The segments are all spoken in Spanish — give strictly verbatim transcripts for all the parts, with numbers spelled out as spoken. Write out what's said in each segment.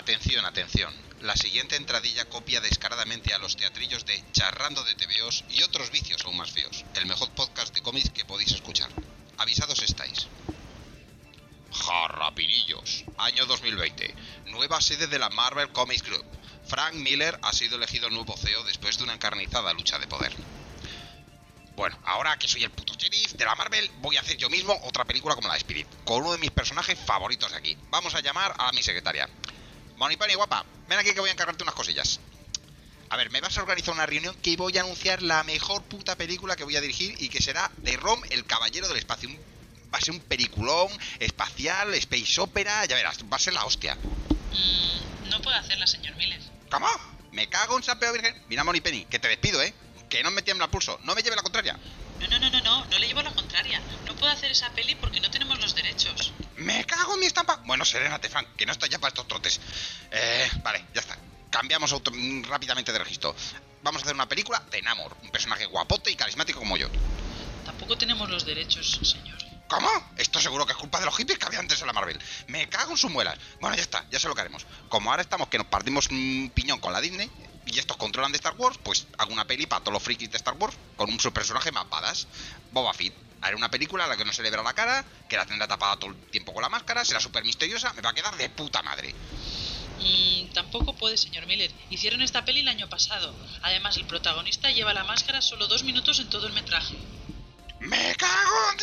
Atención, atención. La siguiente entradilla copia descaradamente a los teatrillos de Charrando de tebeos y otros vicios aún más feos. El mejor podcast de cómics que podéis escuchar. Avisados estáis. Jarrapinillos. Año dos mil veinte. Nueva sede de la Marvel Comics Group. Frank Miller ha sido elegido nuevo C E O después de una encarnizada lucha de poder. Bueno, ahora que soy el puto sheriff de la Marvel, voy a hacer yo mismo otra película como la de Spirit, con uno de mis personajes favoritos de aquí. Vamos a llamar a mi secretaria. Monipani, guapa, ven aquí que voy a encargarte unas cosillas. A ver, me vas a organizar una reunión que voy a anunciar la mejor puta película que voy a dirigir y que será de Rom, el caballero del espacio. Un, va a ser un peliculón espacial, space opera, ya verás, va a ser la hostia. Mm, no puedo hacerla, señor Miller. ¿Cómo? Me cago en San Pedro Virgen. Mira, Monipani, que te despido, ¿eh? Que no me tiembla el pulso, no me lleve la contraria. No, no, no, no, no, no le llevo la contraria. No puedo hacer esa peli porque no tenemos los derechos. ¡Me cago en mi estampa! Bueno, serénate, Frank, que no estoy ya para estos trotes. Eh, vale, ya está. Cambiamos auto rápidamente de registro. Vamos a hacer una película de Namor, un personaje guapote y carismático como yo. Tampoco tenemos los derechos, señor. ¿Cómo? Esto seguro que es culpa de los hippies que había antes en la Marvel. Me cago en sus muelas. Bueno, ya está, ya sé lo que haremos. Como ahora estamos que nos partimos un piñón con la Disney y estos controlan de Star Wars, pues hago una peli para todos los frikis de Star Wars con un personaje más badass, Boba Fett. Haré una película a la que no se le verá la cara, que la tendrá tapada todo el tiempo con la máscara, será súper misteriosa, me va a quedar de puta madre. Mm, tampoco puede, señor Miller. Hicieron esta peli el año pasado. Además, el protagonista lleva la máscara solo dos minutos en todo el metraje. ¡Me cago en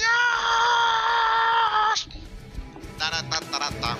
Dios! Tarata, tarata.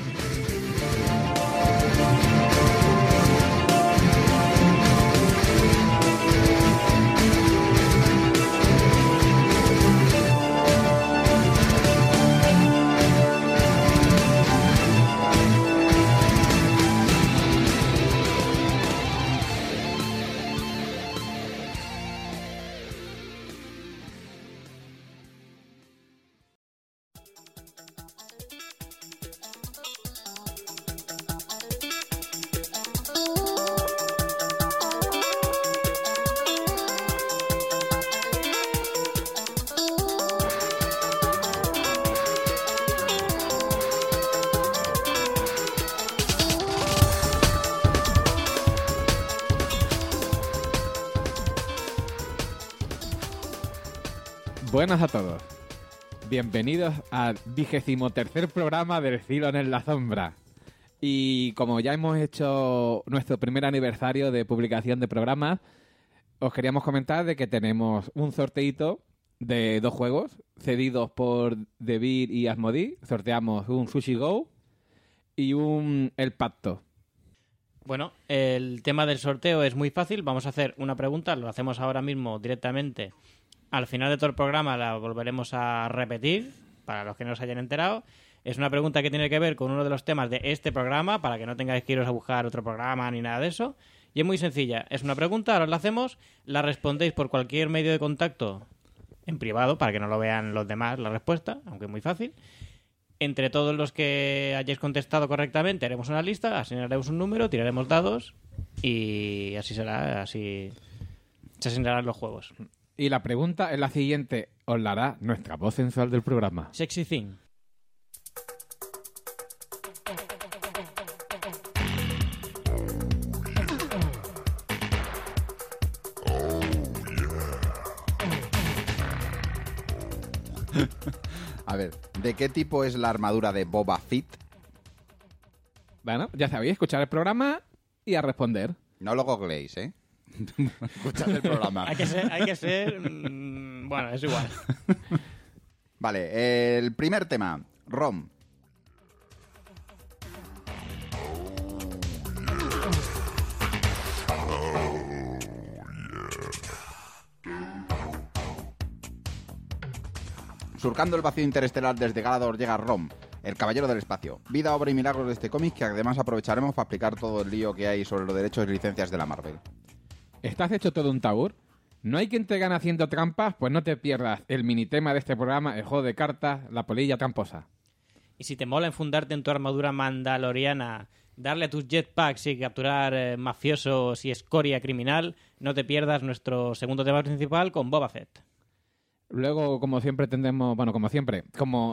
Buenas a todos. Bienvenidos al vigésimo tercer programa del Cylon en la Sombra. Y como ya hemos hecho nuestro primer aniversario de publicación de programas, os queríamos comentar de que tenemos un sorteito de dos juegos cedidos por Debir y Asmodee. Sorteamos un Sushi Go y un El Pacto. Bueno, el tema del sorteo es muy fácil. Vamos a hacer una pregunta, lo hacemos ahora mismo directamente. Al final de todo el programa la volveremos a repetir, para los que no se hayan enterado. Es una pregunta que tiene que ver con uno de los temas de este programa, para que no tengáis que iros a buscar otro programa ni nada de eso. Y es muy sencilla. Es una pregunta, ahora la hacemos, la respondéis por cualquier medio de contacto en privado, para que no lo vean los demás la respuesta, aunque es muy fácil. Entre todos los que hayáis contestado correctamente haremos una lista, asignaremos un número, tiraremos dados y así será, así se asignarán los juegos. Y la pregunta es la siguiente, os la hará nuestra voz sensual del programa. Sexy Thing. A ver, ¿de qué tipo es la armadura de Boba Fett? Bueno, ya sabéis, escuchar el programa y a responder. No lo googleéis, ¿eh? Escuchad el programa. Hay que ser, hay que ser mmm, bueno, es igual. Vale, el primer tema, Rom. Surcando el vacío interestelar desde Galador llega Rom, el caballero del espacio. Vida, obra y milagros de este cómic que además aprovecharemos para explicar todo el lío que hay sobre los derechos y licencias de la Marvel. ¿Estás hecho todo un tabur? ¿No hay quien te gane haciendo trampas? Pues no te pierdas el minitema de este programa, el juego de cartas, la polilla tramposa. Y si te mola enfundarte en tu armadura mandaloriana, darle a tus jetpacks y capturar eh, mafiosos y escoria criminal, no te pierdas nuestro segundo tema principal con Boba Fett. Luego, como siempre, tendremos... Bueno, como siempre, como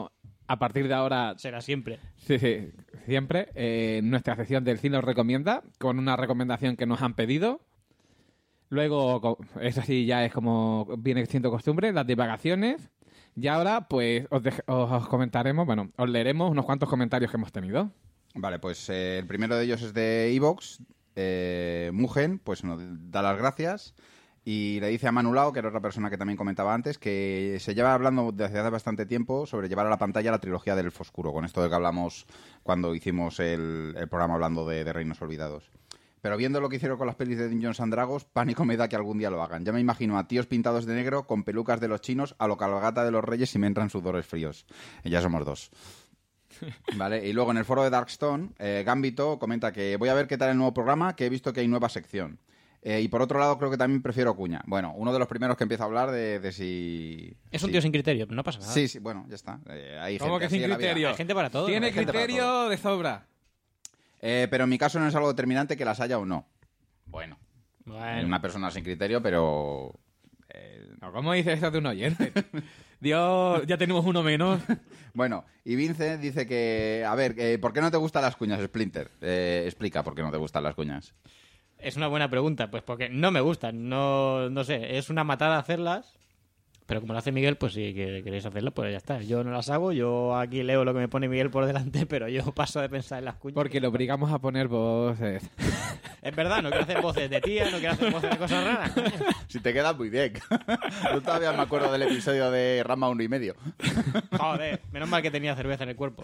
a partir de ahora... Será siempre. Sí, sí, siempre. Eh, nuestra sección del cine os recomienda, con una recomendación que nos han pedido. Luego, eso sí, ya es como viene siendo costumbre, las divagaciones. Y ahora, pues, os, dej- os, os comentaremos, bueno, os leeremos unos cuantos comentarios que hemos tenido. Vale, pues eh, el primero de ellos es de iVox. Eh, Mugen, pues nos da las gracias. Y le dice a Manu Lao, que era otra persona que también comentaba antes, que se lleva hablando desde hace bastante tiempo sobre llevar a la pantalla la trilogía del Elfo Oscuro, con esto de que hablamos cuando hicimos el, el programa hablando de, de Reinos Olvidados. Pero viendo lo que hicieron con las pelis de Dungeons and Dragons, pánico me da que algún día lo hagan. Ya me imagino a tíos pintados de negro con pelucas de los chinos a lo cabalgata de los reyes y me entran sudores fríos. Y ya somos dos. Vale, y luego en el foro de Darkstone, eh, Gambito comenta que voy a ver qué tal el nuevo programa, que he visto que hay nueva sección. Eh, y por otro lado, creo que también prefiero Cuña. Bueno, uno de los primeros que empieza a hablar de, de si... Es un sí. tío sin criterio, no pasa nada. Sí, sí, bueno, ya está. Eh, hay ¿Cómo gente que así sin en la vida. criterio? Hay gente para todo. Tiene hay gente para criterio todo. de sobra. Eh, pero en mi caso no es algo determinante que las haya o no. Bueno, Bueno, una persona sin criterio, pero... eh, No, ¿cómo dices eso de un oyente? Dios, ya tenemos uno menos. Bueno, y Vince dice que... A ver, eh, ¿por qué no te gustan las cuñas, Splinter? Eh, explica por qué no te gustan las cuñas. es una buena pregunta, pues porque no me gustan, no, no sé, es una matada hacerlas, pero como lo hace Miguel, pues si que- queréis hacerlo, pues ya está. Yo no las hago, yo aquí leo lo que me pone Miguel por delante, pero yo paso de pensar en las cuñas. Porque lo obligamos a poner voces. Es verdad, no quiero hacer voces de tía, no quiero hacer voces de cosas raras. coño. Si te queda muy bien. Yo todavía me acuerdo del episodio de Rama uno y medio. Joder, menos mal que tenía cerveza en el cuerpo.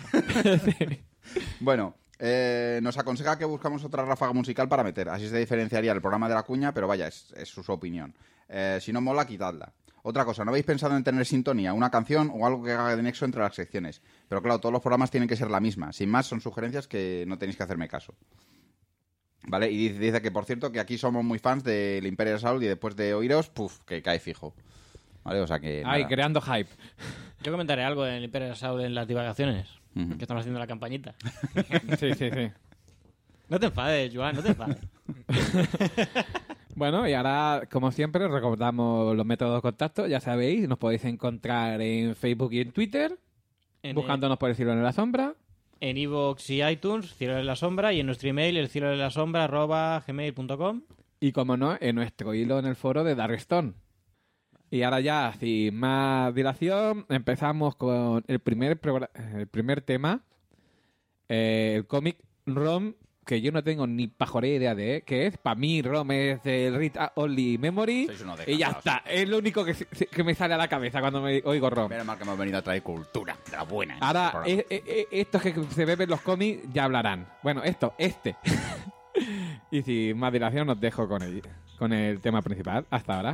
Bueno, eh, nos aconseja que buscamos otra ráfaga musical para meter. Así se diferenciaría el programa de la cuña, pero vaya, es, es su, su opinión. Eh, si no mola, quitadla. Otra cosa, ¿no habéis pensado en tener sintonía, una canción o algo que haga de nexo entre las secciones? Pero claro, todos los programas tienen que ser la misma. Sin más, son sugerencias que no tenéis que hacerme caso. ¿Vale? Y dice, dice que, por cierto, que aquí somos muy fans del Imperial Assault y después de oíros, puf, que cae fijo. ¿Vale? O sea que... Ay, nada. creando hype. Yo comentaré algo en el Imperial Assault en las divagaciones, Ujú. que estamos haciendo la campañita. Sí, sí, sí. No te enfades, Joan, no te enfades. Bueno, y ahora, como siempre, recordamos los métodos de contacto. Ya sabéis, nos podéis encontrar en Facebook y en Twitter, En, buscándonos por el cielo en la sombra. En iVoox y iTunes, Cielo de la Sombra, y en nuestro email, el cielo de la sombra, arroba gmail punto com. Y, como no, en nuestro hilo en el foro de Darkstone. Y ahora ya, sin más dilación, empezamos con el primer, progra- el primer tema, eh, el cómic ROM, que yo no tengo ni pajorera idea de qué es. Para mí, ROM es el Read Only Memory. Sois unos Y ya desgraciados. está. Es lo único que, se- que me sale a la cabeza cuando me oigo ROM. Menos mal que hemos venido a traer cultura, de la buena. en este Ahora, programa. eh, eh, eh, estos que se beben los cómics ya hablarán. Bueno, esto, este. Y sin más dilación, os dejo con el, con el tema principal. Hasta ahora.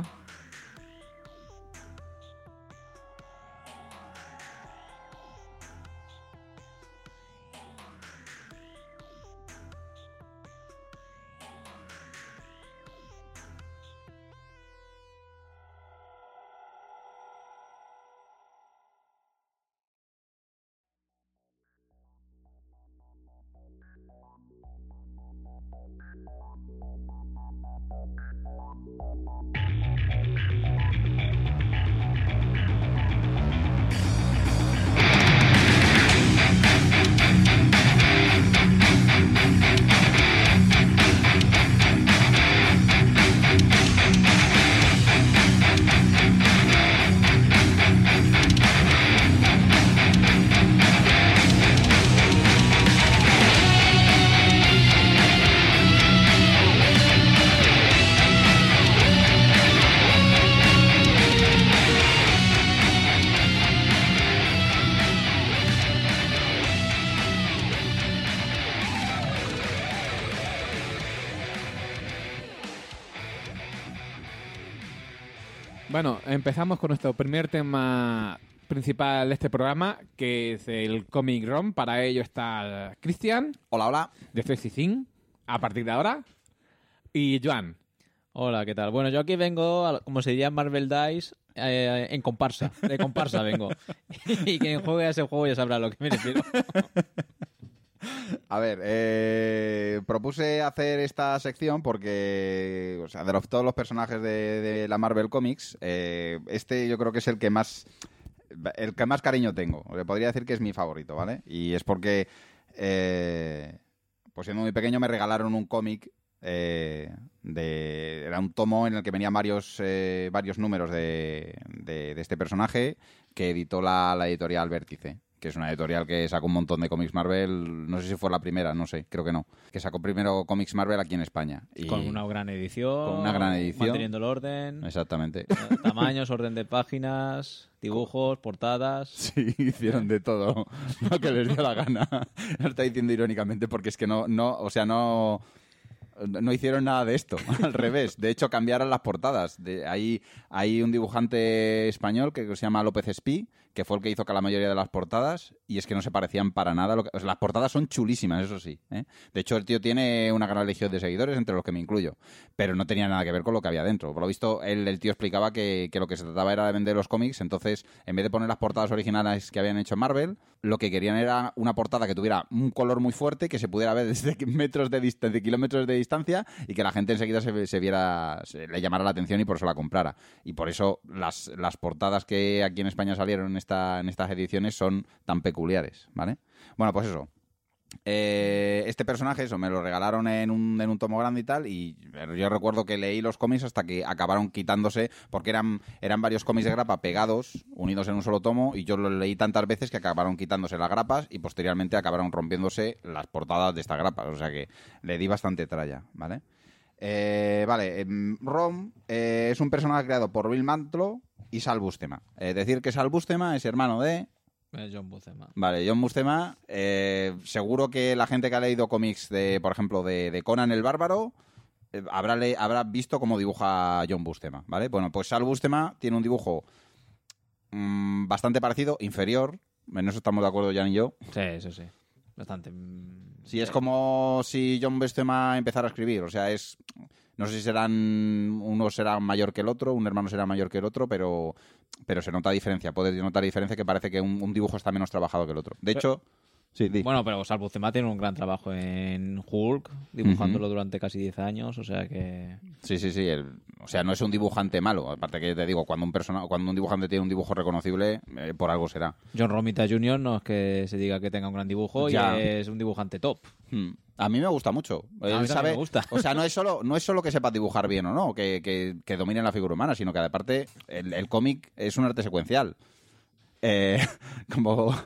Bueno, empezamos con nuestro primer tema principal de este programa, que es el Comic ROM. Para ello está Cristian, Hola, hola. de Fesicin, a partir de ahora, y Joan. Hola, ¿qué tal? Bueno, yo aquí vengo, a- como se diría en Marvel Dice, eh, en comparsa. De comparsa vengo. Y quien juegue a ese juego ya sabrá a lo que me refiero. A ver, eh, propuse hacer esta sección porque, o sea, de los- todos los personajes de, de la Marvel Comics, eh, este yo creo que es el que más el que más cariño tengo. Le podría decir que es mi favorito, ¿vale? Y es porque, eh, pues siendo muy pequeño, me regalaron un cómic. Eh, de, era un tomo en el que venían varios, eh, varios números de, de, de este personaje que editó la, la editorial Vértice, que es una editorial que sacó un montón de cómics Marvel. No sé si fue la primera, no sé, creo que no. Que sacó primero cómics Marvel aquí en España. Y con una gran edición. Con una gran edición. Manteniendo el orden. Exactamente. Tamaños, orden de páginas, dibujos, portadas. Sí, hicieron de todo lo que les dio la gana. Lo está diciendo irónicamente porque es que no, no, o sea, no... No hicieron nada de esto, al revés. De hecho, cambiaron las portadas. De, hay, hay un dibujante español que se llama López Espí, que fue el que hizo que la mayoría de las portadas, y es que no se parecían para nada. Lo que, o sea, las portadas son chulísimas, eso sí, ¿eh? De hecho, el tío tiene una gran legión de seguidores, entre los que me incluyo, pero no tenía nada que ver con lo que había dentro. Por lo visto, él, el tío explicaba que, que lo que se trataba era de vender los cómics, entonces, en vez de poner las portadas originales que habían hecho en Marvel, lo que querían era una portada que tuviera un color muy fuerte, que se pudiera ver desde metros de distancia, kilómetros de distancia, y que la gente enseguida se, se viera, se le llamara la atención y por eso la comprara. Y por eso las, las portadas que aquí en España salieron en, esta, en estas ediciones son tan peculiares, ¿vale? Bueno, pues eso. Eh, este personaje, eso, me lo regalaron en un, en un tomo grande y tal, y yo recuerdo que leí los cómics hasta que acabaron quitándose, porque eran, eran varios cómics de grapa pegados, unidos en un solo tomo, y yo los leí tantas veces que acabaron quitándose las grapas y posteriormente acabaron rompiéndose las portadas de estas grapas, o sea que le di bastante tralla, ¿vale? Eh, vale, eh, Rom eh, es un personaje creado por Bill Mantlo y Sal Buscema. Es eh, decir que Sal Buscema es hermano de... John Buscema. Vale, John Buscema, eh, seguro que la gente que ha leído cómics, de, por ejemplo, de, de Conan el Bárbaro, eh, habrá, le, habrá visto cómo dibuja John Buscema, ¿vale? Bueno, pues Sal Buscema tiene un dibujo mmm, bastante parecido, inferior, en eso estamos de acuerdo Jan y yo. Sí, eso sí, bastante. Sí, es como si John Buscema empezara a escribir, o sea, es... No sé si serán... Uno será mayor que el otro, un hermano será mayor que el otro, pero... Pero se nota diferencia, puedes notar diferencia que parece que un, un dibujo está menos trabajado que el otro. De hecho, sí, di. Bueno, pero Sal Buscema tiene un gran trabajo en Hulk, dibujándolo uh-huh. durante casi diez años, o sea que... Sí, sí, sí. El, o sea, no es un dibujante malo. Aparte que te digo, cuando un persona, cuando un dibujante tiene un dibujo reconocible, eh, por algo será. John Romita junior no es que se diga que tenga un gran dibujo ya. Y es un dibujante top. Hmm. A mí me gusta mucho. A Él mí sabe, me gusta. O sea, no es solo no es solo que sepa dibujar bien o no, que, que, que domine la figura humana, sino que aparte el, el cómic es un arte secuencial. Eh, como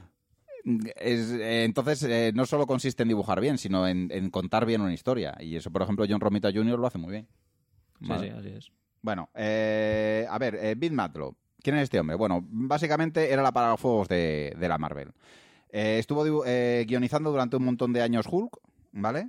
es, eh, entonces eh, no solo consiste en dibujar bien, sino en, en contar bien una historia. Y eso, por ejemplo, John Romita junior lo hace muy bien. ¿Vale? Sí, sí, así es. Bueno, eh, a ver, eh, Bill Mantlo. ¿Quién es este hombre? Bueno, básicamente era el apagafuegos de, de la Marvel. Eh, estuvo eh, guionizando durante un montón de años Hulk, ¿vale?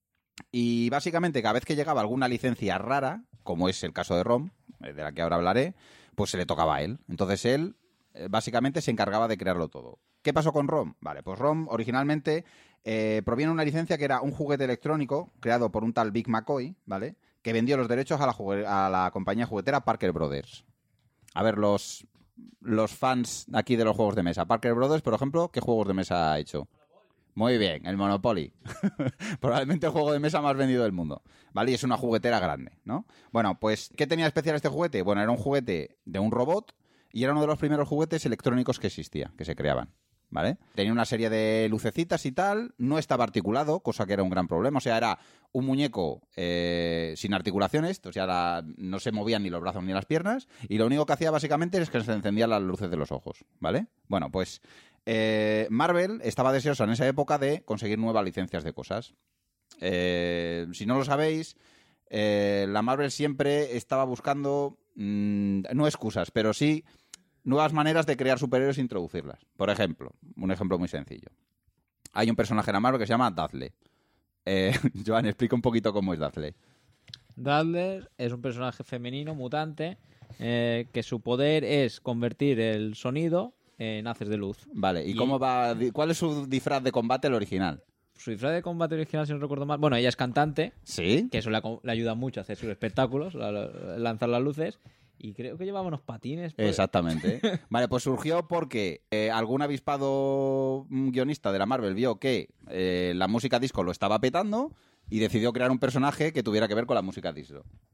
Y básicamente cada vez que llegaba alguna licencia rara, como es el caso de Rom, eh, de la que ahora hablaré, pues se le tocaba a él. Entonces él eh, básicamente se encargaba de crearlo todo. ¿Qué pasó con Rom? Vale, pues Rom originalmente eh, proviene de una licencia que era un juguete electrónico creado por un tal Vic McCoy, ¿vale? Que vendió los derechos a la, jugue- a la compañía juguetera Parker Brothers. A ver, los... Los fans aquí de los juegos de mesa. Parker Brothers, por ejemplo, ¿qué juegos de mesa ha hecho? Muy bien, el Monopoly. Probablemente el juego de mesa más vendido del mundo. ¿Vale? Y es una juguetera grande, ¿no? Bueno, pues, ¿qué tenía especial este juguete? Bueno, era un juguete de un robot y era uno de los primeros juguetes electrónicos que existía, que se creaban. ¿Vale? Tenía una serie de lucecitas y tal, no estaba articulado, cosa que era un gran problema, o sea, era un muñeco eh, sin articulaciones, o sea, la, no se movían ni los brazos ni las piernas, y lo único que hacía básicamente es que se encendían las luces de los ojos, ¿vale? Bueno, pues eh, Marvel estaba deseosa en esa época de conseguir nuevas licencias de cosas. Eh, si no lo sabéis, eh, la Marvel siempre estaba buscando, mmm, no excusas, pero sí... nuevas maneras de crear superhéroes e introducirlas. Por ejemplo, un ejemplo muy sencillo. Hay un personaje en la Marvel que se llama Dazzler. Eh, Joan, explica un poquito cómo es Dazzler. Dazzler es un personaje femenino, mutante, eh, que su poder es convertir el sonido en haces de luz. Vale, ¿y, y cómo va? ¿Cuál es su disfraz de combate, el original? Su disfraz de combate original, si no recuerdo mal... Bueno, ella es cantante. ¿Sí? Que eso le, le ayuda mucho a hacer sus espectáculos, a lanzar las luces... Y creo que llevaba unos patines. Pues... Exactamente. Vale, pues surgió porque eh, algún avispado guionista de la Marvel vio que eh, la música disco lo estaba petando y decidió crear un personaje que tuviera que ver con la música disco.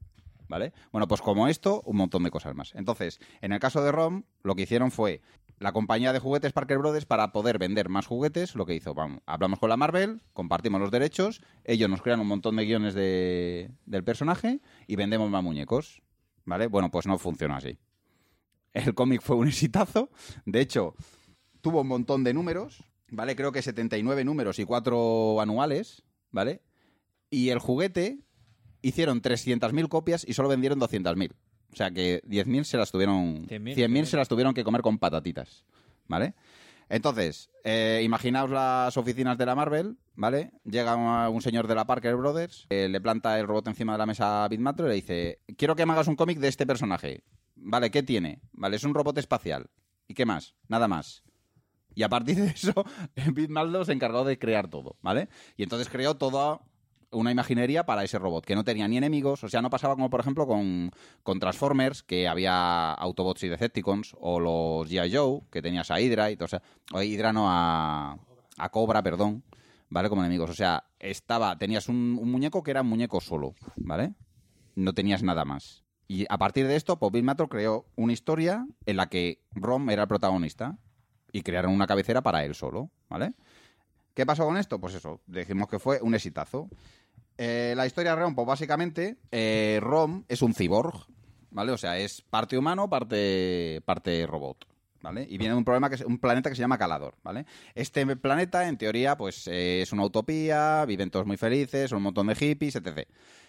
¿vale? Bueno, pues como esto, un montón de cosas más. Entonces, en el caso de ROM, lo que hicieron fue la compañía de juguetes Parker Brothers, para poder vender más juguetes, lo que hizo, vamos, hablamos con la Marvel, compartimos los derechos, ellos nos crean un montón de guiones de, del personaje y vendemos más muñecos, ¿vale? Bueno, pues no funcionó así. El cómic fue un exitazo, de hecho, tuvo un montón de números, ¿vale? Creo que setenta y nueve números y cuatro anuales, ¿vale? Y el juguete hicieron trescientas mil copias y solo vendieron doscientas mil. O sea que diez mil se las tuvieron... cien mil se las tuvieron que comer con patatitas, ¿vale? Entonces, eh, imaginaos las oficinas de la Marvel, ¿vale? Llega un señor de la Parker Brothers, eh, le planta el robot encima de la mesa a Bitmatro y le dice: quiero que me hagas un cómic de este personaje. Vale, ¿qué tiene? Vale, es un robot espacial. ¿Y qué más? Nada más. Y a partir de eso, Bitmaldo se encargó de crear todo, ¿vale? Y entonces creó toda una imaginería para ese robot, que no tenía ni enemigos. O sea, no pasaba como, por ejemplo, con, con Transformers, que había Autobots y Decepticons, o los G I. Joe, que tenías a Hydra, y todo, o sea, o Hydra no, a, a Cobra, perdón, ¿vale? Como enemigos. O sea, estaba, tenías un, un muñeco que era un muñeco solo, ¿vale? No tenías nada más. Y a partir de esto, pues Bitmatro creó una historia en la que Rom era el protagonista y crearon una cabecera para él solo, ¿vale? ¿Qué pasó con esto? Pues eso, decimos que fue un exitazo. Eh, la historia de Rom, pues básicamente, eh, Rom es un cyborg, ¿vale? O sea, es parte humano, parte, parte robot, ¿vale? Y viene de un, problema que es, un planeta que se llama Calador, ¿vale? Este planeta, en teoría, pues eh, es una utopía, viven todos muy felices, son un montón de hippies, etcétera.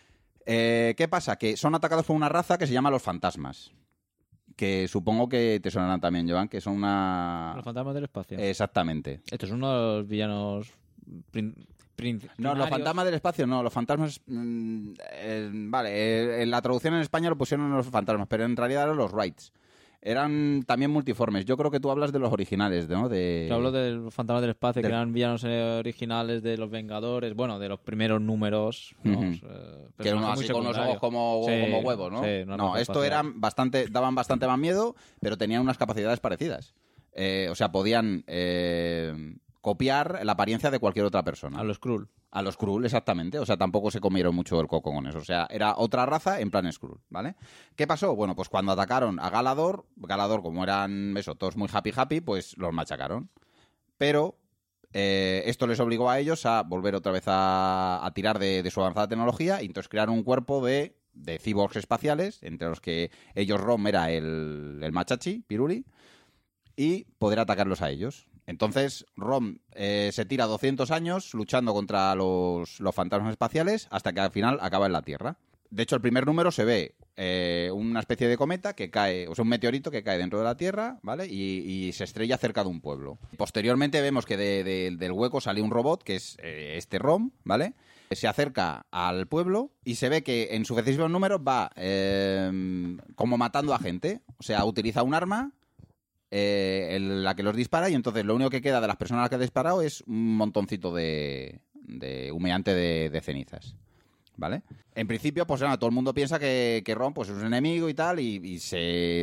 Eh, ¿Qué pasa? Que son atacados por una raza que se llama los fantasmas. Que supongo que te sonarán también, Joan, que son una... Los fantasmas del espacio. Exactamente. Estos son unos villanos... Prin... Prin... No, los fantasmas del espacio no, los fantasmas... Mmm, eh, vale, eh, en la traducción en España lo pusieron los fantasmas, pero en realidad eran los Wrights. Eran también multiformes. Yo creo que tú hablas de los originales, ¿no? De... Yo hablo de los fantasmas del espacio, del... que eran villanos originales de los Vengadores, bueno, de los primeros números. ¿no? Uh-huh. eh, que eran así con los ojos como, sí, como huevos, ¿no? Sí, no, no esto eran bastante, daban bastante más miedo, pero tenían unas capacidades parecidas. Eh, o sea, podían eh, copiar la apariencia de cualquier otra persona. A los Skrull. A los Skrull, exactamente. O sea, tampoco se comieron mucho el coco con eso. O sea, era otra raza en plan Skrull, ¿vale? ¿Qué pasó? Bueno, pues cuando atacaron a Galador, Galador, como eran eso, todos muy happy happy, pues los machacaron. Pero eh, esto les obligó a ellos a volver otra vez a, a tirar de, de su avanzada tecnología y entonces crearon un cuerpo de, de cyborgs espaciales, entre los que ellos, Rom, era el, el machachi, Piruli, y poder atacarlos a ellos. Entonces, Rom eh, se tira doscientos años luchando contra los, los fantasmas espaciales hasta que al final acaba en la Tierra. De hecho, el primer número se ve eh, una especie de cometa que cae, o sea, un meteorito que cae dentro de la Tierra, ¿vale? Y, y se estrella cerca de un pueblo. Posteriormente vemos que de, de, del hueco sale un robot, que es eh, este Rom, ¿vale? Se acerca al pueblo y se ve que en sucesivos números va eh, como matando a gente. O sea, utiliza un arma... Eh, el, la que los dispara y entonces lo único que queda de las personas a las que ha disparado es un montoncito de, de humeante de, de cenizas, ¿vale? En principio, pues nada, todo el mundo piensa que, que Ron pues, es un enemigo y tal y, y se,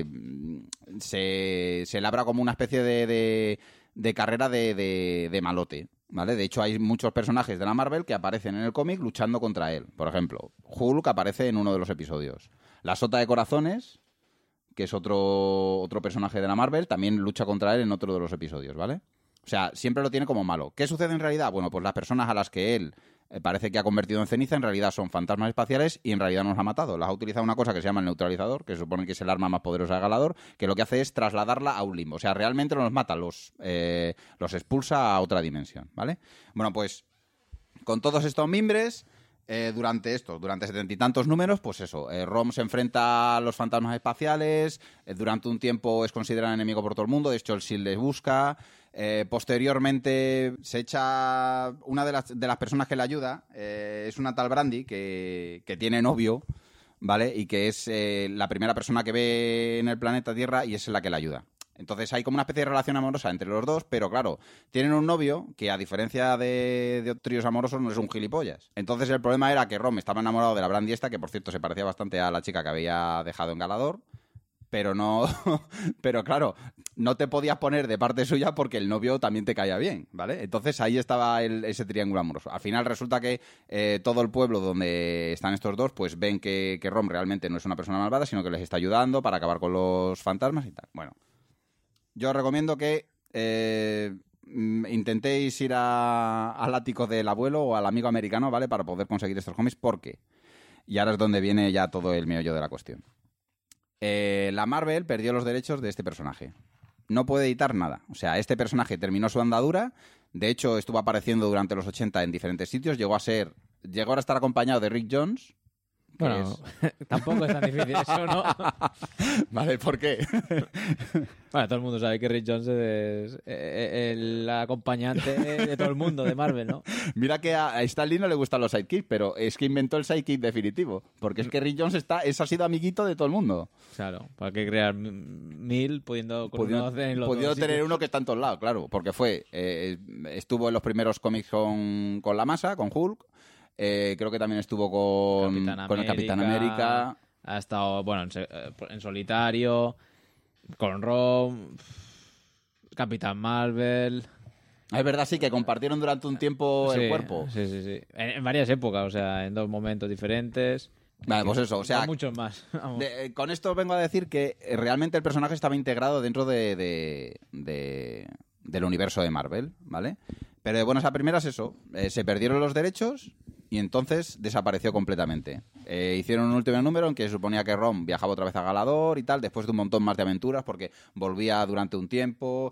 se se labra como una especie de, de, de carrera de, de, de malote, ¿vale? De hecho, hay muchos personajes de la Marvel que aparecen en el cómic luchando contra él. Por ejemplo, Hulk aparece en uno de los episodios. La Sota de Corazones, que es otro, otro personaje de la Marvel, también lucha contra él en otro de los episodios, ¿vale? O sea, siempre lo tiene como malo. ¿Qué sucede en realidad? Bueno, pues las personas a las que él eh, parece que ha convertido en ceniza en realidad son fantasmas espaciales y en realidad no los ha matado. Las ha utilizado una cosa que se llama el neutralizador, que se supone que es el arma más poderosa de Galador, que lo que hace es trasladarla a un limbo. O sea, realmente no los mata, los, eh, los expulsa a otra dimensión, ¿vale? Bueno, pues con todos estos mimbres... Eh, durante esto, durante setenta y tantos números, pues eso, eh, Rom se enfrenta a los fantasmas espaciales, eh, durante un tiempo es considerado enemigo por todo el mundo, de hecho el S H I E L D les busca, eh, posteriormente se echa, una de las, de las personas que le ayuda, eh, es una tal Brandy que, que tiene novio, ¿vale? Y que es eh, la primera persona que ve en el planeta Tierra y es la que le ayuda. Entonces hay como una especie de relación amorosa entre los dos, pero claro, tienen un novio que a diferencia de, de tríos amorosos no es un gilipollas. Entonces el problema era que Rom estaba enamorado de la Brandy esta, que por cierto se parecía bastante a la chica que había dejado en Galador, pero no, pero claro, no te podías poner de parte suya porque el novio también te caía bien, ¿vale? Entonces ahí estaba el, ese triángulo amoroso. Al final resulta que eh, todo el pueblo donde están estos dos, pues ven que, que Rom realmente no es una persona malvada, sino que les está ayudando para acabar con los fantasmas y tal. Bueno, yo os recomiendo que eh, intentéis ir a, al ático del abuelo o al amigo americano, ¿vale? Para poder conseguir estos cómics, porque... Y ahora es donde viene ya todo el meollo de la cuestión. Eh, la Marvel perdió los derechos de este personaje. No puede editar nada. O sea, este personaje terminó su andadura. De hecho, estuvo apareciendo durante los ochenta en diferentes sitios. Llegó a ser... Llegó a estar acompañado de Rick Jones. Bueno, es... tampoco es tan difícil eso, ¿no? Vale, ¿por qué? Bueno, todo el mundo sabe que Rick Jones es el acompañante de todo el mundo de Marvel, ¿no? Mira que a Stan Lee no le gustan los sidekicks, pero es que inventó el sidekick definitivo. Porque es que Rick Jones está, eso ha sido amiguito de todo el mundo. Claro, ¿para qué crear mil pudiendo, pudiendo, en pudiendo tener uno que está en todos lados? Claro, porque fue eh, estuvo en los primeros cómics con, con la masa, con Hulk. Eh, creo que también estuvo con, Capitán con el Capitán América. Ha estado, bueno, en, en solitario, con Rom, Capitán Marvel. Es verdad, sí, que compartieron durante un tiempo sí, el cuerpo. Sí, sí, sí. En, en varias épocas, o sea, en dos momentos diferentes. Vale, pues eso, o sea... No muchos más. De, con esto vengo a decir que realmente el personaje estaba integrado dentro de, de, de del universo de Marvel, ¿vale? Pero de buenas a primeras eso, eh, se perdieron los derechos y entonces desapareció completamente. Eh, hicieron un último número en que suponía que Rom viajaba otra vez a Galador y tal, después de un montón más de aventuras, porque volvía durante un tiempo,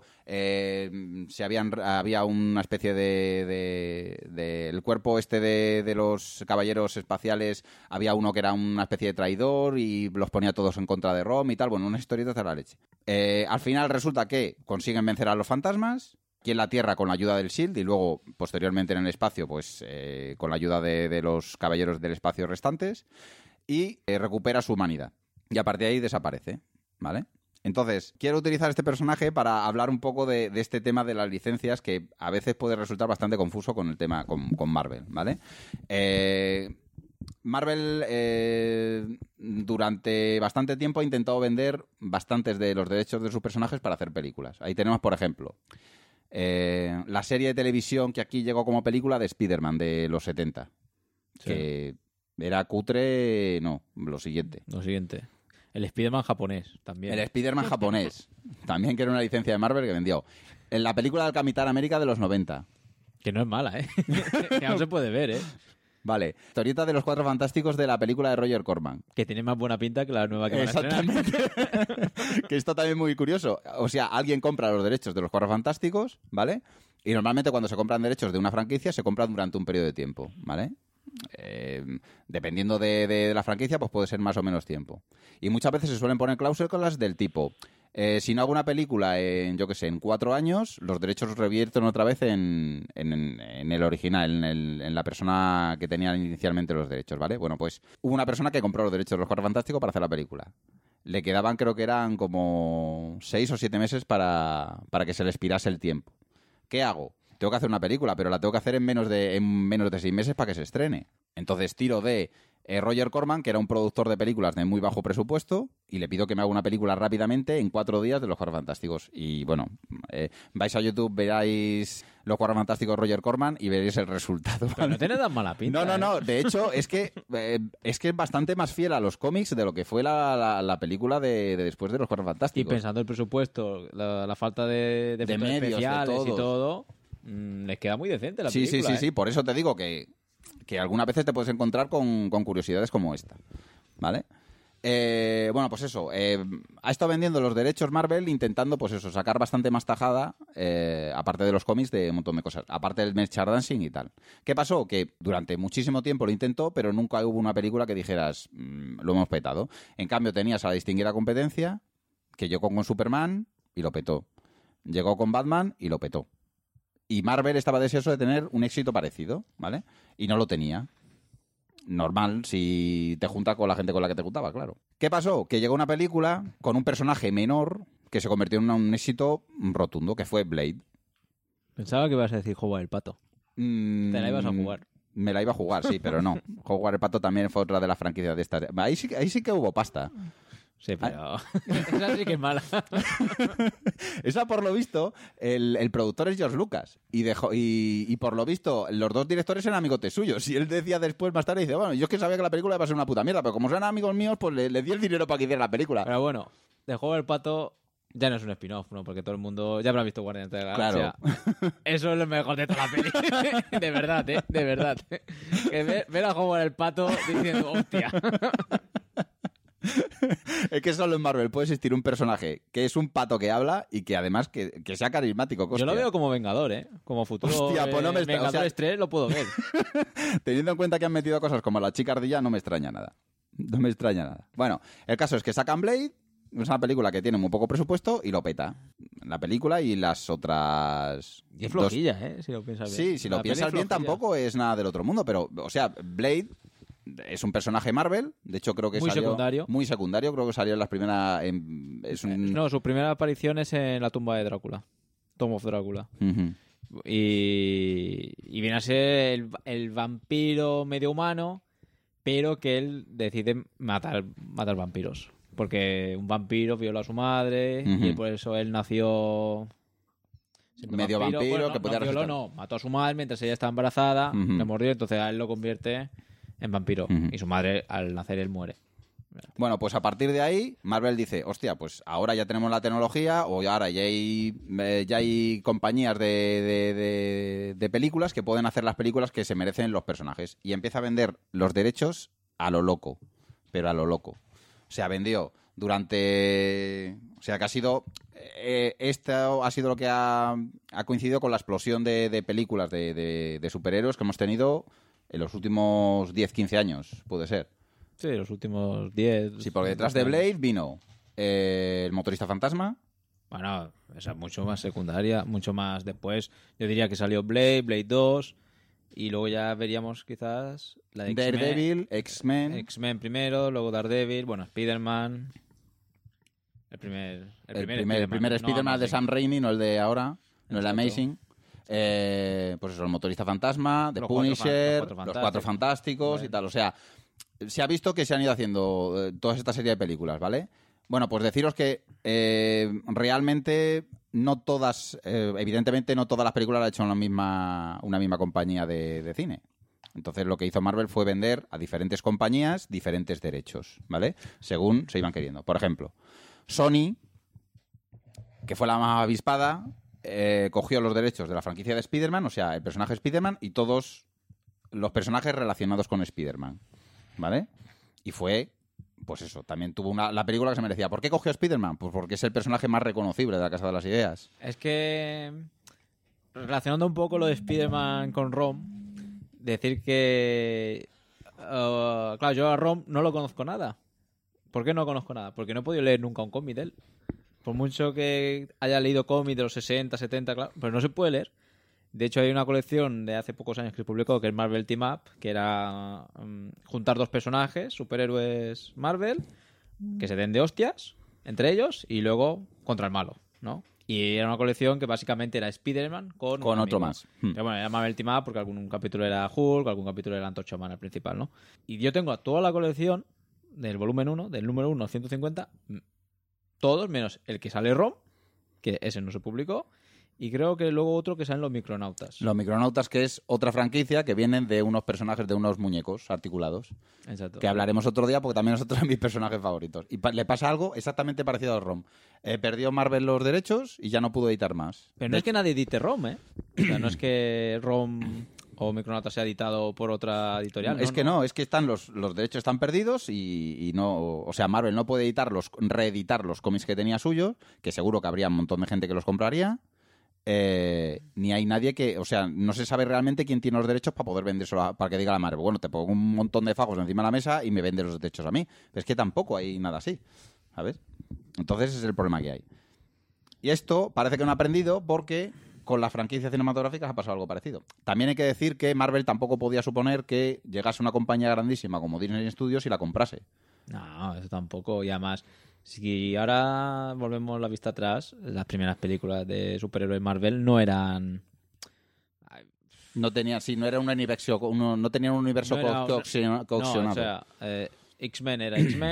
eh, se habían, había una especie de... de, de el cuerpo este de, de los caballeros espaciales, había uno que era una especie de traidor y los ponía todos en contra de Rom y tal, bueno, una historieta de la leche. Eh, al final resulta que consiguen vencer a los fantasmas, aquí en la Tierra con la ayuda del S H I E L D y luego posteriormente en el espacio pues eh, con la ayuda de, de los caballeros del espacio restantes y eh, recupera su humanidad y a partir de ahí desaparece, ¿vale? Entonces, quiero utilizar este personaje para hablar un poco de, de este tema de las licencias que a veces puede resultar bastante confuso con el tema con, con Marvel, ¿vale? Eh... Marvel eh, durante bastante tiempo ha intentado vender bastantes de los derechos de sus personajes para hacer películas. Ahí tenemos, por ejemplo, eh, la serie de televisión que aquí llegó como película de Spider-Man de los setenta. Sí. Que era cutre, no, lo siguiente. Lo siguiente. El Spider-Man japonés también. El Spider-Man japonés. También que era una licencia de Marvel que vendió. En la película del Capitán América de los noventa. Que no es mala, ¿eh? Que no se puede ver, ¿eh? Vale, historieta de los Cuatro Fantásticos de la película de Roger Corman. Que tiene más buena pinta que la nueva que van a estrenar. Exactamente. Que esto también es muy curioso. O sea, alguien compra los derechos de los Cuatro Fantásticos, ¿vale? Y normalmente cuando se compran derechos de una franquicia, se compran durante un periodo de tiempo, ¿vale? Eh, dependiendo de, de, de la franquicia, pues puede ser más o menos tiempo. Y muchas veces se suelen poner cláusulas del tipo... Eh, si no hago una película en, yo qué sé, en cuatro años, los derechos los revierten otra vez en, en, en el original, en, el, en la persona que tenía inicialmente los derechos, ¿vale? Bueno, pues hubo una persona que compró los derechos de los Cuatro Fantásticos para hacer la película. Le quedaban, creo que eran como seis o siete meses para, para que se le expirase el tiempo. ¿Qué hago? Tengo que hacer una película, pero la tengo que hacer en menos de, en menos de seis meses para que se estrene. Entonces tiro de... Eh, Roger Corman, que era un productor de películas de muy bajo presupuesto, y le pido que me haga una película rápidamente en cuatro días de Los Cuatro Fantásticos. Y bueno, eh, vais a YouTube, veráis Los Cuatro Fantásticos Roger Corman y veréis el resultado. Pero no tiene tan mala pinta. No, no, no. ¿eh? De hecho, es que eh, es que es bastante más fiel a los cómics de lo que fue la, la, la película de, de después de Los Cuatro Fantásticos. Y pensando el presupuesto, la, la falta de, de, de medios, especiales de y todo, mmm, les queda muy decente la sí, película. Sí, sí, ¿eh? sí. Por eso te digo que... que algunas veces te puedes encontrar con, con curiosidades como esta, ¿vale? Eh, bueno, pues eso, eh, ha estado vendiendo los derechos Marvel intentando, pues eso, sacar bastante más tajada, eh, aparte de los cómics, de un montón de cosas, aparte del merchandising y tal. ¿Qué pasó? Que durante muchísimo tiempo lo intentó, pero nunca hubo una película que dijeras, mmm, lo hemos petado. En cambio, tenías a la distinguida competencia, que llegó con Superman y lo petó. Llegó con Batman y lo petó. Y Marvel estaba deseoso de tener un éxito parecido, ¿vale? Y no lo tenía. Normal si te juntas con la gente con la que te juntaba, claro. ¿Qué pasó? Que llegó una película con un personaje menor que se convirtió en un éxito rotundo, que fue Blade. Pensaba que ibas a decir Jugar el Pato. Mm, Te la ibas a jugar. Me la iba a jugar, sí, pero no. Jugar el Pato también fue otra de las franquicias de estas. Ahí sí, ahí sí que hubo pasta. Sí, pero esa sí que es mala. Esa, por lo visto, el, el productor es George Lucas. Y, dejó, y, y por lo visto, los dos directores eran amigotes suyos. Y él decía después, más tarde, dice, bueno, yo es que sabía que la película iba a ser una puta mierda, pero como eran amigos míos, pues le, le di el dinero para que hiciera la película. Pero bueno, de Juego del Pato ya no es un spin-off, ¿no? Porque todo el mundo ya habrá visto Guardianes de la Galaxia. Claro. Eso es lo mejor de toda la peli. De verdad, ¿eh? De verdad. Que ver, ver a Juego del Pato diciendo, hostia. Es que solo en Marvel puede existir un personaje que es un pato que habla y que además que, que sea carismático. Yo lo veo como Vengador, ¿eh? Como futuro Hostia, pues no me eh, está- Vengadores o sea- tres lo puedo ver. Teniendo en cuenta que han metido cosas como la chica ardilla, no me extraña nada. No me extraña nada. Bueno, el caso es que sacan Blade, es una película que tiene muy poco presupuesto y lo peta. La película y las otras... Y es dos- flojilla, ¿eh? Si lo piensas bien. Sí, si lo La peli piensas es bien flojilla. tampoco es nada del otro mundo, pero, o sea, Blade es un personaje Marvel, de hecho creo que Muy salió... secundario. Muy secundario, creo que salió en las primeras... en- es un... No, su primera aparición es en la tumba de Drácula. Tomb of Drácula. Ujú. Y, y viene a ser el, el vampiro medio humano, pero que él decide matar, matar vampiros. Porque un vampiro violó a su madre Ujú. y por eso él nació... siendo Medio vampiro, Bueno, que no, podía no violó, resucitar. no, mató a su madre mientras ella estaba embarazada, Ujú. le mordió, entonces a él lo convierte en vampiro. Ujú. Y su madre, al nacer, él muere. Bueno, pues a partir de ahí, Marvel dice, hostia, pues ahora ya tenemos la tecnología o ahora ya hay, eh, ya hay compañías de, de- de- de películas que pueden hacer las películas que se merecen los personajes. Y empieza a vender los derechos a lo loco, pero a lo loco. O sea, vendió durante... O sea, que ha sido... eh, esto ha sido lo que ha, ha coincidido con la explosión de, de películas de, de- de superhéroes que hemos tenido en los últimos diez quince años, puede ser. Sí, los últimos diez... Sí, porque detrás de Blade vino eh, el motorista fantasma. Bueno, esa es mucho más secundaria, mucho más después. Yo diría que salió Blade, Blade dos, y luego ya veríamos quizás la de X-Men. Daredevil, X-Men. X-Men primero, luego Daredevil, bueno, Spider-Man. El primer, el El primer, primer, el primer no Spider-Man de Amazing. Sam Raimi, no el de ahora, no el de Exacto. Amazing. Eh, pues eso, el motorista fantasma, The Los cuatro Punisher, fan- los cuatro los cuatro fantásticos y Bueno. tal. O sea, se ha visto que se han ido haciendo eh, toda esta serie de películas, ¿vale? Bueno, pues deciros que eh, realmente no todas, eh, evidentemente no todas las películas las ha hecho una misma, una misma compañía de, de cine. Entonces lo que hizo Marvel fue vender a diferentes compañías diferentes derechos, ¿vale? Según se iban queriendo. Por ejemplo, Sony, que fue la más avispada, eh, cogió los derechos de la franquicia de Spider-Man, o sea, el personaje Spider-Man y todos los personajes relacionados con Spider-Man, ¿vale? Y fue, pues eso, también tuvo una, la película que se merecía. ¿Por qué cogió a Spider-Man? Pues porque es el personaje más reconocible de la Casa de las Ideas. Es que, relacionando un poco lo de Spider-Man con Rom, decir que... uh, claro, yo a Rom no lo conozco nada. ¿Por qué no conozco nada? Porque no he podido leer nunca un cómic de él. Por mucho que haya leído cómics de los sesenta, setenta, claro, pero no se puede leer. De hecho, hay una colección de hace pocos años que se publicó, que es Marvel Team Up, que era um, juntar dos personajes, superhéroes Marvel, que se den de hostias entre ellos y luego contra el malo, ¿no? Y era una colección que básicamente era Spider-Man con, Con un otro amigo. más. Hmm. Pero bueno, era Marvel Team Up porque algún capítulo era Hulk, algún capítulo era Antorcha Humana, el principal, ¿no? Y yo tengo toda la colección del volumen uno, del número uno, ciento cincuenta, todos menos el que sale ROM, que ese no se publicó, y creo que luego otro que salen los Micronautas. Los Micronautas, que es otra franquicia que vienen de unos personajes, de unos muñecos articulados. Exacto. Que hablaremos otro día porque también es otro de mis personajes favoritos. Y pa- le pasa algo exactamente parecido al ROM. Eh, perdió Marvel los derechos y ya no pudo editar más. Pero De no es que hecho- nadie edite ROM, ¿eh? O sea, no es que ROM o Micronautas sea editado por otra editorial. es que no, es que están los, los derechos están perdidos y, y no, o sea, Marvel no puede editarlos, reeditar los cómics que tenía suyos, que seguro que habría un montón de gente que los compraría. Eh, ni hay nadie que, o sea, no se sabe realmente quién tiene los derechos para poder vendérselo a- para que diga la Marvel, bueno, te pongo un montón de fajos encima de la mesa y me vende los derechos a mí. Pero es que tampoco hay nada así, ¿sabes? Entonces ese es el problema que hay. Y esto parece que no ha aprendido porque con las franquicias cinematográficas ha pasado algo parecido. También hay que decir que Marvel tampoco podía suponer que llegase una compañía grandísima como Disney Studios y la comprase. No, eso tampoco. Y además, si ahora volvemos la vista atrás, las primeras películas de superhéroes Marvel no eran... No tenía, sí, no era un universo, uno- no tenía un universo No era co- una- coaccion- No, coaccionado. o sea, eh, X-Men era X-Men,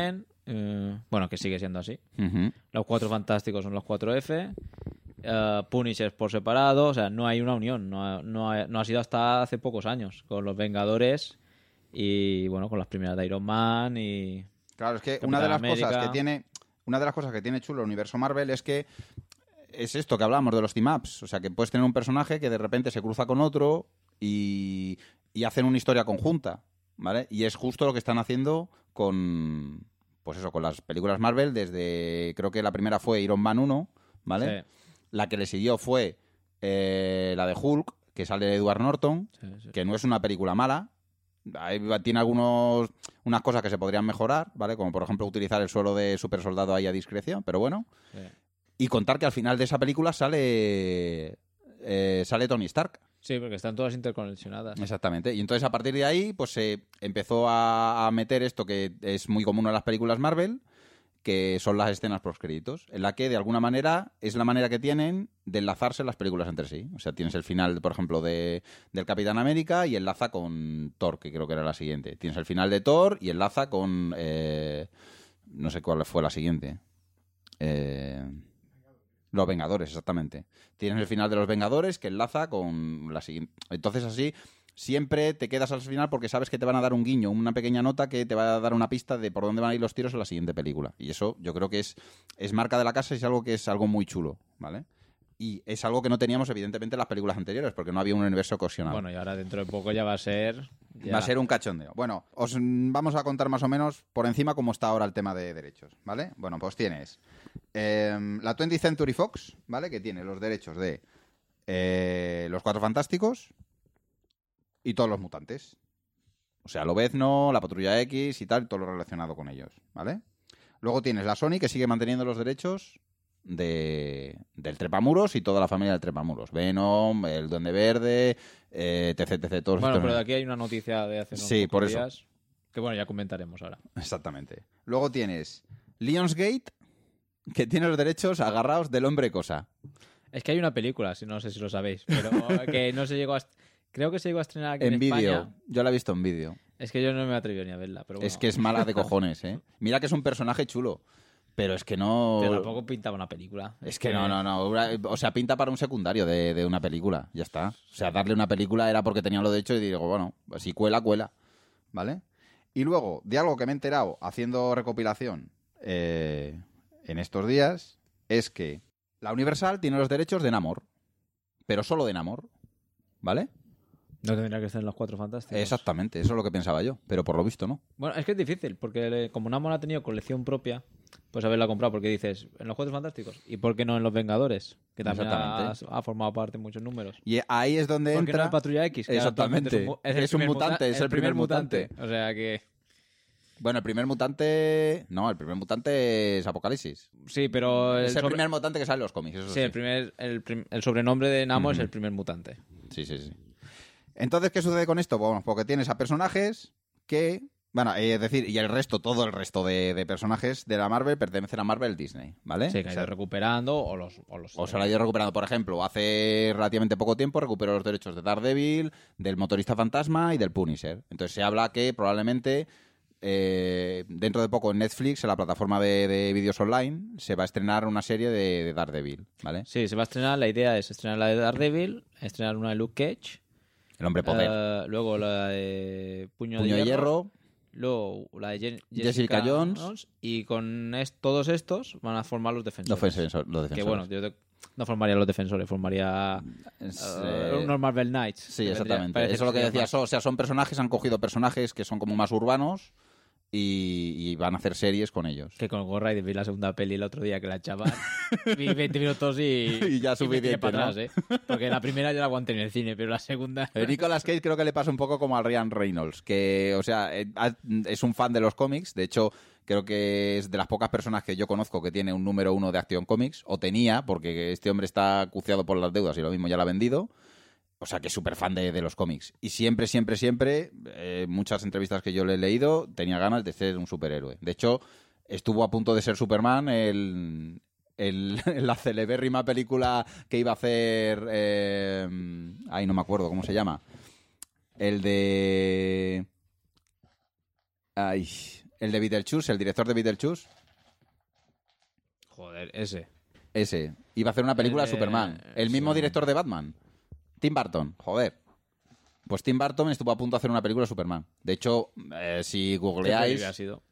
Eh, bueno, que sigue siendo así. Ujú. Los Cuatro Fantásticos son los cuatro F. Uh, Punisher por separado. O sea, no hay una unión. No ha, no, ha, no ha sido hasta hace pocos años. Con los Vengadores y, bueno, con las primeras de Iron Man y... Claro, es que Capitán una de las América. cosas que tiene... Una de las cosas que tiene chulo el universo Marvel es que es esto que hablábamos de los team-ups. O sea, que puedes tener un personaje que de repente se cruza con otro y, y hacen una historia conjunta, ¿vale? Y es justo lo que están haciendo con... Pues eso, con las películas Marvel desde... Creo que la primera fue Iron Man uno, ¿vale? Sí. La que le siguió fue eh, la de Hulk, que sale de Edward Norton, Sí, sí. que no es una película mala. Ahí va- tiene algunos unas cosas que se podrían mejorar, ¿vale? Como por ejemplo utilizar el suelo de super soldado ahí a discreción, pero bueno. Sí. Y contar que al final de esa película sale eh, sale Tony Stark. Sí, porque están todas interconexionadas. Exactamente. Y entonces a partir de ahí pues se empezó a, a meter esto que es muy común en las películas Marvel, que son las escenas postcréditos, en la que de alguna manera es la manera que tienen de enlazarse las películas entre sí. O sea, tienes el final, por ejemplo, de, del Capitán América y enlaza con Thor, que creo que era la siguiente. Tienes el final de Thor y enlaza con... eh, no sé cuál fue la siguiente. Eh, Los Vengadores, exactamente. Tienes el final de Los Vengadores que enlaza con la siguiente. Entonces así... Siempre te quedas al final porque sabes que te van a dar un guiño, una pequeña nota que te va a dar una pista de por dónde van a ir los tiros en la siguiente película. Y eso yo creo que es, es marca de la casa y es algo que es algo muy chulo, ¿vale? Y es algo que no teníamos evidentemente en las películas anteriores porque no había un universo cohesionado. Bueno, y ahora dentro de poco ya va a ser... ya- Va a ser un cachondeo. Bueno, os mm, vamos a contar más o menos por encima cómo está ahora el tema de derechos, ¿vale? Bueno, pues tienes eh, la twentieth Century Fox, ¿vale? Que tiene los derechos de eh, Los Cuatro Fantásticos y todos los mutantes. O sea, Lobezno, la Patrulla X y tal, todo lo relacionado con ellos, ¿vale? Luego tienes la Sony, que sigue manteniendo los derechos de, del Trepamuros y toda la familia del Trepamuros. Venom, el Duende Verde, eh, etc, etc. Todos Bueno, estos- pero de aquí hay una noticia de hace unos Sí, pocos por eso. días que, bueno, ya comentaremos ahora. Exactamente. Luego tienes Lionsgate, que tiene los derechos agarrados del Hombre Cosa. Es que hay una película, si no sé si lo sabéis, pero que no se llegó a... est- Creo que se llegó a estrenar aquí en, En vídeo. España. Yo la he visto en vídeo. Es que yo no me atreví ni a verla, pero bueno. Es que es mala de cojones, ¿eh? Mira que es un personaje chulo, pero es que no... Pero tampoco pintaba una película. Es que no, no, no. O sea, pinta para un secundario de, de una película. Ya está. O sea, darle una película era porque tenía lo de hecho y digo, bueno, pues si cuela, cuela. ¿Vale? Y luego, de algo que me he enterado haciendo recopilación eh, en estos días, es que la Universal tiene los derechos de Namor. Pero solo de Namor. ¿Vale? No tendría que estar en los Cuatro Fantásticos. Exactamente, eso es lo que pensaba yo. Pero por lo visto no. Bueno, es que es difícil, porque le- como Namor ha tenido colección propia, pues haberla comprado, porque dices, en los Cuatro Fantásticos, ¿y por qué no en los Vengadores? Que también ha, Exactamente. ha formado parte en muchos números. Y ahí es donde ¿Por qué no entra... en Patrulla X? Que Exactamente. actualmente mu- el Es un primer mutante, muta- es el primer mutante. O sea que... Bueno, el primer mutante... No, el primer mutante es Apocalipsis. Sí, pero... Es el sobre- primer mutante que sale en los cómics, eso Sí, sí. el, primer, el, prim- el sobrenombre de Namor Ujú. es el primer mutante. Sí, sí, sí. Entonces, ¿qué sucede con esto? Bueno, porque tienes a personajes que... Bueno, eh, es decir, y el resto, todo el resto de, de personajes de la Marvel pertenecen a Marvel Disney, ¿vale? Sí, que O ha sea, ido recuperando o los... O, los o se lo ha ido recuperando. Por ejemplo, hace relativamente poco tiempo recuperó los derechos de Daredevil, del Motorista Fantasma y del Punisher. Entonces se habla que probablemente eh, dentro de poco en Netflix, en la plataforma de, de vídeos online, se va a estrenar una serie de, de Daredevil, ¿vale? Sí, se va a estrenar, la idea es estrenar la de Daredevil, estrenar una de Luke Cage, El Hombre Poder. eh, luego la de Puño, Puño de Hierro. luego la de Jen- Jessica Jones. y con es- todos estos van a formar los Los defensores. defensores. Los Que defensores. bueno, yo te- no formaría los defensores, formaría Es, eh, eh, unos Marvel Knights. Sí, Vendría- exactamente. parece Eso es lo que sería decía. más. so- O sea, son personajes, han cogido personajes que son como más urbanos y, y van a hacer series con ellos. Que con Gorra y vi la segunda peli el otro día que la echaban. Vi veinte minutos y, Y ya me suficiente, tiré para ¿no? atrás, ¿eh? Porque la primera ya la aguanté en el cine, pero la segunda... Eh, Nicolas Cage creo que le pasa un poco como a Ryan Reynolds, que, o sea, eh, ha- es un fan de los cómics. De hecho, creo que es de las pocas personas que yo conozco que tiene un número uno de Action Comics, o tenía, porque este hombre está acuciado por las deudas y lo mismo ya lo ha vendido. O sea, que es súper fan de, de los cómics. Y siempre, siempre, siempre, eh, muchas entrevistas que yo le he leído, tenía ganas de ser un superhéroe. De hecho, estuvo a punto de ser Superman el, el- en la celebérrima película que iba a hacer... Eh, ay, no me acuerdo, ¿cómo se llama? El de... Ay, El de Beetlejuice, el director de Beetlejuice. Joder, ese. Ese. Iba a hacer una película El de de- Superman. El mismo sí. director de Batman. Tim Burton. Joder. Pues Tim Burton estuvo a punto de hacer una película de Superman. De hecho, eh, si ¿Qué googleáis... película ha sido?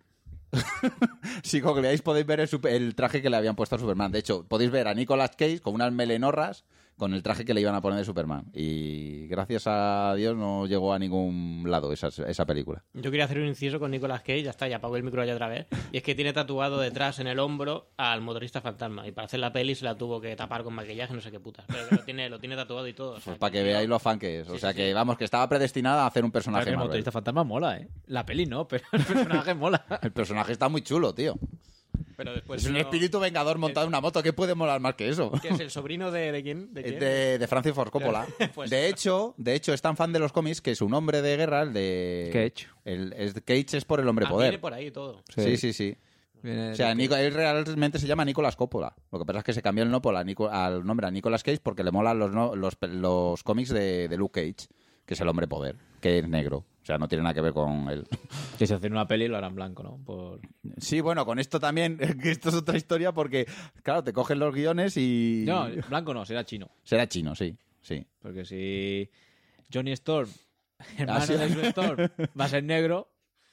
Si googleáis podéis ver el, super- el traje que le habían puesto a Superman. De hecho, podéis ver a Nicolas Cage con unas melenorras con el traje que le iban a poner de Superman. Y gracias a Dios no llegó a ningún lado esa, esa película. Yo quería hacer un inciso con Nicolas Cage, ya está, ya apago el micro ya otra vez. Y es que tiene tatuado detrás en el hombro al motorista fantasma. Y para hacer la peli se la tuvo que tapar con maquillaje, no sé qué puta. Pero que lo tiene, lo tiene tatuado y todo. O sea, Pues para que tío, veáis lo fan que es. O Sí, sea sí, que, sí. vamos, que estaba predestinada a hacer un Claro personaje que el Marvel. motorista fantasma mola, ¿eh? La peli no, pero el personaje mola. El personaje está muy chulo, tío. Pero después Es un no- espíritu vengador montado en una moto. ¿Qué puede molar más que eso? ¿Qué es el sobrino de, de quién? ¿De quién? De, de Francis Ford Coppola. Pues- De hecho, de hecho, es tan fan de los cómics que su nombre de guerra, el de... Cage. El, es, Cage es por el hombre Ah, poder. viene por ahí todo. Sí, sí, sí. Viene O sea, de- Nico- él realmente se llama Nicolas Coppola. Lo que pasa es que se cambió el, no, a Nico- al nombre a Nicolas Cage porque le molan los, no- los, pe- los cómics de, de Luke Cage, que es el hombre poder, que es negro. O sea, no tiene nada que ver con él. Que si hacen una peli lo harán blanco, ¿no? Por... Sí, bueno, con esto también, que esto es otra historia porque, claro, te cogen los guiones y... No, blanco no, será chino. Será chino, sí, sí. Porque si Johnny Storm, hermano Ah, sí. de Sue Storm, va a ser negro,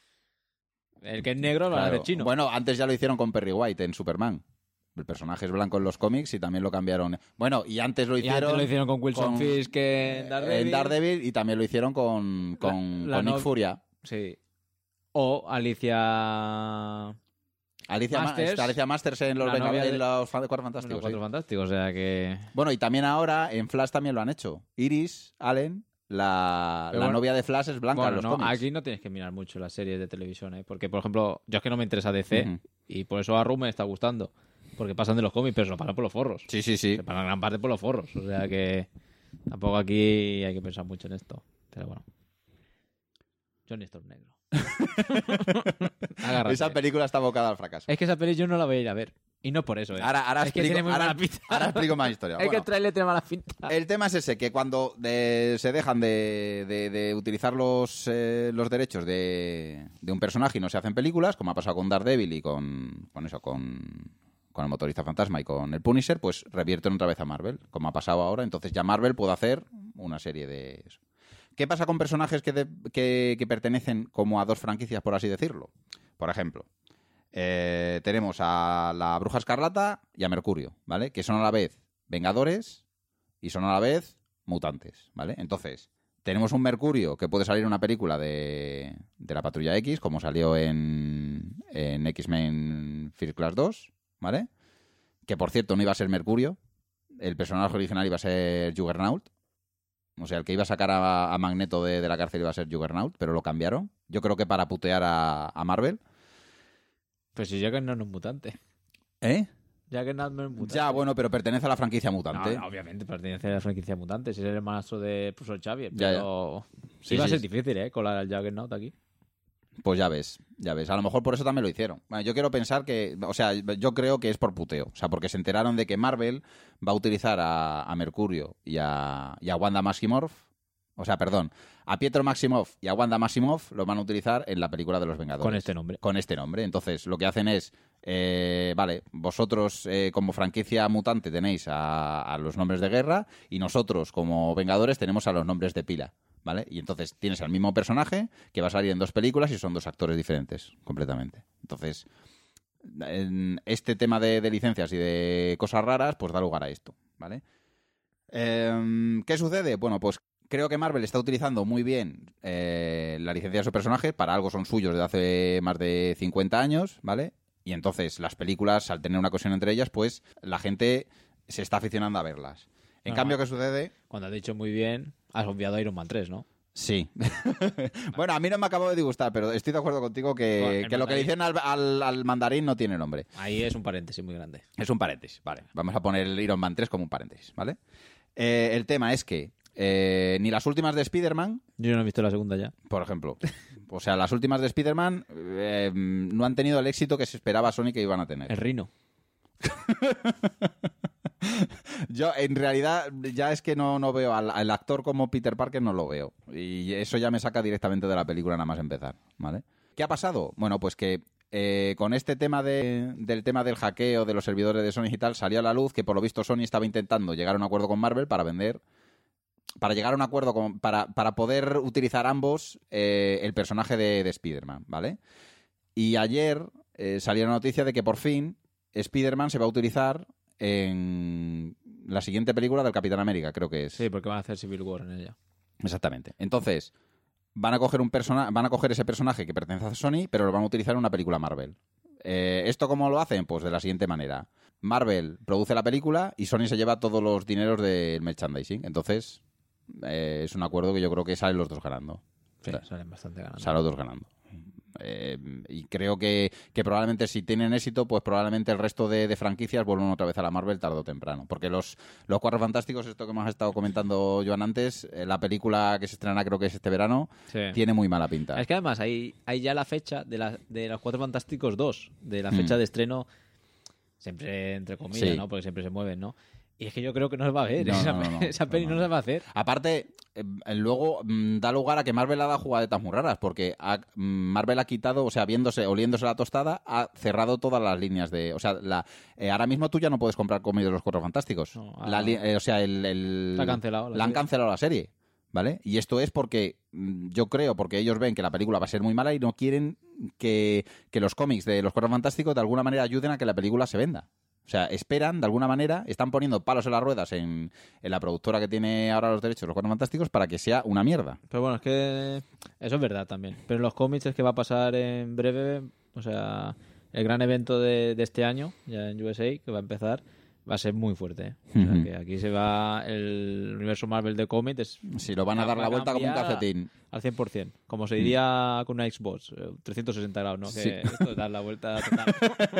el que es negro va a Claro. ser chino. Bueno, antes ya lo hicieron con Perry White en Superman. El personaje es blanco en los cómics y también lo cambiaron. Bueno, y antes lo y hicieron... antes lo hicieron con Wilson con- Fisk en Daredevil. En Daredevil y también lo hicieron con, con, La- la con Nick no- Furia. Sí. O Alicia... Alicia Masters, Masters, Alicia Masters en los, la Venga- novia de- en los Cuatro Los Fantásticos. Cuatro sí. Fantásticos, o sea que... Bueno, y también ahora en Flash también lo han hecho. Iris Allen, la, Pero la bueno, novia de Flash, es blanca en Bueno, los no, cómics. aquí no tienes que mirar mucho las series de televisión, ¿eh? Porque, por ejemplo, yo es que no me interesa D C Ujú. y por eso a Ru me está gustando. Porque pasan de los cómics, pero se lo pasan por los forros. Sí, sí, sí. Se pasan gran parte por los forros. O sea que tampoco aquí hay que pensar mucho en esto. Pero bueno. Johnny Storm negro. Agárrate. Esa película está abocada al fracaso. Es que esa peli yo no la voy a ir a ver. Y no por eso, ¿eh? Ahora, ahora es que explico, tiene muy ahora, mala pinta. ahora explico más historia. Es que Bueno, el trailer tiene mala pinta. el tema es ese, que cuando de- se dejan de, de- de utilizar los, eh, los derechos de, de un personaje y no se hacen películas, como ha pasado con Daredevil y con, con eso, con, con el motorista fantasma y con el Punisher, pues revierten otra vez a Marvel, como ha pasado ahora. Entonces ya Marvel puede hacer una serie de eso. ¿Qué pasa con personajes que, de- que, que pertenecen como a dos franquicias, por así decirlo? Por ejemplo, eh, tenemos a la Bruja Escarlata y a Mercurio, ¿vale? Que son a la vez Vengadores y son a la vez mutantes, ¿vale? Entonces, tenemos un Mercurio que puede salir en una película de, de la Patrulla X, como salió en, en X-Men First Class dos, ¿vale? Que, por cierto, no iba a ser Mercurio. El personaje original iba a ser Juggernaut. O sea, el que iba a sacar a, a Magneto de, de la cárcel iba a ser Juggernaut, pero lo cambiaron. Yo creo que para putear a, a Marvel. Pues si Juggernaut no es mutante. ¿Eh? Juggernaut no es mutante. Ya, bueno, pero pertenece a la franquicia No, mutante. no, obviamente pertenece a la franquicia mutante. Si es el hermanastro de profesor Xavier. Ya, ya. Pero Sí, iba a sí, ser sí. difícil, ¿eh? Colar al Juggernaut aquí. Pues ya ves, ya ves. A lo mejor por eso también lo hicieron. Bueno, yo quiero pensar que, o sea, yo creo que es por puteo. O sea, porque se enteraron de que Marvel va a utilizar a, a Mercurio y a, y a Wanda Maximoff. O sea, perdón, a Pietro Maximoff y a Wanda Maximoff los van a utilizar en la película de los Vengadores. Con este nombre. Con este nombre. Entonces, lo que hacen es, eh, vale, vosotros eh, como franquicia mutante tenéis a, a los nombres de guerra y nosotros como Vengadores tenemos a los nombres de pila, ¿vale? Y entonces tienes al mismo personaje que va a salir en dos películas y son dos actores diferentes, completamente. Entonces, en este tema de, de licencias y de cosas raras, pues da lugar a esto, ¿vale? Eh, ¿Qué sucede? Bueno, pues creo que Marvel está utilizando muy bien eh, la licencia de sus personajes, para algo son suyos desde hace más de cincuenta años, ¿vale? Y entonces las películas, al tener una cohesión entre ellas, pues la gente se está aficionando a verlas. En No, cambio, no. ¿qué sucede? Cuando has dicho muy bien, has obviado Iron Man tres, ¿no? Sí. Bueno, a mí no me acabó de disgustar, pero estoy de acuerdo contigo que, Bueno, el que lo que le mandarín. dicen al, al- al mandarín no tiene nombre. Ahí es un paréntesis muy grande. Es un paréntesis, vale. Vamos a poner el Iron Man tres como un paréntesis, ¿vale? Eh, el tema es que eh, ni las últimas de Spider-Man, Yo no he visto la segunda ya. por ejemplo, o sea, las últimas de Spider-Man eh, no han tenido el éxito que se esperaba Sony que iban a tener. El Rino. Yo, en realidad, ya es que no, no veo al, al actor como Peter Parker, no lo veo. Y eso ya me saca directamente de la película nada más empezar, ¿vale? ¿Qué ha pasado? Bueno, pues que eh, con este tema de, del tema del hackeo de los servidores de Sony y tal, salió a la luz que por lo visto Sony estaba intentando llegar a un acuerdo con Marvel para vender, para llegar a un acuerdo con, para, para poder utilizar ambos eh, el personaje de, de Spider-Man, ¿vale? Y ayer eh, salió la noticia de que por fin Spider-Man se va a utilizar en la siguiente película del Capitán América, creo que es. Sí, porque van a hacer Civil War en ella. Exactamente. Entonces, van a coger un persona van a coger ese personaje que pertenece a Sony, pero lo van a utilizar en una película Marvel. Eh, ¿Esto cómo lo hacen? Pues de la siguiente manera. Marvel produce la película y Sony se lleva todos los dineros del merchandising. Entonces, eh, es un acuerdo que yo creo que salen los dos ganando. Sí, O sea, salen bastante ganando. salen los dos ganando. Eh, y creo que, que probablemente si tienen éxito, pues probablemente el resto de, de franquicias vuelvan otra vez a la Marvel tarde o temprano. Porque los, los Cuatro Fantásticos, esto que hemos estado comentando Joan antes, eh, la película que se estrenará creo que es este verano, Sí. tiene muy mala pinta. Es que además hay, hay ya la fecha de, la, de los Cuatro Fantásticos dos, de la fecha Mm. de estreno, siempre entre comillas, Sí. ¿no? Porque siempre se mueven, ¿no? Y es que yo creo que no se va a ver. No, esa, no, no, no. esa peli No, no, no. se va a hacer. Aparte, eh, luego mm, da lugar a que Marvel ha dado jugadetas muy raras, porque ha- mm, Marvel ha quitado, o sea, viéndose, oliéndose la tostada, ha cerrado todas las líneas de... O sea, la, eh, ahora mismo tú ya no puedes comprar cómics de los Cuatro Fantásticos. No, La ah. li- eh, o sea, el... el- Está cancelado la la han serie. cancelado la serie, ¿vale? Y esto es porque, mm, yo creo, porque ellos ven que la película va a ser muy mala y no quieren que, que los cómics de los Cuatro Fantásticos de alguna manera ayuden a que la película se venda. O sea, esperan, de alguna manera, están poniendo palos en las ruedas en, en la productora que tiene ahora los derechos de los Cuatro Fantásticos para que sea una mierda. Pero bueno, es que eso es verdad también. Pero en los cómics es que va a pasar en breve, o sea, el gran evento de, de este año, ya en U S A, que va a empezar, va a ser muy fuerte. ¿eh? O sea, Ujú. que aquí se va el universo Marvel de cómics es- Si lo van a dar Va la a vuelta como un cambiar calcetín. al cien por ciento. Como se diría con una Xbox, eh, trescientos sesenta grados, ¿no? Que Sí. esto es dar la vuelta total.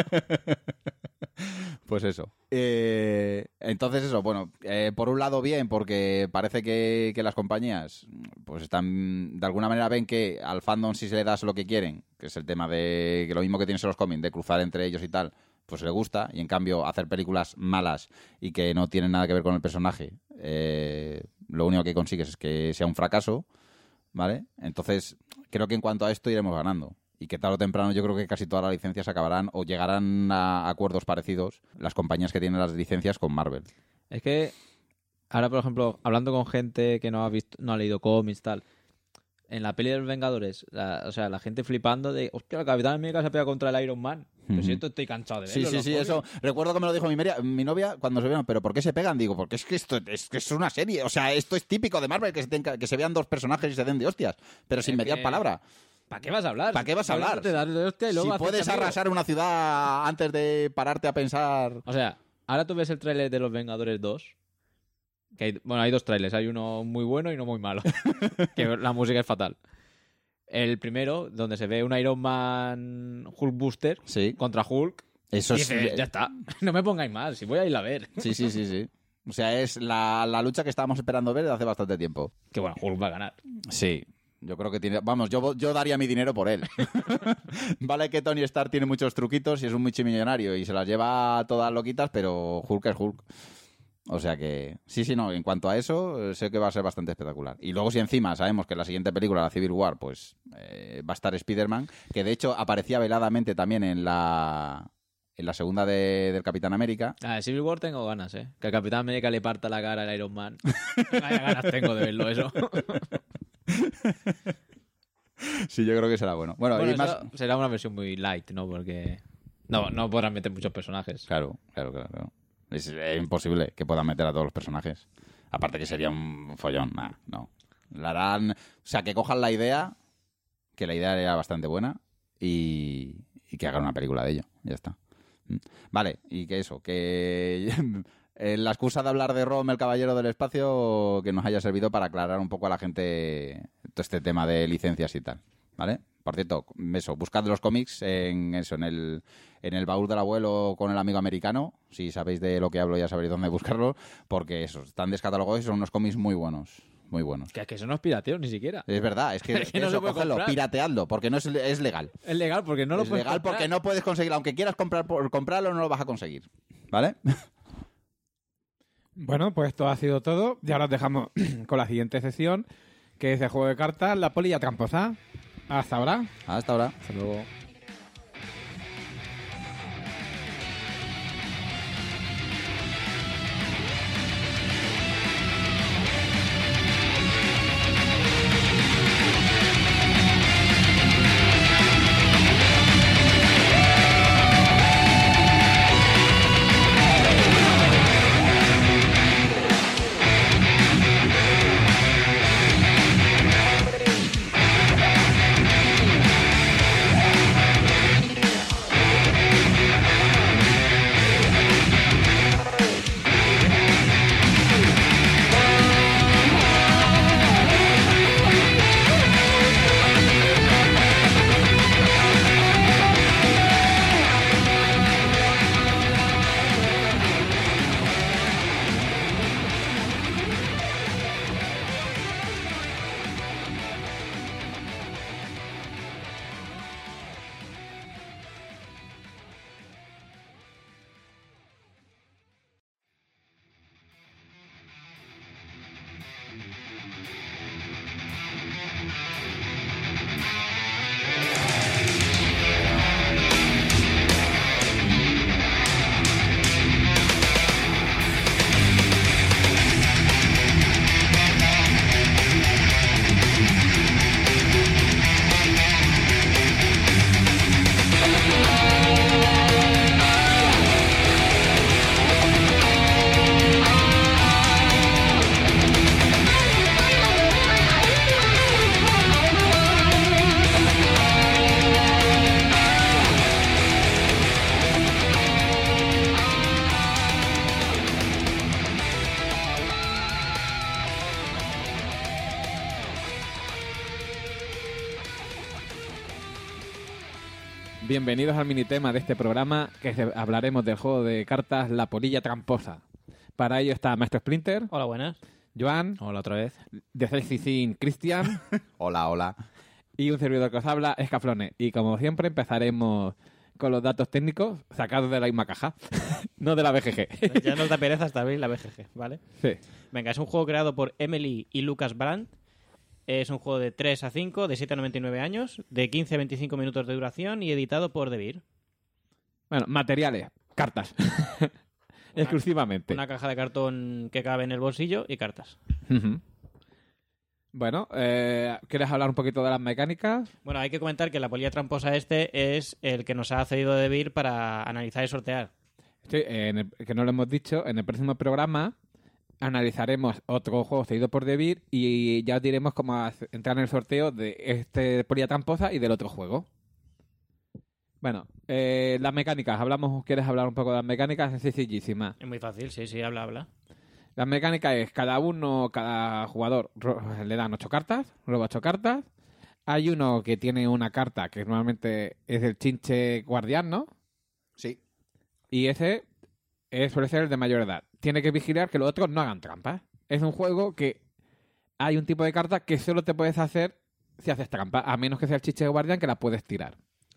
Pues eso. Eh, entonces eso, bueno, eh, por un lado bien, porque parece que, que las compañías pues están, de alguna manera ven que al fandom si se le das lo que quieren, que es el tema de que lo mismo que tienes en los cómics, de cruzar entre ellos y tal, pues le gusta, y en cambio hacer películas malas y que no tienen nada que ver con el personaje, eh, lo único que consigues es que sea un fracaso, ¿vale? Entonces, creo que en cuanto a esto iremos ganando. Y que tarde o temprano yo creo que casi todas las licencias acabarán o llegarán a acuerdos parecidos las compañías que tienen las licencias con Marvel. Es que ahora, por ejemplo, hablando con gente que no ha visto, no ha leído cómics, tal, en la peli de los Vengadores, la- o sea, la gente flipando de, hostia, el Capitán América se pega contra el Iron Man. Pero si Ujú. esto estoy cansado de Sí, verlo. sí, los sí, cómics. eso. Recuerdo que me lo dijo mi, meria- mi novia cuando se vieron, pero ¿por qué se pegan? Digo, porque es que esto es, que es una serie. O sea, esto es típico de Marvel, que se, tenga- que se vean dos personajes y se den de hostias, pero sin Es mediar que- palabra. ¿Para qué vas a hablar? ¿Para qué vas a hablar? Te das de hostia y luego Si haces puedes amigo. arrasar una ciudad antes de pararte a pensar... O sea, ahora tú ves el tráiler de Los Vengadores dos. Que hay, bueno, hay dos trailers. Hay uno muy bueno y uno muy malo. Que la música es fatal. El primero, donde se ve un Iron Man Hulkbuster Sí, contra Hulk. eso es... Dices, ya está. No me pongáis más. Si voy a ir a ver. Sí, sí, sí, sí. O sea, es la, la lucha que estábamos esperando ver desde hace bastante tiempo. Que bueno, Hulk va a ganar. Sí, yo creo que tiene... Vamos, yo, yo daría mi dinero por él. Vale que Tony Stark tiene muchos truquitos y es un multimillonario y se las lleva todas loquitas, pero Hulk es Hulk. O sea que... Sí, sí, no. En cuanto a eso, eh, sé que va a ser bastante espectacular. Y luego si encima sabemos que la siguiente película, la Civil War, pues eh, va a estar Spider-Man, que de hecho aparecía veladamente también en la... En la segunda de, del Capitán América. Ah, de Civil War tengo ganas, ¿eh? Que al Capitán América le parta la cara al Iron Man. Vaya ganas tengo de verlo eso. Sí, yo creo que será bueno. Bueno, Bueno, y más... eso será una versión muy light, ¿no? Porque no, no podrán meter muchos personajes. Claro, claro, claro. claro. Es, eh, imposible que puedan meter a todos los personajes. Aparte que sería un follón. Nah, no. La harán... O sea, que cojan la idea, que la idea era bastante buena, y, y que hagan una película de ello. Ya está. Mm. Vale, y que eso, que... eh, la excusa de hablar de Rom, el caballero del espacio, que nos haya servido para aclarar un poco a la gente todo este tema de licencias y tal. ¿Vale? Por cierto, eso, buscad los cómics en eso, en el, en el baúl del abuelo con el amigo americano. Si sabéis de lo que hablo ya sabréis dónde buscarlo, porque eso, están descatalogados y son unos cómics muy buenos. Muy buenos. Que es que eso no es pirateo ni siquiera. Es verdad, es que, Es que no eso, se puede cogedlo, comprar. pirateadlo, porque no es, es legal. Es legal porque no lo es puedes legal comprar. porque no puedes conseguirlo. Aunque quieras comprar por comprarlo, no lo vas a conseguir. ¿Vale? Bueno, pues esto ha sido todo. Y ahora os dejamos con la siguiente sesión, que es el juego de cartas, la polilla tramposa. Hasta ahora. Hasta ahora. Hasta luego. Bienvenidos al minitema de este programa, que se- hablaremos del juego de cartas La Polilla Tramposa. Para ello está Maestro Splinter, Hola, buenas. Joan, Hola otra vez. de Sexy Sin Cristian Hola, hola. y un servidor que os habla, Escaflone. Y como siempre empezaremos con los datos técnicos sacados de la misma caja, no de la B G G. Ya nos da pereza hasta abrir la B G G, ¿vale? Sí. Venga, es un juego creado por Emily y Lucas Brandt. Es un juego de tres a cinco, de siete a noventa y nueve años, de quince a veinticinco minutos de duración y editado por The Beer. Bueno, materiales, cartas. Exclusivamente. Una caja de cartón que cabe en el bolsillo y cartas. Ujú. Bueno, eh, ¿quieres hablar un poquito de las mecánicas? Bueno, hay que comentar que la polilla tramposa este es el que nos ha cedido The Beer para analizar y sortear. Sí, en el- que no lo hemos dicho, en el próximo programa analizaremos otro juego seguido por The Beer y ya os diremos cómo hace- entrar en el sorteo de este Polilla Tramposa y del otro juego. Bueno, eh, las mecánicas. Hablamos, ¿quieres hablar un poco de las mecánicas? Es sencillísima. Es muy fácil, sí, sí, habla, habla. La mecánica es cada uno, cada jugador ro- le dan ocho cartas, roba ocho cartas. Hay uno que tiene una carta que normalmente es el chinche guardián, ¿no? Sí. Y ese eh, suele ser el de mayor edad. Tiene que vigilar que los otros no hagan trampas. Es un juego que hay un tipo de carta que solo te puedes hacer si haces trampa, a menos que sea el chinche guardián que la puedes tirar.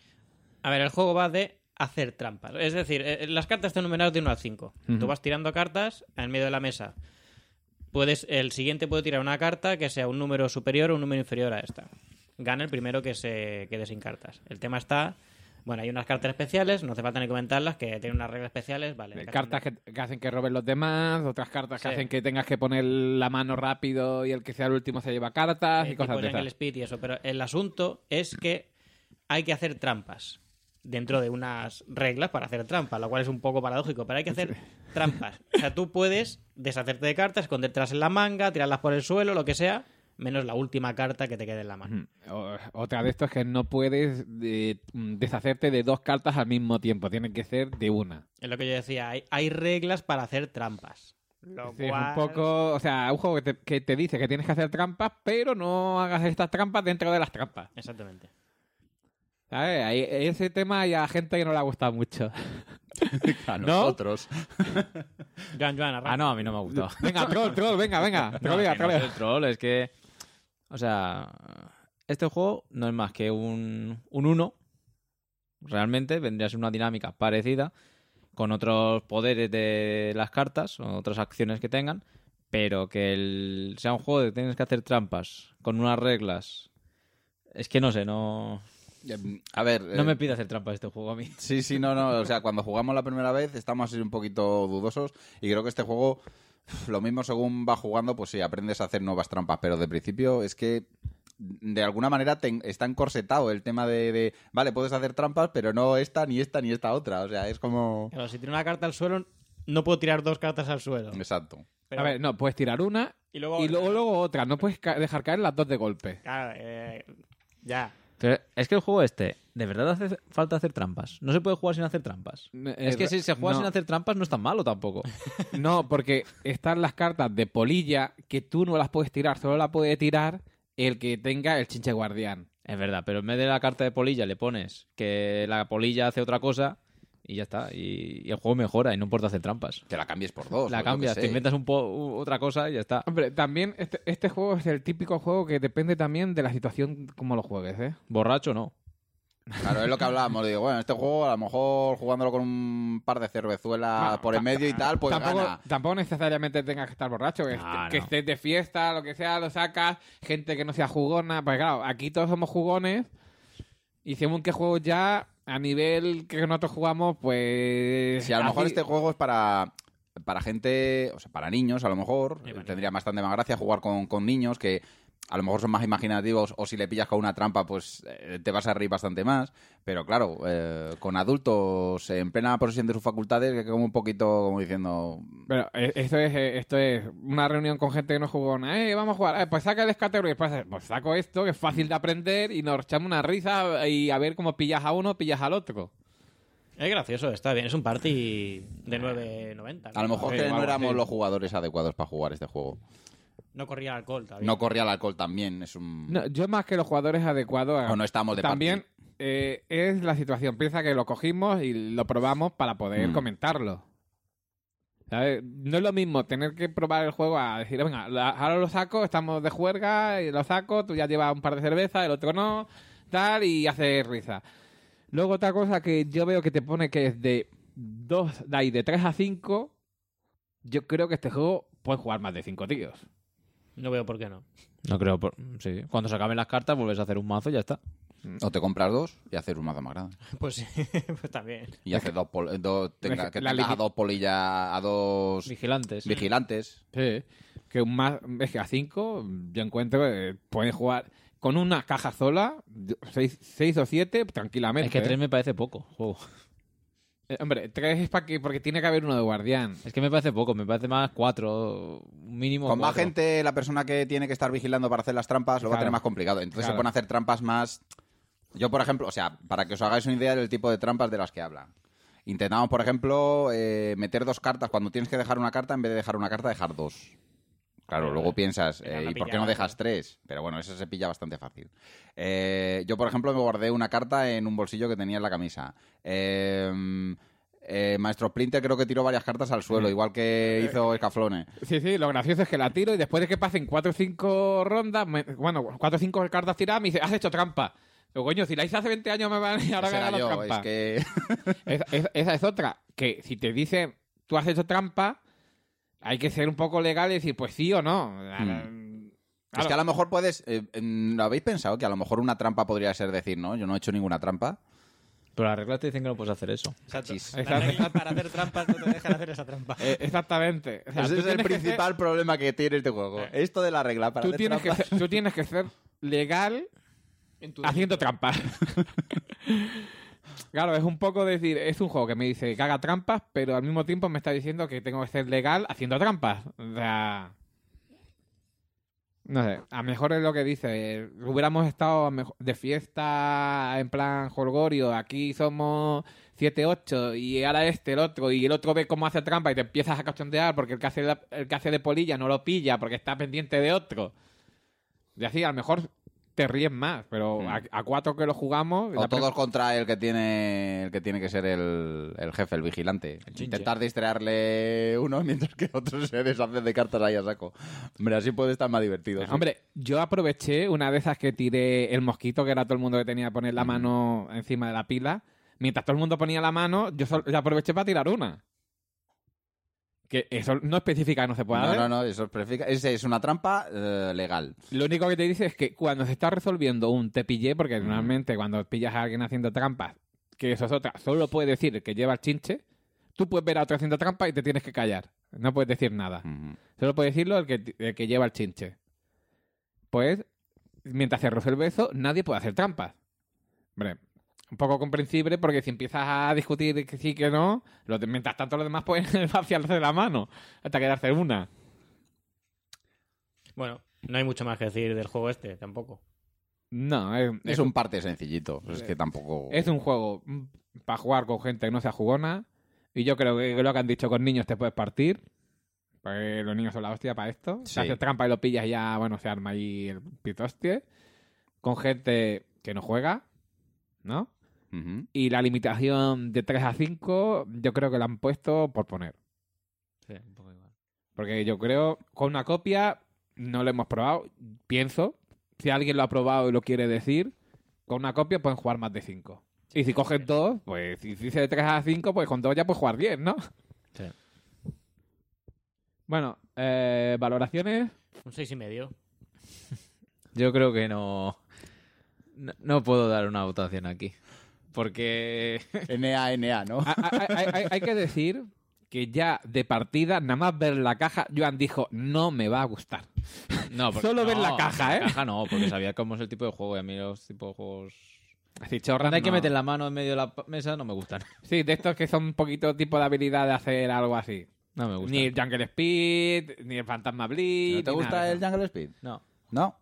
A ver, el juego va de hacer trampas. Es decir, eh, las cartas están numeradas de uno al cinco. Ujú. Tú vas tirando cartas en medio de la mesa. Puedes, el siguiente puede tirar una carta que sea un número superior o un número inferior a esta. Gana el primero que se quede sin cartas. El tema está... Bueno, hay unas cartas especiales, no hace falta ni comentarlas, que tienen unas reglas especiales, vale. Eh, en caso Cartas de- que, que hacen que roben los demás, otras cartas que Sí. hacen que tengas que poner la mano rápido y el que sea el último se lleva cartas eh, y cosas tipo de en el esas. speed y eso, pero el asunto es que hay que hacer trampas dentro de unas reglas para hacer trampas, lo cual es un poco paradójico, pero hay que hacer trampas. O sea, tú puedes deshacerte de cartas, escondértelas en la manga, tirarlas por el suelo, lo que sea, menos la última carta que te quede en la mano. Ujú. O- Otra de esto es que no puedes eh, mm, deshacerte de dos cartas al mismo tiempo, tienen que ser de una. Es lo que yo decía, hay, hay reglas para hacer trampas. Lo Sí, es cual- un poco, o sea, un juego que te, que te dice que tienes que hacer trampas, pero no hagas estas trampas dentro de las trampas. Exactamente. ¿Sabes? Ahí- ese tema hay a gente que no le ha gustado mucho. A ¿No? nosotros. Joan, Joan, arranca. Ah, no, a mí no me ha gustado. Venga, troll, troll, venga, venga. No, Trolea, que no trolea. es el troll, es que... O sea, este juego no es más que un un uno. Realmente vendría a ser una dinámica parecida, con otros poderes de las cartas, o otras acciones que tengan, pero que el, sea un juego de que tienes que hacer trampas con unas reglas Es que no sé, no... A ver... No eh, me pide hacer trampa este juego a mí. Sí, sí, no, no. O sea, cuando jugamos la primera vez estamos así un poquito dudosos y creo que este juego, lo mismo según va jugando, pues sí, aprendes a hacer nuevas trampas, pero de principio es que de alguna manera te, está encorsetado el tema de, de, vale, puedes hacer trampas, pero no esta, ni esta, ni esta otra. O sea, es como... Claro, si tiro una carta al suelo, no puedo tirar dos cartas al suelo. Exacto. Pero- A ver, no, puedes tirar una y luego, y luego, luego otra. No puedes ca- dejar caer las dos de golpe. Claro, eh, ya. Pero es que el juego este, ¿de verdad hace falta hacer trampas? No se puede jugar sin hacer trampas. Eh, Es que si se juega no. sin hacer trampas no es tan malo tampoco. No, porque están las cartas de polilla que tú no las puedes tirar, solo la puede tirar el que tenga el chinche guardián. Es verdad, pero en vez de la carta de polilla le pones que la polilla hace otra cosa y ya está. Y, y el juego mejora y no importa hacer trampas. Que la cambies por dos. La pues, yo cambias, qué te sé. inventas un po- u- otra cosa y ya está. Hombre, también este, este juego es el típico juego que depende también de la situación como lo juegues, ¿eh? Borracho no. Claro, es lo que hablábamos. Digo, bueno, este juego a lo mejor jugándolo con un par de cervezuelas Bueno, por en ta- medio y tal, pues tampoco, gana. tampoco necesariamente tengas que estar borracho, que, No, est- no. que estés de fiesta, lo que sea, lo sacas, gente que no sea jugona, pues claro, aquí todos somos jugones y según qué juegos ya, a nivel que nosotros jugamos, pues... Si a lo mejor así- este juego es para, para gente, o sea, para niños, a lo mejor, Sí, para tendría bastante más gracia jugar con, con niños que a lo mejor son más imaginativos o si le pillas con una trampa, pues eh, te vas a reír bastante más. Pero claro, eh, con adultos en plena posesión de sus facultades, que como un poquito como diciendo... Pero eh, esto es, eh, esto es una reunión con gente que no jugó nada. Eh, vamos a jugar. Eh, pues saca el escatero y después pues saco esto, que es fácil de aprender y nos echamos una risa y a ver cómo pillas a uno, pillas al otro. Es gracioso, está bien. Es un party de nueve noventa. A lo mejor Sí, que no algo éramos así. los jugadores adecuados para jugar este juego. No corría alcohol todavía. No corría el alcohol también, es un... No, yo más que los jugadores adecuados... O no estamos de también party. eh, es la situación. Piensa que lo cogimos y lo probamos para poder Mm. comentarlo. ¿Sabes? No es lo mismo tener que probar el juego a decir, venga, la- ahora lo saco, estamos de juerga, y lo saco, tú ya llevas un par de cervezas, el otro no, tal, y hace risa. Luego otra cosa que yo veo que te pone que es de dos, de ahí de tres a cinco, yo creo que este juego puede jugar más de cinco tíos. No veo por qué no. No creo. Por... Sí. Cuando se acaben las cartas vuelves a hacer un mazo y ya está. O te compras dos y haces un mazo más grande. Pues sí, pues también. Y haces dos, pol- dos tenga- Es que que la tengas a ligi- dos polillas, a dos Vigilantes. vigilantes. Sí, que un más, es que a cinco yo encuentro que pueden jugar con una caja sola, seis, seis o siete, tranquilamente. Es que ¿eh? tres me parece poco. Juego. Eh, hombre, tres es para que, porque tiene que haber uno de guardián. Es que me parece poco, me parece más cuatro, un mínimo Con más cuatro. gente, la persona que tiene que estar vigilando para hacer las trampas lo va a Claro. tener más complicado. Entonces Claro. se pone a hacer trampas más... Yo, por ejemplo, o sea, para que os hagáis una idea del tipo de trampas de las que hablan. Intentamos, por ejemplo, eh, meter dos cartas. Cuando tienes que dejar una carta, en vez de dejar una carta, dejar dos. Claro, Pero, luego piensas, era eh, una ¿y por qué pillada, no dejas ¿no? tres? Pero bueno, eso se pilla bastante fácil. Eh, yo, por ejemplo, me guardé una carta en un bolsillo que tenía en la camisa. Eh, eh, Maestro Splinter creo que tiró varias cartas al suelo, igual que hizo Escaflone. Sí, sí, lo gracioso es que la tiro y después de que pasen cuatro o cinco rondas, me- bueno, cuatro o cinco cartas tiradas, me dice, has hecho trampa. Digo, coño, si la hice hace veinte años me van y ahora Ese me era hagan yo, trampa. es que... Es- es- esa es otra, que si te dicen, tú has hecho trampa, hay que ser un poco legal y decir, pues sí o no. Es que a lo mejor puedes... eh, en- ¿Lo habéis pensado? Que a lo mejor una trampa podría ser decir, no, yo no he hecho ninguna trampa. Pero las reglas te dicen que no puedes hacer eso. Exacto. Chis. Las reglas para hacer trampas no te dejan hacer esa trampa. Eh, exactamente. O sea, Ese tú es el tienes que ser- principal problema que tiene este juego. Esto de la regla para tú hacer tienes, que trampas. ser, tú tienes que ser legal haciendo trampas. Claro, es un poco decir, es un juego que me dice que haga trampas, pero al mismo tiempo me está diciendo que tengo que ser legal haciendo trampas. O sea... No sé, a lo mejor es lo que dice. Hubiéramos estado a mejor- de fiesta en plan holgorio, aquí somos siete ocho y ahora este, el otro, y el otro ve cómo hace trampa y te empiezas a cachondear porque el que hace, la- el que hace de polilla no lo pilla porque está pendiente de otro. Y así, a lo mejor te ríes más, pero Mm. a, a cuatro que lo jugamos... O la todos contra el que tiene el que tiene que ser el, el jefe, el vigilante. chinche. Intentar distraerle uno mientras que otro se deshace de cartas ahí a saco. Hombre, así puede estar más divertido. sí. Hombre, yo aproveché una de esas que tiré el mosquito, que era todo el mundo que tenía que poner la mano encima de la pila. Mientras todo el mundo ponía la mano, yo, sol- yo aproveché para tirar una. Que eso no especifica que no se pueda No, hacer. no, no, eso especifica- es, es una trampa eh, legal. Lo único que te dice es que cuando se está resolviendo un te pillé, porque normalmente cuando pillas a alguien haciendo trampas, que eso es otra, solo puede decir que lleva el chinche, tú puedes ver a otro haciendo trampas y te tienes que callar. No puedes decir nada. Ujú. Solo puede decirlo el que, el que lleva el chinche. Pues, mientras se resuelve eso, nadie puede hacer trampas. Hombre, un poco comprensible porque si empiezas a discutir que sí, que no, los de- mientras tanto los demás pueden vaciarse la mano hasta quedarse una. Bueno, no hay mucho más que decir del juego este, tampoco. No, es, Es un parte sencillito. Es que tampoco. es un juego para jugar con gente que no sea jugona. Y yo creo que lo que han dicho con niños te puedes partir. Porque los niños son la hostia para esto. Sí. Si haces trampa y lo pillas y ya, bueno, se arma ahí el pitostie. Con gente que no juega, ¿no? Ujú. Y la limitación de tres a cinco, yo creo que la han puesto por poner. Sí, un poco igual. Porque yo creo, con una copia, no lo hemos probado. Pienso, si alguien lo ha probado y lo quiere decir, con una copia pueden jugar más de cinco. Y si coges dos, pues si dice de tres a cinco, pues con dos ya puedes jugar diez, ¿no? Sí. Bueno, eh, valoraciones. Un seis y medio. Yo creo que no, no. No puedo dar una votación aquí. Porque. N A N A, ¿no? Ha- ha- Hay, hay- hay que decir que ya de partida, nada más ver la caja, Joan dijo, no me va a gustar. No, porque- Solo ver no, la caja, ¿eh? La caja no, porque sabía cómo es el tipo de juego. Y a mí los tipos de juegos. Así chorras, Cuando hay que no. meter la mano en medio de la pa- mesa, no me gustan. Sí, de estos que son un poquito tipo de habilidad de hacer algo así. No me gustan. Ni el Jungle Speed, ni el Fantasma Blitz. ¿No te ni gusta nada de el eso. Jungle Speed? No, No.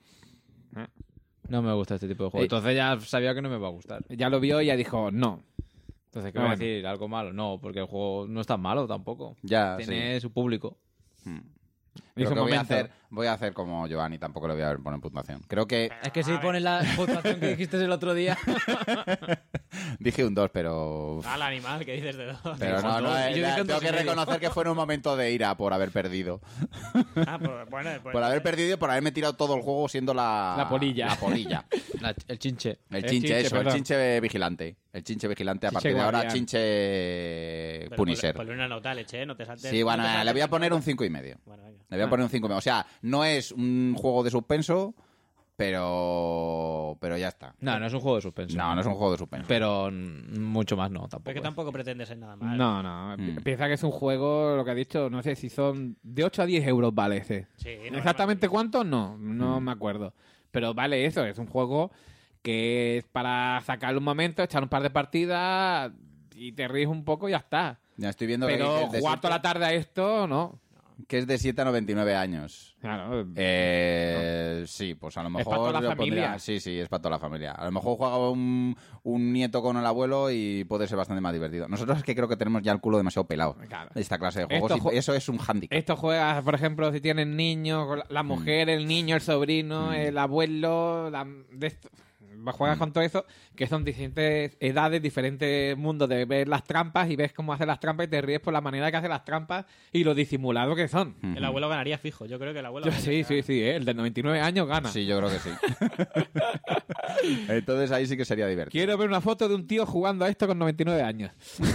no me gusta este tipo de juego. Eh, Entonces ya sabía que no me va a gustar. Ya lo vio y ya dijo, no. Entonces, ¿qué Ah, voy a bueno. decir? ¿Algo malo? No, porque el juego no es tan malo tampoco. Ya, Tiene su público. sí. Hmm. Y Creo su que voy a, momento. hacer, voy a hacer como Giovanni, tampoco le voy a poner puntuación. Creo que Es que si pones la puntuación que dijiste el otro día. dije un dos, pero... Al animal, que dices de dos. Pero no, no, dos. eh, Yo dije un tengo dos que y medio. reconocer que fue en un momento de ira por haber perdido. Ah, pues bueno, pues, Por haber perdido y por haberme tirado todo el juego siendo la... La polilla. La polilla. La- el chinche. El El chinche, chinche, eso, el perdón. chinche vigilante. El chinche vigilante, a Chinche partir de ahora, guardián. chinche pero Punisher. Ponle, ponle una nota, leche, no te saltes. Sí, bueno, no te le saltes voy a sin poner nota. un cinco y medio. Bueno, venga. Le voy a poner un cinco y medio. O sea, no es un juego de suspenso, pero pero ya está. No, no es un juego de suspenso. No, no es un juego de suspenso. Pero mm, mucho más no, tampoco. Porque tampoco pretende ser nada más. No, no. Mm. Piensa que es un juego, lo que ha dicho, no sé si son de ocho a diez euros vale ese. Sí, no, Exactamente no, cuánto, no. No Mm. me acuerdo. Pero vale eso, es un juego que es para sacarle un momento, echar un par de partidas y te ríes un poco y ya está. Ya estoy viendo que Pero dices de jugar toda la siete- tarde a esto, no. que es de siete a noventa y nueve años. Claro. Eh, sí, pues a lo mejor... para toda la yo familia. pondría- Sí, sí, es para toda la familia. A lo mejor juega un, un nieto con el abuelo y puede ser bastante más divertido. Nosotros es que creo que tenemos ya el culo demasiado pelado Claro. de esta clase de juegos Estos y ju- eso es un hándicap. Esto juegas, por ejemplo, si tienen niños, con la- la mujer, el niño, el sobrino, Mm. el abuelo, la- de esto. Juegas Mm. con todo eso, que son diferentes edades, diferentes mundos de ver las trampas y ves cómo hace las trampas y te ríes por la manera que hace las trampas y lo disimulado que son. Ujú. El abuelo ganaría fijo. Yo creo que el abuelo. Yo- ganaría. sí, sí, sí, ¿eh? El de noventa y nueve años gana. Sí, yo creo que sí. Entonces ahí sí que sería divertido. Quiero ver una foto de un tío jugando a esto con noventa y nueve años.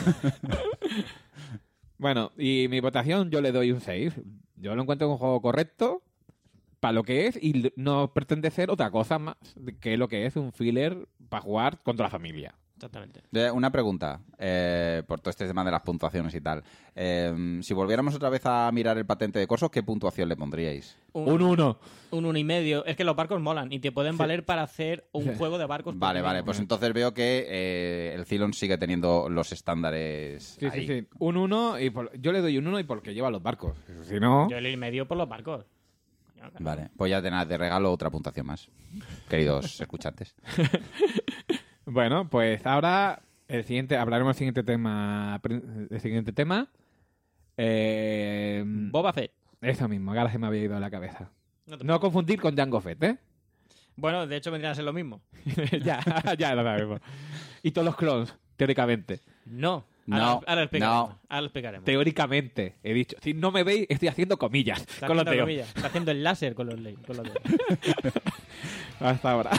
Bueno, y mi votación yo le doy un seis. Yo lo encuentro un juego correcto para lo que es y no pretende ser otra cosa más que lo que es un filler para jugar contra la familia. Exactamente. Eh, Una pregunta, eh, por todo este tema de las puntuaciones y tal. Eh, si volviéramos otra vez a mirar el patente de Corsos, ¿qué puntuación le pondríais? Un uno. Un uno y medio. Es que los barcos molan y te pueden valer para hacer un Sí. juego de barcos. por Vale, ti vale, mismo. pues entonces veo que eh, el Cylon sigue teniendo los estándares Sí, ahí. sí, sí. Un uno y por- yo le doy un uno y porque lleva los barcos. Si no... Yo el y medio por los barcos. Coño, claro. Vale, pues ya tenés de regalo otra puntuación más, queridos escuchantes. Bueno, pues ahora el siguiente hablaremos del siguiente tema. prin- El siguiente tema. Eh, Boba Fett. Eso mismo, que ahora se me había ido a la cabeza. No te- No confundir con Jango Fett, ¿eh? Bueno, de hecho vendrían a ser lo mismo. ya, ya lo sabemos. Y todos los clones, teóricamente. No. No, Ahora, ahora lo explicaremos. no. Ahora lo explicaremos. Teóricamente, he dicho. Si no me veis, estoy haciendo comillas Está con los haciendo dedos. comillas. Está haciendo el láser con los, le- con los dedos. Hasta ahora.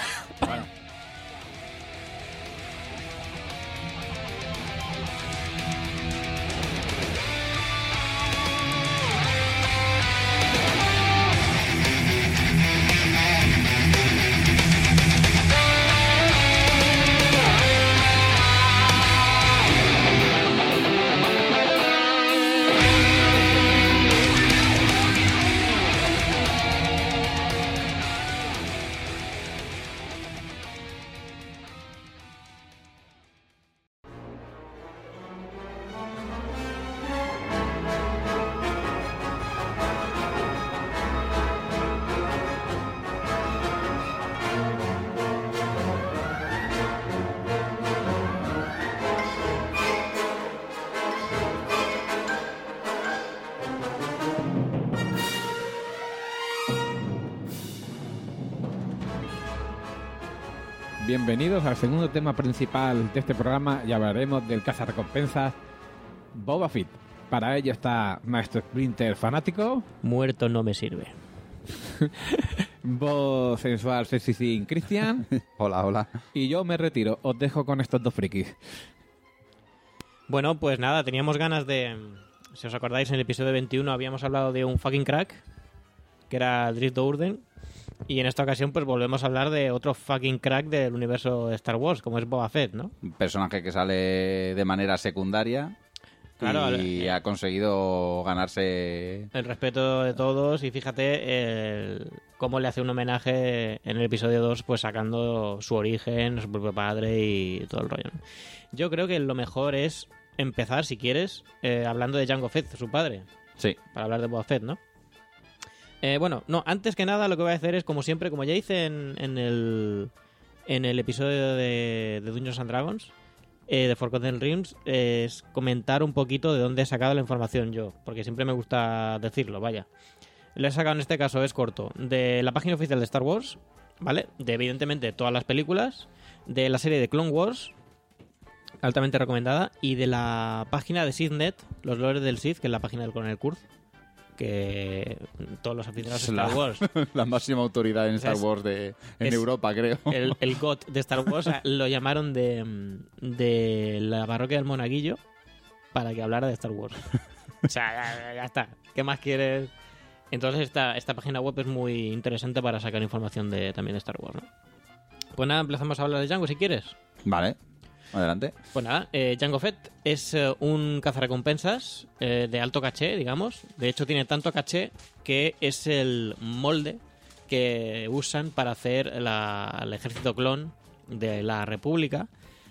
bienvenidos al segundo tema principal de este programa y hablaremos del cazarrecompensas Boba Fett. Para ello está Maestro Splinter fanático. Muerto no me sirve. Voz sensual sexy sin Cristian. Hola, hola. Y yo me retiro. Os dejo con estos dos frikis. Bueno, pues nada, teníamos ganas de... Si os acordáis, en el episodio veintiuno habíamos hablado de un fucking crack, que era Drift Do'Urden. Y en esta ocasión pues volvemos a hablar de otro fucking crack del universo de Star Wars, como es Boba Fett, ¿no? Un personaje que sale de manera secundaria. Claro, y eh, ha conseguido ganarse el respeto de todos. Y fíjate el, cómo le hace un homenaje en el episodio dos, pues sacando su origen, su propio padre y todo el rollo, ¿no? Yo creo que lo mejor es empezar, si quieres, eh, hablando de Jango Fett, su padre. Sí. Para hablar de Boba Fett, ¿no? Eh, bueno, no, antes que nada lo que voy a hacer es, como siempre, como ya hice en, en, el, en el episodio de, de Dungeons and Dragons, eh, de Forgotten Realms, eh, es comentar un poquito de dónde he sacado la información yo, porque siempre me gusta decirlo, vaya. Lo he sacado en este caso, es corto, de la página oficial de Star Wars, ¿vale? De evidentemente todas las películas, de la serie de Clone Wars, altamente recomendada, y de la página de SithNet, los lores del Sith, que es la página del Coronel Kurz, que todos los aficionados de Star la, Wars, la máxima autoridad en Star Es- Wars de, en es- Europa, creo. el, el God de Star Wars, o sea, lo llamaron de, de la parroquia del Monaguillo para que hablara de Star Wars. O sea, ya, ya está. ¿Qué más quieres? Entonces esta, esta página web es muy interesante para sacar información de también de Star Wars, ¿no? Pues nada, empezamos a hablar de Jango, si quieres. Vale, adelante. Pues nada, eh, Jango Fett es eh, un cazarrecompensas eh, de alto caché, digamos. De hecho, tiene tanto caché que es el molde que usan para hacer la- el ejército clon de la República.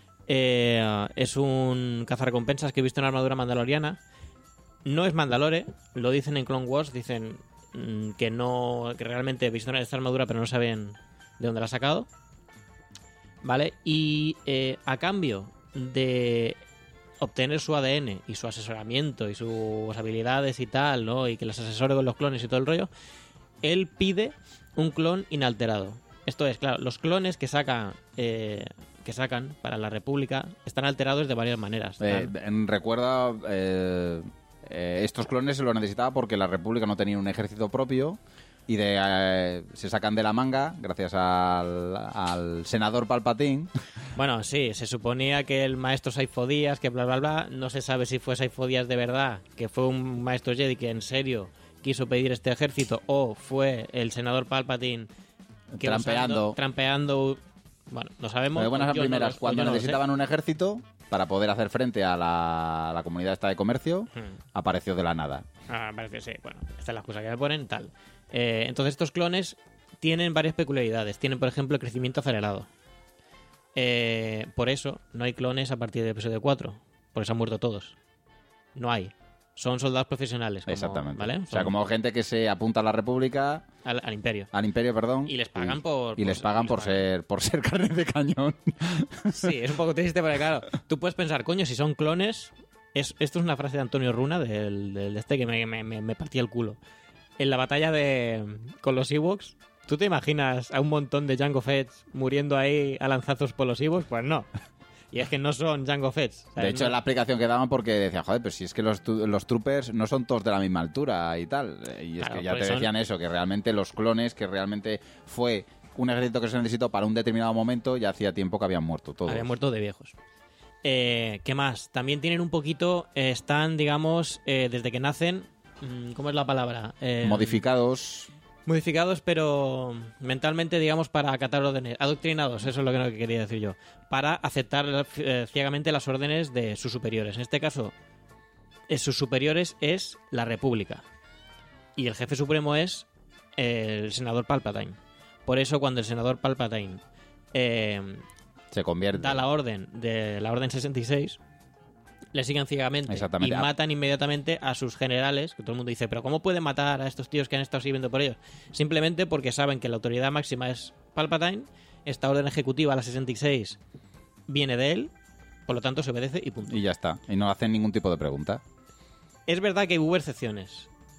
Eh, es un cazarrecompensas que he visto en armadura mandaloriana. No es Mandalore, lo dicen en Clone Wars, dicen mm, que no, que realmente he visto esta armadura, pero no saben de dónde la ha sacado. ¿Vale? Y eh, a cambio de obtener su A D N y su asesoramiento y sus habilidades y tal, ¿no? Y que les asesore con los clones y todo el rollo, él pide un clon inalterado. Esto es, claro, los clones que sacan, eh, que sacan para la República están alterados de varias maneras. Eh, Están- en- recuerda, eh, eh, estos clones se lo necesitaba porque la República no tenía un ejército propio y de, eh, se sacan de la manga gracias al, al senador Palpatine. Bueno, sí, se suponía que el maestro Saifo Díaz, que bla, bla, bla, no se sabe si fue Saifo Díaz de verdad, que fue un maestro Jedi que en serio quiso pedir este ejército, o fue el senador Palpatine que Trampeando. usando- trampeando. Bueno, no sabemos. De buenas a yo no primeras, lo- cuando yo no lo sé. necesitaban un ejército para poder hacer frente a la, a la comunidad esta de comercio, Hmm. apareció de la nada. Ah, parece sí. Bueno, esta es la excusa que me ponen, tal. Eh, entonces estos clones tienen varias peculiaridades. Tienen, por ejemplo, el crecimiento acelerado. Eh, por eso no hay clones a partir del episodio cuatro. Por eso han muerto todos. No hay. Son soldados profesionales. Como, Exactamente. ¿vale? O sea, Son como gente que se apunta a la República, al, al imperio. al Imperio, perdón. Y les pagan por- Y por- les pagan les por pagan. ser por ser carne de cañón. Sí, es un poco triste porque, claro, tú puedes pensar, coño, si son clones... Es, esto es una frase de Antonio Runa, del, del de este, que me, me, me- me partía el culo. En la batalla de con los Ewoks, ¿tú te imaginas a un montón de Jango Fetts muriendo ahí a lanzazos por los Ewoks? Pues no. Y es que no son Jango Fetts. ¿sabes? De hecho, No- la explicación que daban porque decían, joder, pues si es que los, tu- los troopers no son todos de la misma altura y tal. Y es Claro, que ya pues te son- decían eso, que realmente los clones, que realmente fue un ejército que se necesitó para un determinado momento, ya hacía tiempo que habían muerto todos. Habían muerto de viejos. Eh, ¿Qué más? También tienen un poquito, eh, están, digamos, eh, desde que nacen, mm, ¿cómo es la palabra? Eh, Modificados. Modificados, pero mentalmente, digamos, para acatar órdenes. Adoctrinados, eso es lo que quería decir yo. Para aceptar eh, ciegamente las órdenes de sus superiores. En este caso, eh, sus superiores es la República. Y el jefe supremo es eh, el senador Palpatine. Por eso, cuando el senador Palpatine eh, Se convierte. da la orden de la Orden sesenta y seis, le siguen ciegamente Exactamente. y matan inmediatamente a sus generales, que todo el mundo dice, pero ¿cómo pueden matar a estos tíos que han estado sirviendo por ellos? Simplemente porque saben que la autoridad máxima es Palpatine, esta orden ejecutiva, la sesenta y seis, viene de él, por lo tanto se obedece y punto. Y ya está. Y no hacen ningún tipo de pregunta. Es verdad que hubo excepciones.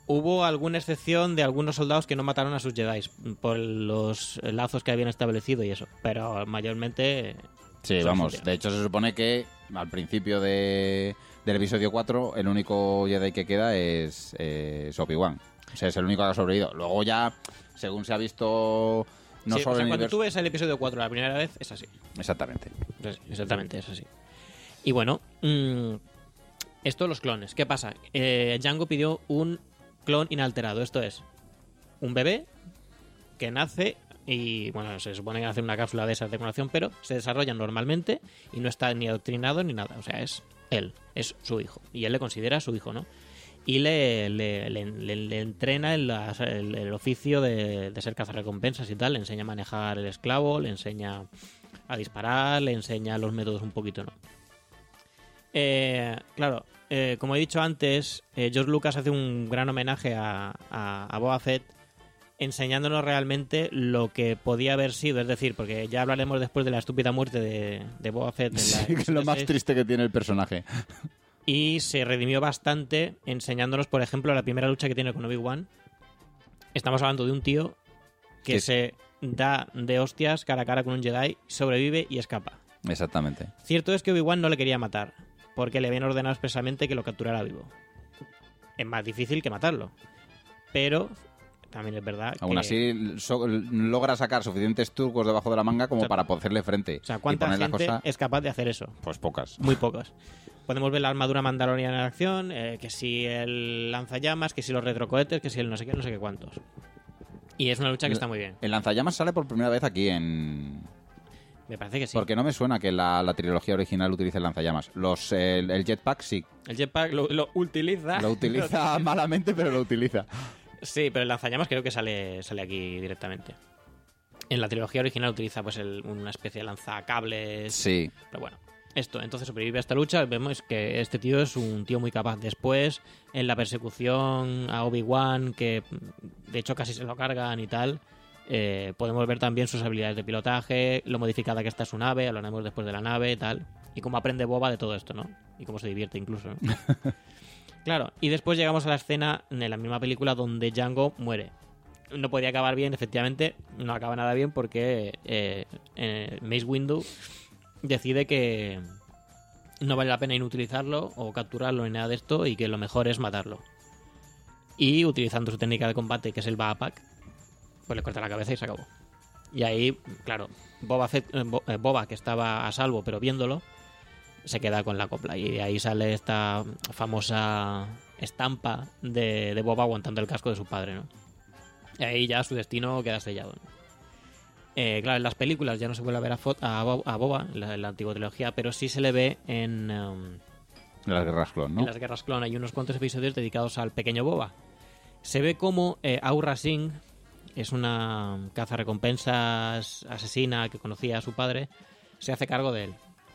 Hubo alguna excepción de algunos soldados que no mataron a sus Jedi por los lazos que habían establecido y eso, pero mayormente... Sí, vamos, de hecho se supone que al principio de, del episodio cuatro el único Jedi que queda es, eh, es Obi-Wan. O sea, es el único que ha sobrevivido. Luego ya, según se ha visto... No sí, solo o sea, en cuando universo... tú ves el episodio cuatro la primera vez, es así. Exactamente. Pues exactamente, es así. Y bueno, mmm, esto los clones. ¿Qué pasa? Eh, Django pidió un clon inalterado. Esto es un bebé que nace y, bueno, se supone que nace en una cápsula de esa decoración, pero se desarrolla normalmente y no está ni adoctrinado ni nada. O sea, es él, es su hijo. Y él le considera su hijo, ¿no? Y le, le, le, le, le entrena el, el, el oficio de, de ser cazarrecompensas y tal. Le enseña a manejar el esclavo, le enseña a disparar, le enseña los métodos un poquito, ¿no? Eh, claro, eh, como he dicho antes, eh, George Lucas hace un gran homenaje a, a, a Boba Fett, enseñándonos realmente lo que podía haber sido. Es decir, porque ya hablaremos después de la estúpida muerte de, de Boba Fett. En la Sí, que es lo más triste que tiene el personaje. Y se redimió bastante enseñándonos, por ejemplo, la primera lucha que tiene con Obi-Wan. Estamos hablando de un tío que Sí. se da de hostias cara a cara con un Jedi, sobrevive y escapa. Exactamente. Cierto es que Obi-Wan no le quería matar, porque le habían ordenado expresamente que lo capturara vivo. Es más difícil que matarlo. Pero también es verdad Aún que... así, so- logra sacar suficientes turcos debajo de la manga como O sea, para hacerle frente. O sea, y ¿cuánta poner la gente cosa, es capaz de hacer eso? pues pocas. Muy pocos. Podemos ver la armadura mandaloriana en acción, eh, que si el lanzallamas, que si los retrocohetes, que si el no sé qué, no sé qué cuántos. Y es una lucha que está muy bien. El lanzallamas sale por primera vez aquí en... Me parece que sí. Porque no me suena que la, la trilogía original utilice el lanzallamas. Los, el, el jetpack sí. El jetpack lo, lo utiliza. Lo utiliza malamente, pero lo utiliza. Sí, pero el lanzallamas creo que sale, sale aquí directamente. En la trilogía original utiliza pues el- una especie de lanzacables. Sí. Pero bueno, esto. Entonces sobrevive a esta lucha. Vemos que este tío es un tío muy capaz. Después, en la persecución a Obi-Wan, que de hecho casi se lo cargan y tal, eh, podemos ver también sus habilidades de pilotaje, lo modificada que está su nave, hablaremos después de la nave y tal. Y cómo aprende Boba de todo esto, ¿no? Y cómo se divierte incluso, ¿no? Claro, y después llegamos a la escena en la misma película donde Django muere. No podía acabar bien, efectivamente, no acaba nada bien porque eh, eh, Mace Windu decide que no vale la pena inutilizarlo o capturarlo ni nada de esto y que lo mejor es matarlo. Y utilizando su técnica de combate, que es el Bapac, pues le corta la cabeza y se acabó. Y ahí, claro, Boba, Fett- eh, Bo- eh, Boba, que estaba a salvo pero viéndolo, se queda con la copla. Y de ahí sale esta famosa estampa de, de Boba aguantando el casco de su padre, ¿no? Y ahí ya su destino queda sellado, ¿no? Eh, claro, en las películas ya no se vuelve a ver a, Fo- a, Bo- a Boba, en la, en la antigua trilogía, pero sí se le ve en, um, Las guerras clon, ¿no? en las Guerras Clon. Hay unos cuantos episodios dedicados al pequeño Boba. Se ve como eh, Aurra Singh es una cazarrecompensas asesina que conocía a su padre, se hace cargo de él.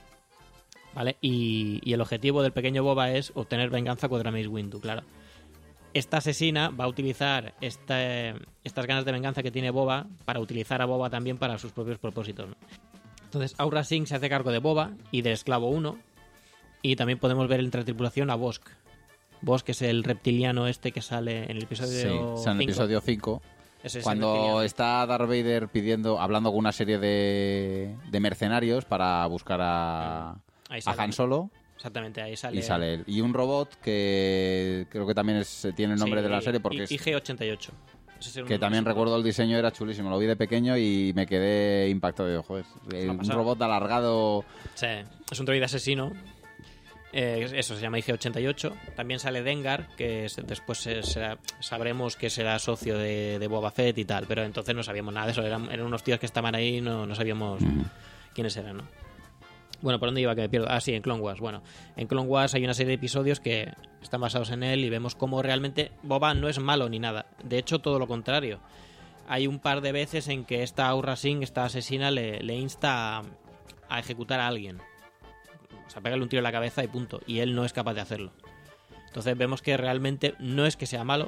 ¿Vale? Y, y el objetivo del pequeño Boba es obtener venganza contra Mace Windu, claro. Esta asesina va a utilizar esta- estas ganas de venganza que tiene Boba para utilizar a Boba también para sus propios propósitos, ¿no? Entonces Aurra Singh se hace cargo de Boba y del esclavo uno. Y también podemos ver entre tripulación a Bossk. Bossk es el reptiliano este que sale en el episodio Sí, o sea, en el cinco. episodio cinco. Ese es el Cuando reptiliano. está Darth Vader pidiendo, hablando con una serie de, de mercenarios para buscar a, Ahí a sale. Han Solo Exactamente, ahí sale. y sale él. Y un robot que creo que también es, tiene el nombre Sí, de la serie porque I- es, I G ochenta y ocho. Ese es un- que también es un- recuerdo el diseño, era chulísimo. Lo vi de pequeño y me quedé impactado. Digo, joder, eh, un pasada. robot alargado. Sí, es un droide asesino. Eh, eso se llama I G ochenta y ocho. También sale Dengar, que es- después se- será- sabremos que será socio de, de Boba Fett y tal, pero entonces no sabíamos nada de eso. Eran, eran unos tíos que estaban ahí y no, no sabíamos quiénes eran, ¿no? Bueno, ¿por dónde iba? Que me pierdo. Ah, sí, en Clone Wars. Bueno, en Clone Wars hay una serie de episodios que están basados en él y vemos cómo realmente Boba no es malo ni nada. De hecho, todo lo contrario. Hay un par de veces en que esta Aurra Singh, esta asesina, le, le insta a, a ejecutar a alguien. O sea, pegarle un tiro en la cabeza y punto. Y él no es capaz de hacerlo. Entonces vemos que realmente no es que sea malo.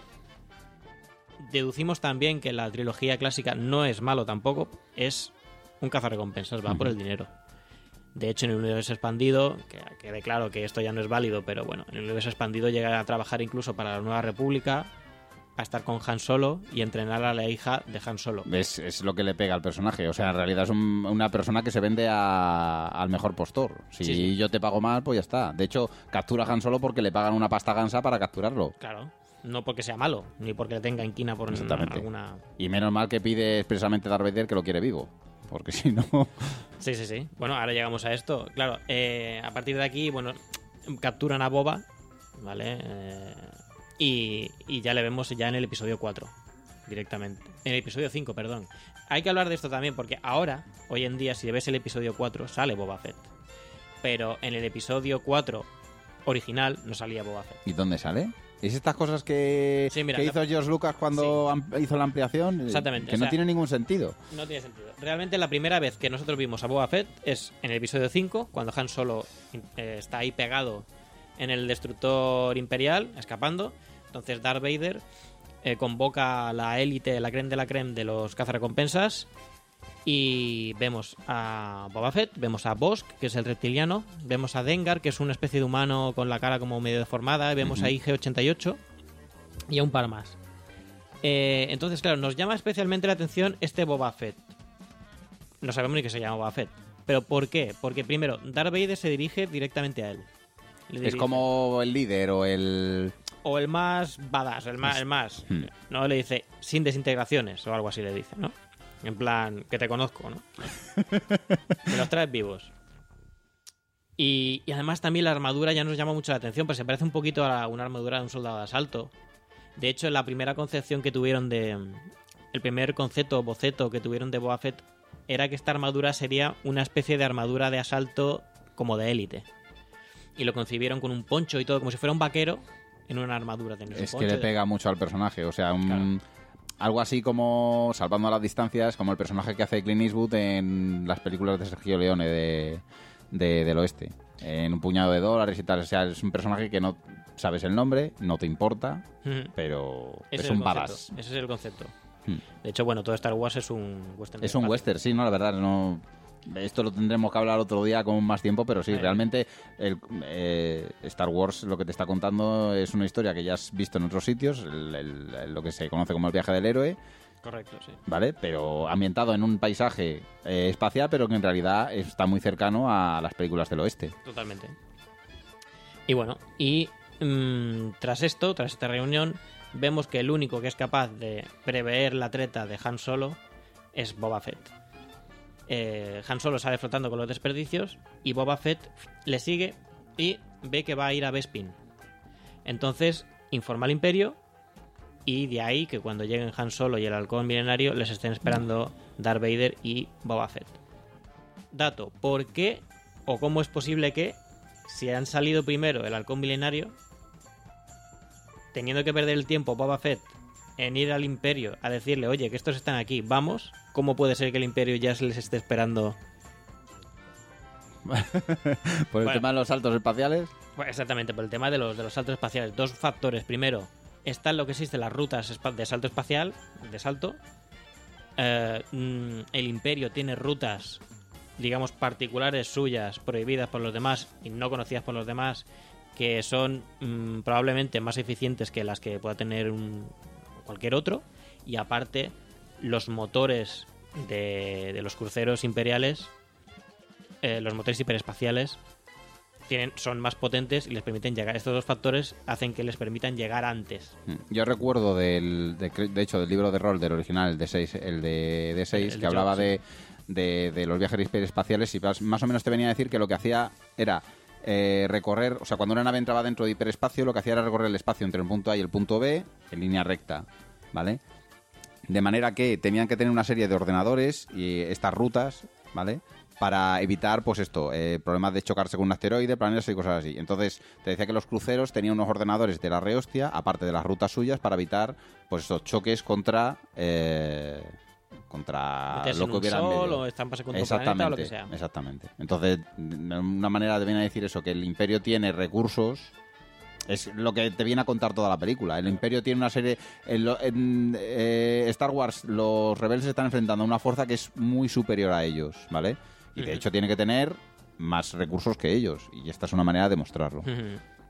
Deducimos también que la trilogía clásica no es malo tampoco. Es un cazarrecompensas, va por el dinero. De hecho, en el universo expandido, que quede claro que esto ya no es válido, pero bueno, en el universo expandido llega a trabajar incluso para la Nueva República, a estar con Han Solo y entrenar a la hija de Han Solo. Es, es lo que le pega al personaje. O sea, en realidad es un- una persona que se vende a- al mejor postor. Si Sí, sí. yo te pago mal, pues ya está. De hecho, captura a Han Solo porque le pagan una pasta gansa para capturarlo. Claro, no porque sea malo, ni porque le tenga inquina por Exactamente. alguna... Y menos mal que pide expresamente Darth Vader que lo quiere vivo. Porque si no... Sí, sí, sí. Bueno, ahora llegamos a esto. Claro, eh, a partir de aquí, bueno, capturan a Boba, ¿vale? Eh, y, y ya le vemos ya en el episodio cuatro, directamente. En el episodio cinco, perdón. Hay que hablar de esto también, porque ahora, hoy en día, si ves el episodio cuatro, sale Boba Fett. Pero en el episodio cuatro original no salía Boba Fett. ¿Y dónde sale? ¿Es estas cosas que, Sí, mira, que la- hizo George Lucas cuando am- hizo la ampliación? Eh, Exactamente, Que o no sea- tiene ningún sentido. No tiene sentido. Realmente la primera vez que nosotros vimos a Boba Fett es en el episodio cinco, cuando Han Solo eh, está ahí pegado en el destructor imperial, escapando. Entonces Darth Vader eh, convoca a la élite, la creme de la creme de los cazarrecompensas, y vemos a Boba Fett, vemos a Bossk, que es el reptiliano, vemos a Dengar, que es una especie de humano con la cara como medio deformada, y vemos Ujú. a I G ochenta y ocho y a un par más. Eh, entonces, claro, nos llama especialmente la atención este Boba Fett. No sabemos ni que se llama Boba Fett. ¿Pero por qué? Porque primero, Darth Vader se dirige directamente a él. Le Es dirige. como el líder o el... O el más badass, el más... El más Hmm. No le dice, sin desintegraciones o algo así le dice, ¿no? En plan, que te conozco, ¿no? Me los traes vivos. Y, y además también la armadura ya nos llama mucho la atención, pues se parece un poquito a la- una armadura de un soldado de asalto. De hecho, la primera concepción que tuvieron de... El primer concepto, boceto que tuvieron de Boba Fett era que esta armadura sería una especie de armadura de asalto como de élite. Y lo concibieron con un poncho y todo, como si fuera un vaquero en una armadura. Tenía su Es que poncho le de- pega mucho al personaje. O sea, un... algo así como, salvando las distancias, como el personaje que hace Clint Eastwood en las películas de Sergio Leone de, de- del oeste. En Un puñado de dólares y tal. O sea, es un personaje que no sabes el nombre, no te importa, Ujú. pero Ese es el un concepto, badass. Ese es el concepto. Hmm. De hecho, bueno, todo Star Wars es un western. Es un espacio. western, sí, no, la verdad, no. Esto lo tendremos que hablar otro día con más tiempo, pero sí, Ahí. realmente el, eh, Star Wars lo que te está contando es una historia que ya has visto en otros sitios, el- el- lo que se conoce como el viaje del héroe, Correcto, sí. ¿vale? Pero ambientado en un paisaje eh, espacial, pero que en realidad está muy cercano a las películas del oeste. Totalmente. Y bueno, y mm, tras esto, tras esta reunión, vemos que el único que es capaz de prever la treta de Han Solo es Boba Fett. Eh, Han Solo sale flotando con los desperdicios y Boba Fett le sigue y ve que va a ir a Bespin. Entonces informa al Imperio y de ahí que cuando lleguen Han Solo y el Halcón Milenario les estén esperando Darth Vader y Boba Fett. Dato, ¿por qué o cómo es posible que si han salido primero el Halcón Milenario, teniendo que perder el tiempo Boba Fett en ir al Imperio a decirle, oye, que estos están aquí, vamos, ¿cómo puede ser que el Imperio ya se les esté esperando? Por el Bueno. tema de los saltos espaciales, Bueno, exactamente, por el tema de los, de los saltos espaciales. Dos factores. Primero, están lo que existen las rutas espa- de salto espacial, de salto. Eh, mm, el Imperio tiene rutas, digamos, particulares suyas, prohibidas por los demás y no conocidas por los demás, que son mm, probablemente más eficientes que las que pueda tener un- cualquier otro. Y aparte, los motores de, de los cruceros imperiales, eh, los motores hiperespaciales, tienen, son más potentes y les permiten llegar. Estos dos factores hacen que les permitan llegar antes. yo recuerdo del, de, de hecho del libro de rol del original, el D seis, el de D seis, El- el que de hablaba Job, sí. de, de, de los viajes hiperespaciales y más más o menos te venía a decir que lo que hacía era eh, recorrer, o sea, cuando una nave entraba dentro de hiperespacio, lo que hacía era recorrer el espacio entre el punto A y el punto B en línea recta, ¿vale? De manera que tenían que tener una serie de ordenadores y estas rutas, ¿vale? Para evitar, pues esto, eh, problemas de chocarse con un asteroide, planetas y cosas así. Entonces, te decía que los cruceros tenían unos ordenadores de la rehostia, aparte de las rutas suyas, para evitar, pues estos choques contra... Eh, contra Meterse lo en que un hubiera en sol medio. o estamparse contra un planeta o lo que sea. Exactamente. Entonces, de una manera te viene a decir eso, que el Imperio tiene recursos. Es lo que te viene a contar toda la película. El Imperio tiene una serie... En, lo- en, eh, Star Wars, los rebeldes se están enfrentando a una fuerza que es muy superior a ellos, ¿vale? Y de Ujú. hecho tiene que tener más recursos que ellos. Y esta es una manera de demostrarlo. Ujú.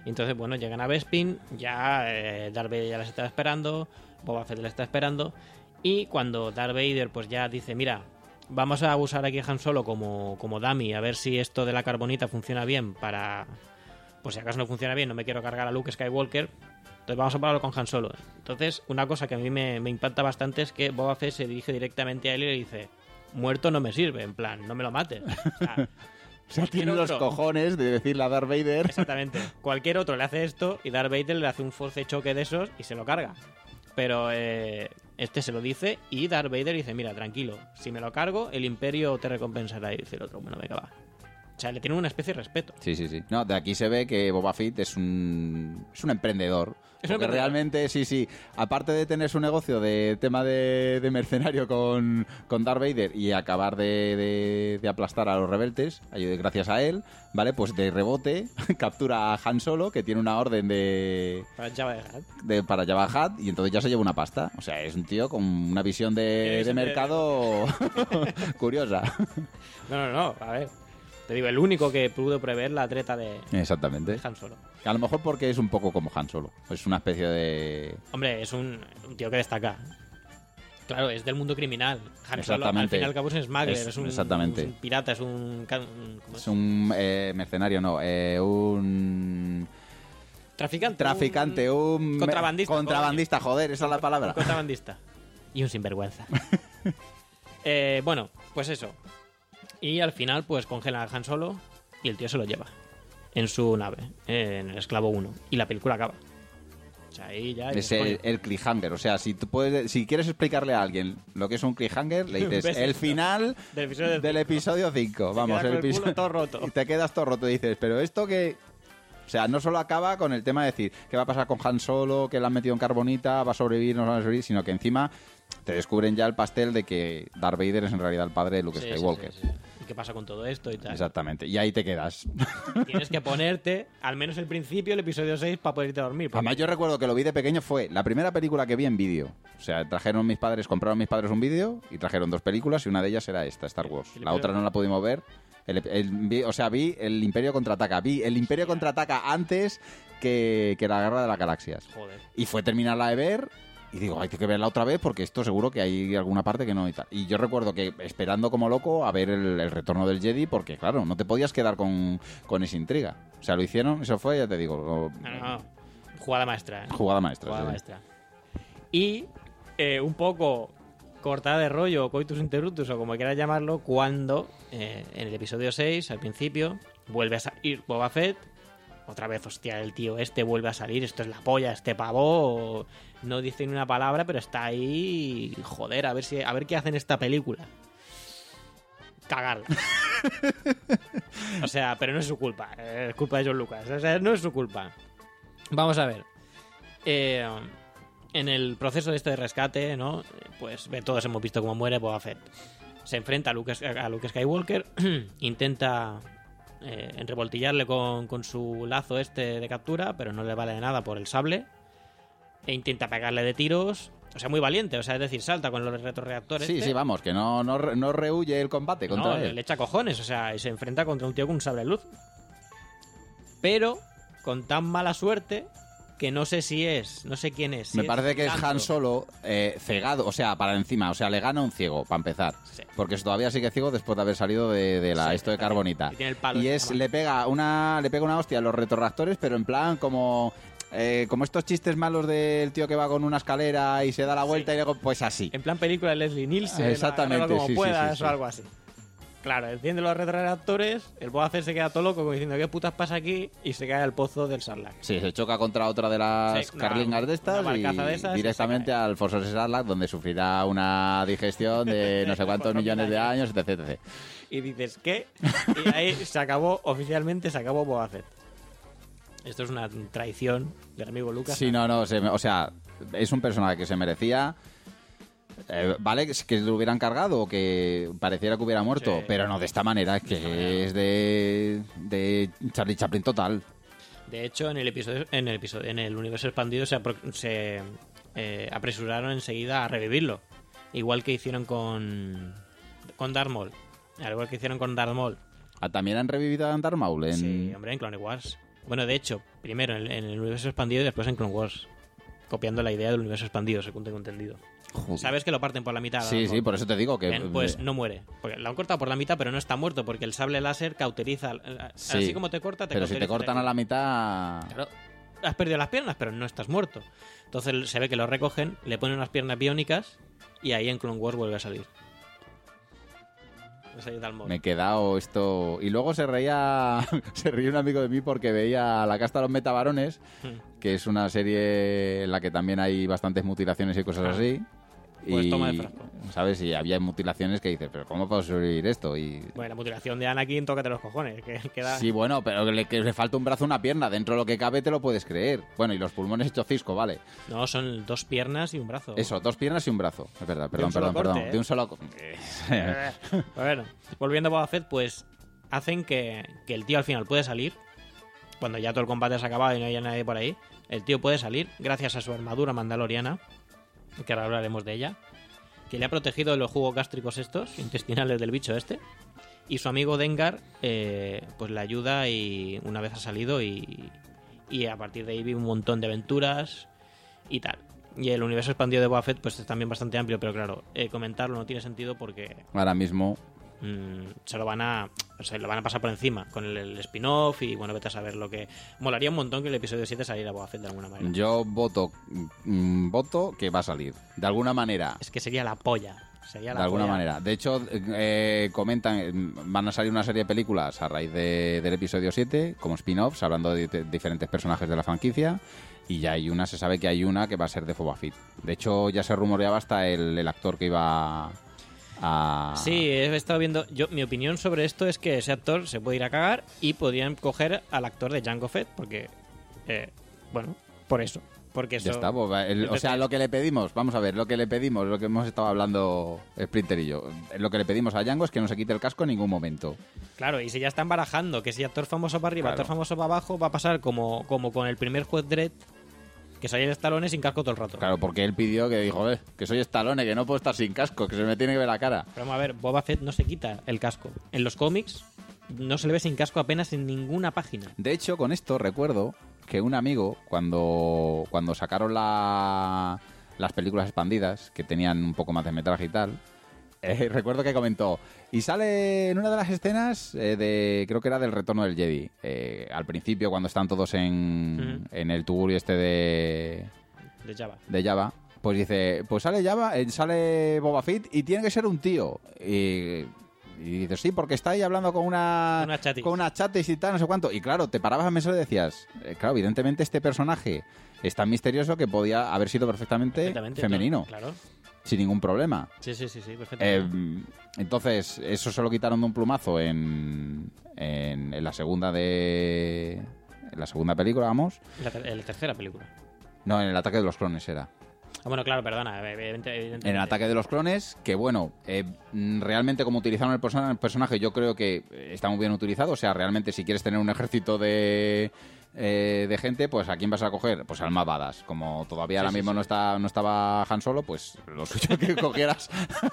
Y entonces, bueno, llegan a Bespin, ya eh, Darth Vader ya les está esperando, Boba Fett les está esperando, y cuando Darth Vader pues ya dice, mira, vamos a usar aquí a Han Solo como, como dummy, a ver si esto de la carbonita funciona bien para... Pues si acaso no funciona bien, no me quiero cargar a Luke Skywalker, entonces vamos a probarlo con Han Solo. Entonces, una cosa que a mí me, me impacta bastante es que Boba Fett se dirige directamente a él y le dice, muerto no me sirve, en plan, no me lo mates. O sea, O sea, tiene los cojones de decirle a Darth Vader. Exactamente. Cualquier otro le hace esto y Darth Vader le hace un force choque de esos y se lo carga. Pero eh, este se lo dice y Darth Vader dice, mira, tranquilo, si me lo cargo, el Imperio te recompensará. Y dice el otro, bueno, venga, va. O sea, le tiene una especie de respeto. Sí, sí, sí. No, de aquí se ve que Boba Fett es un, es un emprendedor. Es un porque emprendedor. realmente, sí, sí. Aparte de tener su negocio de tema de, de mercenario con, con Darth Vader y acabar de, de, de aplastar a los rebeldes, ayude gracias a él, ¿vale? Pues de rebote captura a Han Solo, que tiene una orden de, Para Jabba the Hutt. de para Jabba the Hutt, y entonces ya se lleva una pasta. O sea, es un tío con una visión de, de visión de- mercado curiosa. No, no, no, a ver. Te digo, el único que pudo prever la treta de Exactamente. Han Solo. A lo mejor porque es un poco como Han Solo. Es una especie de... Hombre, es un, un tío que destaca. Claro, es del mundo criminal. Han Solo, al Exactamente. fin y al cabo, es un smuggler, Es- es, un, exactamente. es un pirata, es un... ca- un- ¿cómo Es un eh, mercenario, no. eh, un... Traficante. Traficante, un... Contrabandista, Contrabandista, joder, esa es la Un palabra. contrabandista. Y un sinvergüenza. eh, bueno, pues eso. Y al final, pues congelan a Han Solo y el tío se lo lleva en su nave, eh, en el Esclavo uno. Y la película acaba. O sea, ahí ya... Es el, el cliffhanger. O sea, si tú puedes, si quieres explicarle a alguien lo que es un cliffhanger, le dices ¿Ves el esto? final Del episodio del cinco. episodio cinco. Vamos, queda el con el culo episodio todo roto. Y te quedas todo roto. Dices, pero esto que... O sea, no solo acaba con el tema de decir qué va a pasar con Han Solo, que le han metido en carbonita, va a sobrevivir, no va a sobrevivir, sino que encima te descubren ya el pastel de que Darth Vader es en realidad el padre de Luke Sí, sí, Skywalker. sí, sí. ¿Y qué pasa con todo esto y tal? Exactamente. Y ahí te quedas. Tienes que ponerte, al menos el principio, el episodio seis, para poder irte a dormir. porque- Además, yo recuerdo que lo vi de pequeño, fue la primera película que vi en vídeo. O sea, trajeron mis padres, compraron mis padres un vídeo y trajeron dos películas y una de ellas era esta, Star Wars. Sí, La pero- otra no la pudimos ver. El- el- vi- o sea, vi el Imperio Contraataca. Vi el Imperio Contraataca antes que, que la Guerra de las Galaxias. Joder. Y fue terminarla de ver y digo, hay que verla otra vez porque esto seguro que hay alguna parte que no y tal. Y yo recuerdo que esperando como loco a ver el, el retorno del Jedi porque, claro, no te podías quedar con, con esa intriga. O sea, lo hicieron, eso fue, ya te digo, lo- No, no, no. Jugada maestra. ¿eh? jugada maestra. Jugada sí. maestra. Y eh, un poco cortada de rollo, coitus interruptus o como quieras llamarlo, cuando eh, en el episodio seis, al principio, vuelve a salir Boba Fett. Otra vez, hostia, el tío este vuelve a salir, esto es la polla, este pavo no dice ni una palabra, pero está ahí, joder, a ver si a ver qué hace en esta película. Cagarla. O sea, pero no es su culpa, eh, es culpa de John Lucas, o sea, no es su culpa. Vamos a ver. Eh, en el proceso de este de rescate, ¿no? Pues ve, todos hemos visto cómo muere Boba Fett. Se enfrenta a Luke, a Luke Skywalker, intenta eh, enrevoltillarle con, con su lazo este de captura, pero no le vale de nada por el sable. E intenta pegarle de tiros. O sea, muy valiente, o sea, es decir, salta con los retroreactores. Sí, sí, vamos, que no, no, re- no rehuye el combate contra No, él. le echa cojones, o sea, y se enfrenta contra un tío con un sable de luz. Pero con tan mala suerte que no sé si es, no sé quién es. si Me parece que es Lando. Han Solo eh, cegado, o sea, para encima, o sea, le gana un ciego, para empezar. Sí. Porque todavía sigue ciego después de haber salido de, de la Sí, esto de está carbonita. bien. Y tiene el palo Y en es, la mano. le pega una le pega una hostia a los retroreactores, pero en plan como eh, como estos chistes malos del tío que va con una escalera y se da la vuelta y luego pues así. En plan película de Leslie Nielsen, Exactamente, agárralo como sí, sí, puedas sí, sí. o algo así. Claro, enciende los retroreactores, el Boba Fett se queda todo loco como diciendo ¿qué putas pasa aquí? Y se cae al pozo del Sarlacc. Sí, se choca contra otra de las Sí, una- carlingas de estas una y barcaza de esas y directamente se cae. al Foso de Sarlacc, donde sufrirá una digestión de no sé cuántos Por millones de años. años, etc, etcétera. Y dices, ¿qué? Y ahí se acabó, oficialmente se acabó Boba Fett. Esto es una traición del amigo Lucas. Sí, no, no, se me- o sea, es un personaje que se merecía. eh, vale, que- que lo hubieran cargado o que pareciera que hubiera muerto, Sí. pero no de esta manera, que esta manera. es de, de Charlie Chaplin total. De hecho, en el episodio, en el episodio, en el universo expandido se, apro- se eh, apresuraron enseguida a revivirlo. Igual que hicieron con con Darth Maul. Al igual que hicieron con Darth Maul. Ah, también han revivido a Darth Maul en... Sí, hombre, en Clone Wars. Bueno, de hecho, primero en, en el universo expandido y después en Clone Wars. Copiando la idea del universo expandido, según tengo entendido. Joder. ¿Sabes que lo parten por la mitad? Sí, sí, por eso te digo que... Bien, pues no muere. Porque lo han cortado por la mitad, pero no está muerto, porque el sable láser cauteriza. Sí, así como te corta, te pero si te cauteriza. cortan a la mitad... Claro, has perdido las piernas, pero no estás muerto. Entonces se ve que lo recogen, le ponen unas piernas biónicas y ahí en Clone Wars vuelve a salir. Va a salir Darth Maul. Me he quedado esto... Y luego se reía se reía un amigo de mí porque veía La casta de los metabarones, Hmm. que es una serie en la que también hay bastantes mutilaciones y cosas Ah. así. Pues y, toma de frasco. ¿sabes? Y había mutilaciones que dices, pero ¿cómo puedo sobrevivir esto? Y... Bueno, la mutilación de Anakin, tócate los cojones. Que queda... Sí, bueno, pero que le, que le falta un brazo o una pierna. Dentro de lo que cabe te lo puedes creer. Bueno, y los pulmones hechos cisco, vale. No, son dos piernas y un brazo. Eso, dos piernas y un brazo. Es verdad, De perdón, un solo perdón, corte, perdón. ¿eh? De un solo... co- Bueno, volviendo a Boba Fett, pues hacen que, que el tío al final puede salir. Cuando ya todo el combate se ha acabado y no haya nadie por ahí, el tío puede salir gracias a su armadura mandaloriana, que ahora hablaremos de ella, que le ha protegido de los jugos gástricos estos, intestinales del bicho este. Y su amigo Dengar, eh, pues le ayuda y una vez ha salido y, y a partir de ahí vive un montón de aventuras y tal. Y el universo expandido de Boba Fett pues es también bastante amplio, pero claro, eh, comentarlo no tiene sentido porque Ahora mismo... mm, se lo van a se lo van a pasar por encima con el, el spin-off y bueno, vete a saber lo que... Molaría un montón que el episodio siete saliera Boba Fett de alguna manera. Yo voto, mm, voto que va a salir. De alguna manera. Es que sería la polla. Sería la De alguna polla. manera. De hecho, eh, comentan, eh, van a salir una serie de películas a raíz de- del episodio siete, como spin-offs, hablando de, de diferentes personajes de la franquicia. Y ya hay una, se sabe que hay una que va a ser de Boba Fett. De hecho, ya se rumoreaba hasta el, el actor que iba a... Sí, he estado viendo. Yo, mi opinión sobre esto es que ese actor se puede ir a cagar y podrían coger al actor de Jango Fett, porque. eh, bueno, por eso. Porque eso. Ya está, pues, el- o sea, lo que le pedimos, vamos a ver, lo que le pedimos, lo que hemos estado hablando Splinter y yo, lo que le pedimos a Django es que no se quite el casco en ningún momento. Claro, y si ya están barajando que si actor famoso para arriba, Claro. actor famoso para abajo, va a pasar como, como con el primer juez Dredd, que salía de Stallone sin casco todo el rato. Claro, porque él pidió que dijo, eh, que soy Stallone, que no puedo estar sin casco, que se me tiene que ver la cara. Pero vamos a ver, Boba Fett no se quita el casco. En los cómics no se le ve sin casco apenas en ninguna página. De hecho, con esto recuerdo que un amigo, cuando, cuando sacaron la, las películas expandidas, que tenían un poco más de metraje y tal, eh, recuerdo que comentó, y sale en una de las escenas eh, de, creo que era del Retorno del Jedi, eh, al principio cuando están todos en, Ujú. en el tugurio este de, De Java. de Java, pues dice, pues sale Java, eh, sale Boba Fett y tiene que ser un tío. Y, y dices, sí, porque está ahí hablando con una Una chatis. con una chatis y tal, no sé cuánto. Y claro, te parabas a pensar y decías, eh, claro, evidentemente este personaje es tan misterioso que podía haber sido perfectamente, Perfectamente, femenino, todo, Claro. sin ningún problema. Sí, sí, sí, sí, Eh, perfectamente. entonces, eso se lo quitaron de un plumazo en, en, en la segunda de... En la segunda película, vamos. la, ter- en la tercera película. No, en el ataque de los clones era. Ah, bueno, claro, perdona. evidente- evidentemente. En el ataque de los clones, que bueno, eh, mm, realmente como utilizaron el, perso- el personaje, yo creo que está muy bien utilizado. O sea, realmente si quieres tener un ejército de, eh, de gente, pues ¿a quién vas a coger? Pues al más badass. Como todavía Sí, ahora sí, mismo sí. no está no estaba Han Solo, pues lo suyo que cogieras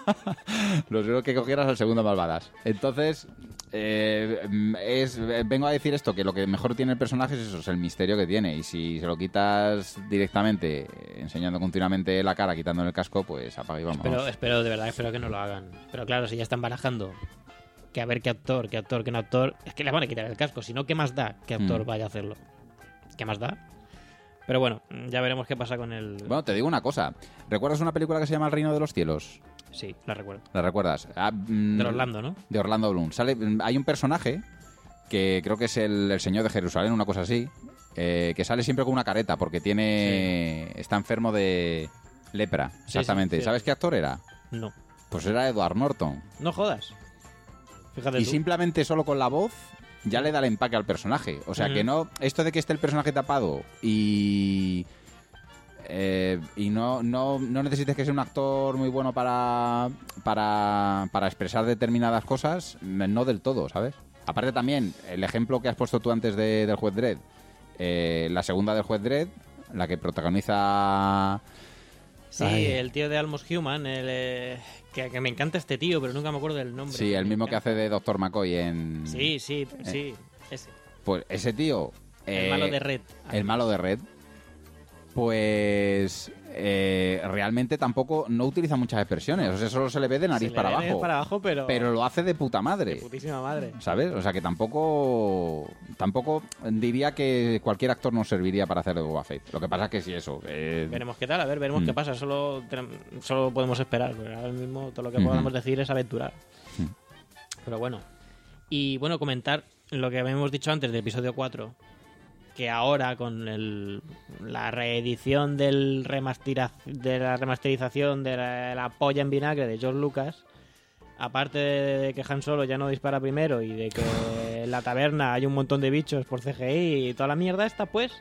lo suyo que cogieras al segundo más badass. Entonces, eh, mm, es, vengo a decir esto, que lo que mejor tiene el personaje es eso, es el misterio que tiene. Y si se lo quitas directamente, eh, enseñando continuamente la cara, quitando el casco, pues apaga y vamos. Espero, espero, de verdad, espero que no lo hagan. Pero claro, si ya están barajando que a ver qué actor, qué actor, qué no actor, es que le van a quitar el casco. Si no, ¿qué más da que actor Mm. vaya a hacerlo? ¿Qué más da? Pero bueno, ya veremos qué pasa con el... Bueno, te digo una cosa. ¿Recuerdas una película que se llama El Reino de los Cielos? Sí, la recuerdo. ¿La recuerdas? Ah, mm, De Orlando, ¿no? De Orlando Bloom. Sale, mm, hay un personaje que creo que es el, el Señor de Jerusalén, una cosa así, eh, que sale siempre con una careta porque tiene está enfermo de lepra. Sí, Exactamente. sí, sí. ¿Sabes qué actor era? No. Pues era Edward Norton. No jodas. Fíjate Y tú. simplemente solo con la voz ya le da el empaque al personaje. O sea, Ujú. que no... Esto de que esté el personaje tapado y... eh, y no, no, no necesites que sea un actor muy bueno para, para, para expresar determinadas cosas, no del todo, ¿sabes? Aparte también, el ejemplo que has puesto tú antes de- del juez Dredd, eh, la segunda del juez Dredd, la que protagoniza... Sí, Ay. el tío de Almost Human, el, eh, que, que me encanta este tío, pero nunca me acuerdo del nombre. Sí, el Me mismo que encanta. hace de doctor McCoy en... Sí, sí, sí, ese. Pues ese tío El eh, malo de Red. El malo de Red. Pues eh, realmente tampoco no utiliza muchas expresiones. O sea, solo se le ve de nariz Se le para ve de abajo. nariz para abajo, pero... Pero lo hace de puta madre. De putísima madre. ¿Sabes? O sea que tampoco tampoco diría que cualquier actor nos serviría para hacer de Boba Fett. Lo que pasa es que sí, eso. Eh... Veremos qué tal, a ver, veremos Mm. qué pasa. Solo, tenem- solo podemos esperar. Porque ahora mismo todo lo que Ujú. podamos decir es aventurar. Mm. Pero bueno. Y bueno, comentar lo que habíamos dicho antes del episodio cuatro. Que ahora con el, la reedición del remastira, de la remasterización de la, la polla en vinagre de George Lucas, aparte de que Han Solo ya no dispara primero y de que en la taberna hay un montón de bichos por C G I y toda la mierda esta, pues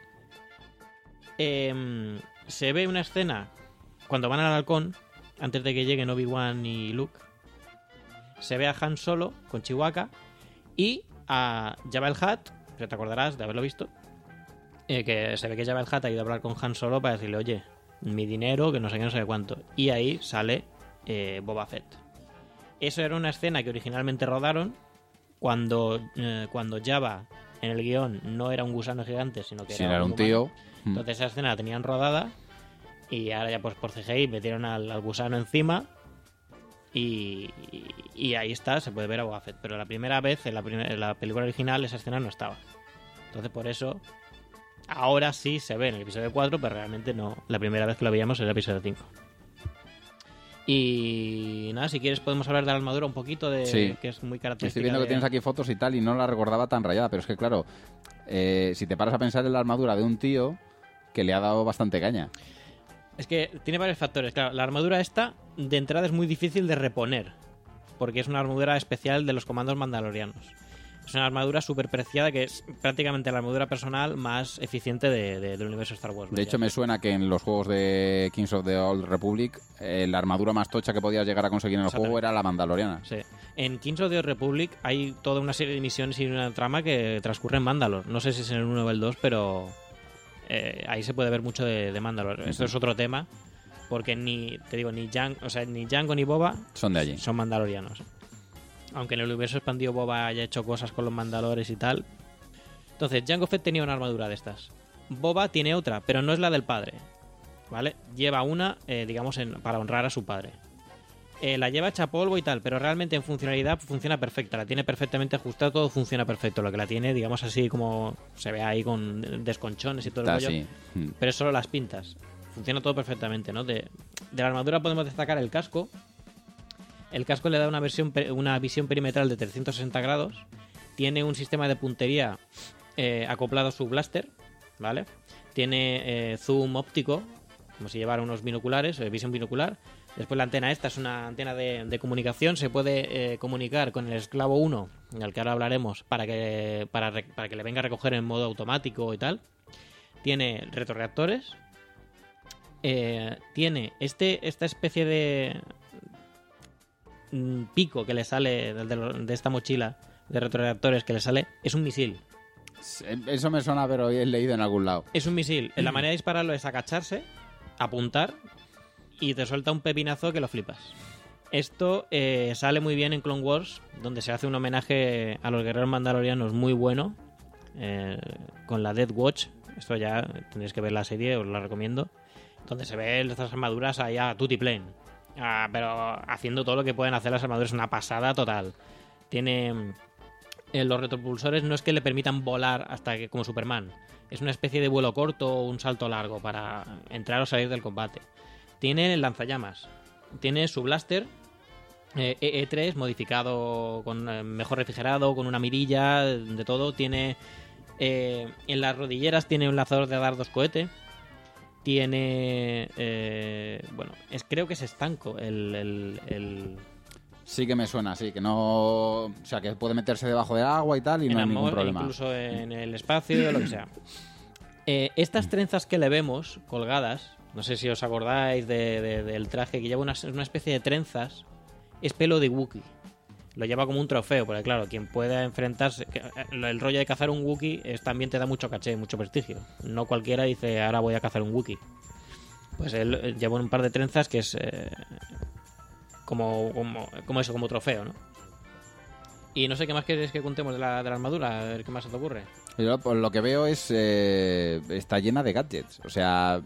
em, se ve una escena cuando van al halcón, antes de que lleguen Obi-Wan y Luke. Se ve a Han Solo con Chewbacca y a Jabba el Hutt, que te acordarás de haberlo visto, eh, que se ve que Jabba el Hutt ha ido a hablar con Han Solo para decirle, oye, mi dinero, que no sé qué, no sé cuánto. Y ahí sale eh, Boba Fett. Eso era una escena que originalmente rodaron cuando, eh, cuando Jabba en el guión no era un gusano gigante, sino que Si era, era un humano. tío. Mm. Entonces esa escena la tenían rodada y ahora ya pues por C G I metieron al, al gusano encima y, y, y ahí está, se puede ver a Boba Fett. Pero la primera vez, en la, primer- en la película original, esa escena no estaba. Entonces por eso ahora sí se ve en el episodio cuatro, pero realmente no. La primera vez que lo veíamos era el episodio cinco. Y nada, si quieres podemos hablar de la armadura un poquito, de Sí. que es muy característica. Estoy viendo que de- tienes aquí fotos y tal y no la recordaba tan rayada, pero es que claro, eh, si te paras a pensar en la armadura de un tío que le ha dado bastante caña. Es que tiene varios factores. Claro, la armadura esta, de entrada, es muy difícil de reponer. Porque es una armadura especial de los comandos mandalorianos. Es una armadura súper preciada que es prácticamente la armadura personal más eficiente de- de- del universo Star Wars. De hecho, me suena que en los juegos de Kings of the Old Republic, eh, la armadura más tocha que podías llegar a conseguir en el Exactamente. juego era la mandaloriana. Sí. En Kings of the Republic hay toda una serie de misiones y una trama que transcurre en Mandalore. No sé si es en el uno o el dos, pero eh, ahí se puede ver mucho de, de Mandalore. Esto es otro tema, porque ni, te digo, ni Jango, o sea, ni Jango ni Boba Son de allí. son mandalorianos. Aunque en el universo expandido Boba haya hecho cosas con los mandalores y tal. Entonces, Jango Fett tenía una armadura de estas. Boba tiene otra, pero no es la del padre. ¿Vale? Lleva una, eh, digamos, en- para honrar a su padre. Eh, la lleva hecha polvo y tal, pero realmente en funcionalidad funciona perfecta. La tiene perfectamente ajustada, todo funciona perfecto. Lo que la tiene, digamos así, como se ve ahí con desconchones y todo el Está rollo. así. Mm. Pero es solo las pintas. Funciona todo perfectamente, ¿no? De, de la armadura podemos destacar el casco. El casco le da una, versión, pe- una visión perimetral de trescientos sesenta grados. Tiene un sistema de puntería eh, acoplado a su blaster, ¿vale? Tiene eh, zoom óptico, como si llevara unos binoculares, eh, visión binocular. Después la antena esta es una antena de, de comunicación. Se puede eh, comunicar con el esclavo uno, al que ahora hablaremos, para que, para, re- para que le venga a recoger en modo automático y tal. Tiene retroreactores. Eh, tiene este, esta especie de mm, pico que le sale de, de- de esta mochila de retroreactores que le sale. Es un misil. Eso me suena, pero he leído en algún lado. Es un misil. La manera de dispararlo es agacharse, apuntar y te suelta un pepinazo que lo flipas. Esto eh, sale muy bien en Clone Wars, donde se hace un homenaje a los guerreros mandalorianos muy bueno, eh, con la Death Watch. Esto ya tendréis que ver la serie, os la recomiendo. Donde se ven estas armaduras ahí a tutti plain. Ah, pero haciendo todo lo que pueden hacer las armaduras, una pasada total. Tiene... eh, los retropulsores no es que le permitan volar hasta que como Superman. Es una especie de vuelo corto o un salto largo para entrar o salir del combate. Tiene el lanzallamas. Tiene su blaster eh, E E tres modificado, con eh, mejor refrigerado, con una mirilla, de todo. Tiene eh, en las rodilleras tiene un lanzador de dardos cohete. Tiene eh, bueno, es, creo que es estanco el, el, el Sí que me suena, sí, que no... O sea, que puede meterse debajo del agua y tal y en no hay ningún amor, problema. incluso en el espacio, lo que sea. Eh, estas trenzas que le vemos colgadas, no sé si os acordáis de, de- del traje que lleva una, una especie de trenzas, es pelo de Wookiee. Lo lleva como un trofeo, porque claro, quien pueda enfrentarse... que, eh, el rollo de cazar un Wookiee es, también te da mucho caché, mucho prestigio. No cualquiera dice, ahora voy a cazar un Wookiee. Pues él eh, lleva un par de trenzas que es... eh, como, como, como eso, como trofeo, ¿no? Y no sé qué más quieres que contemos de la, de la armadura, a ver qué más se te ocurre. Yo, pues, lo que veo es... Eh, está llena de gadgets. O sea...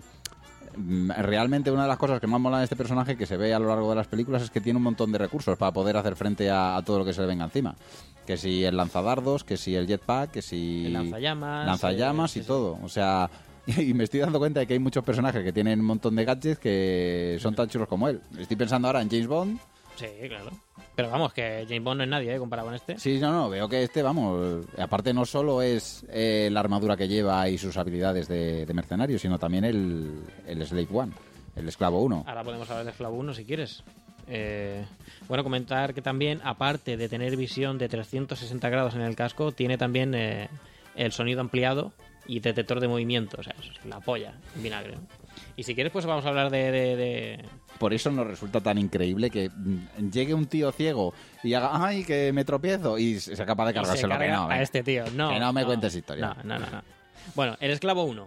Realmente una de las cosas que más mola de este personaje que se ve a lo largo de las películas es que tiene un montón de recursos para poder hacer frente a, a todo lo que se le venga encima. Que si el lanzadardos, que si el jetpack, que si... El lanzallamas. Lanzallamas eh, y sí, todo. O sea... Y me estoy dando cuenta de que hay muchos personajes que tienen un montón de gadgets que son tan chulos como él. Estoy pensando ahora en James Bond. Sí, claro. Pero vamos, que James Bond no es nadie, ¿eh? Comparado con este. Sí, no, no, veo que este, vamos, aparte no solo es eh, la armadura que lleva y sus habilidades de, de mercenario, sino también el, el Slave One, el esclavo uno. Ahora podemos hablar de Esclavo uno si quieres. Eh, bueno, comentar que también, aparte de tener visión de trescientos sesenta grados en el casco, tiene también eh, el sonido ampliado y detector de movimiento. O sea, es la polla, vinagre, ¿no? Y si quieres, pues vamos a hablar de... de, de... Por eso nos resulta tan increíble que mm, llegue un tío ciego y haga, ay, que me tropiezo, y sea capaz de y se cargárselo. carga Que no, a venga. este tío. No, Que no me no, cuentes historia. No, no, no, no. Bueno, el Esclavo uno.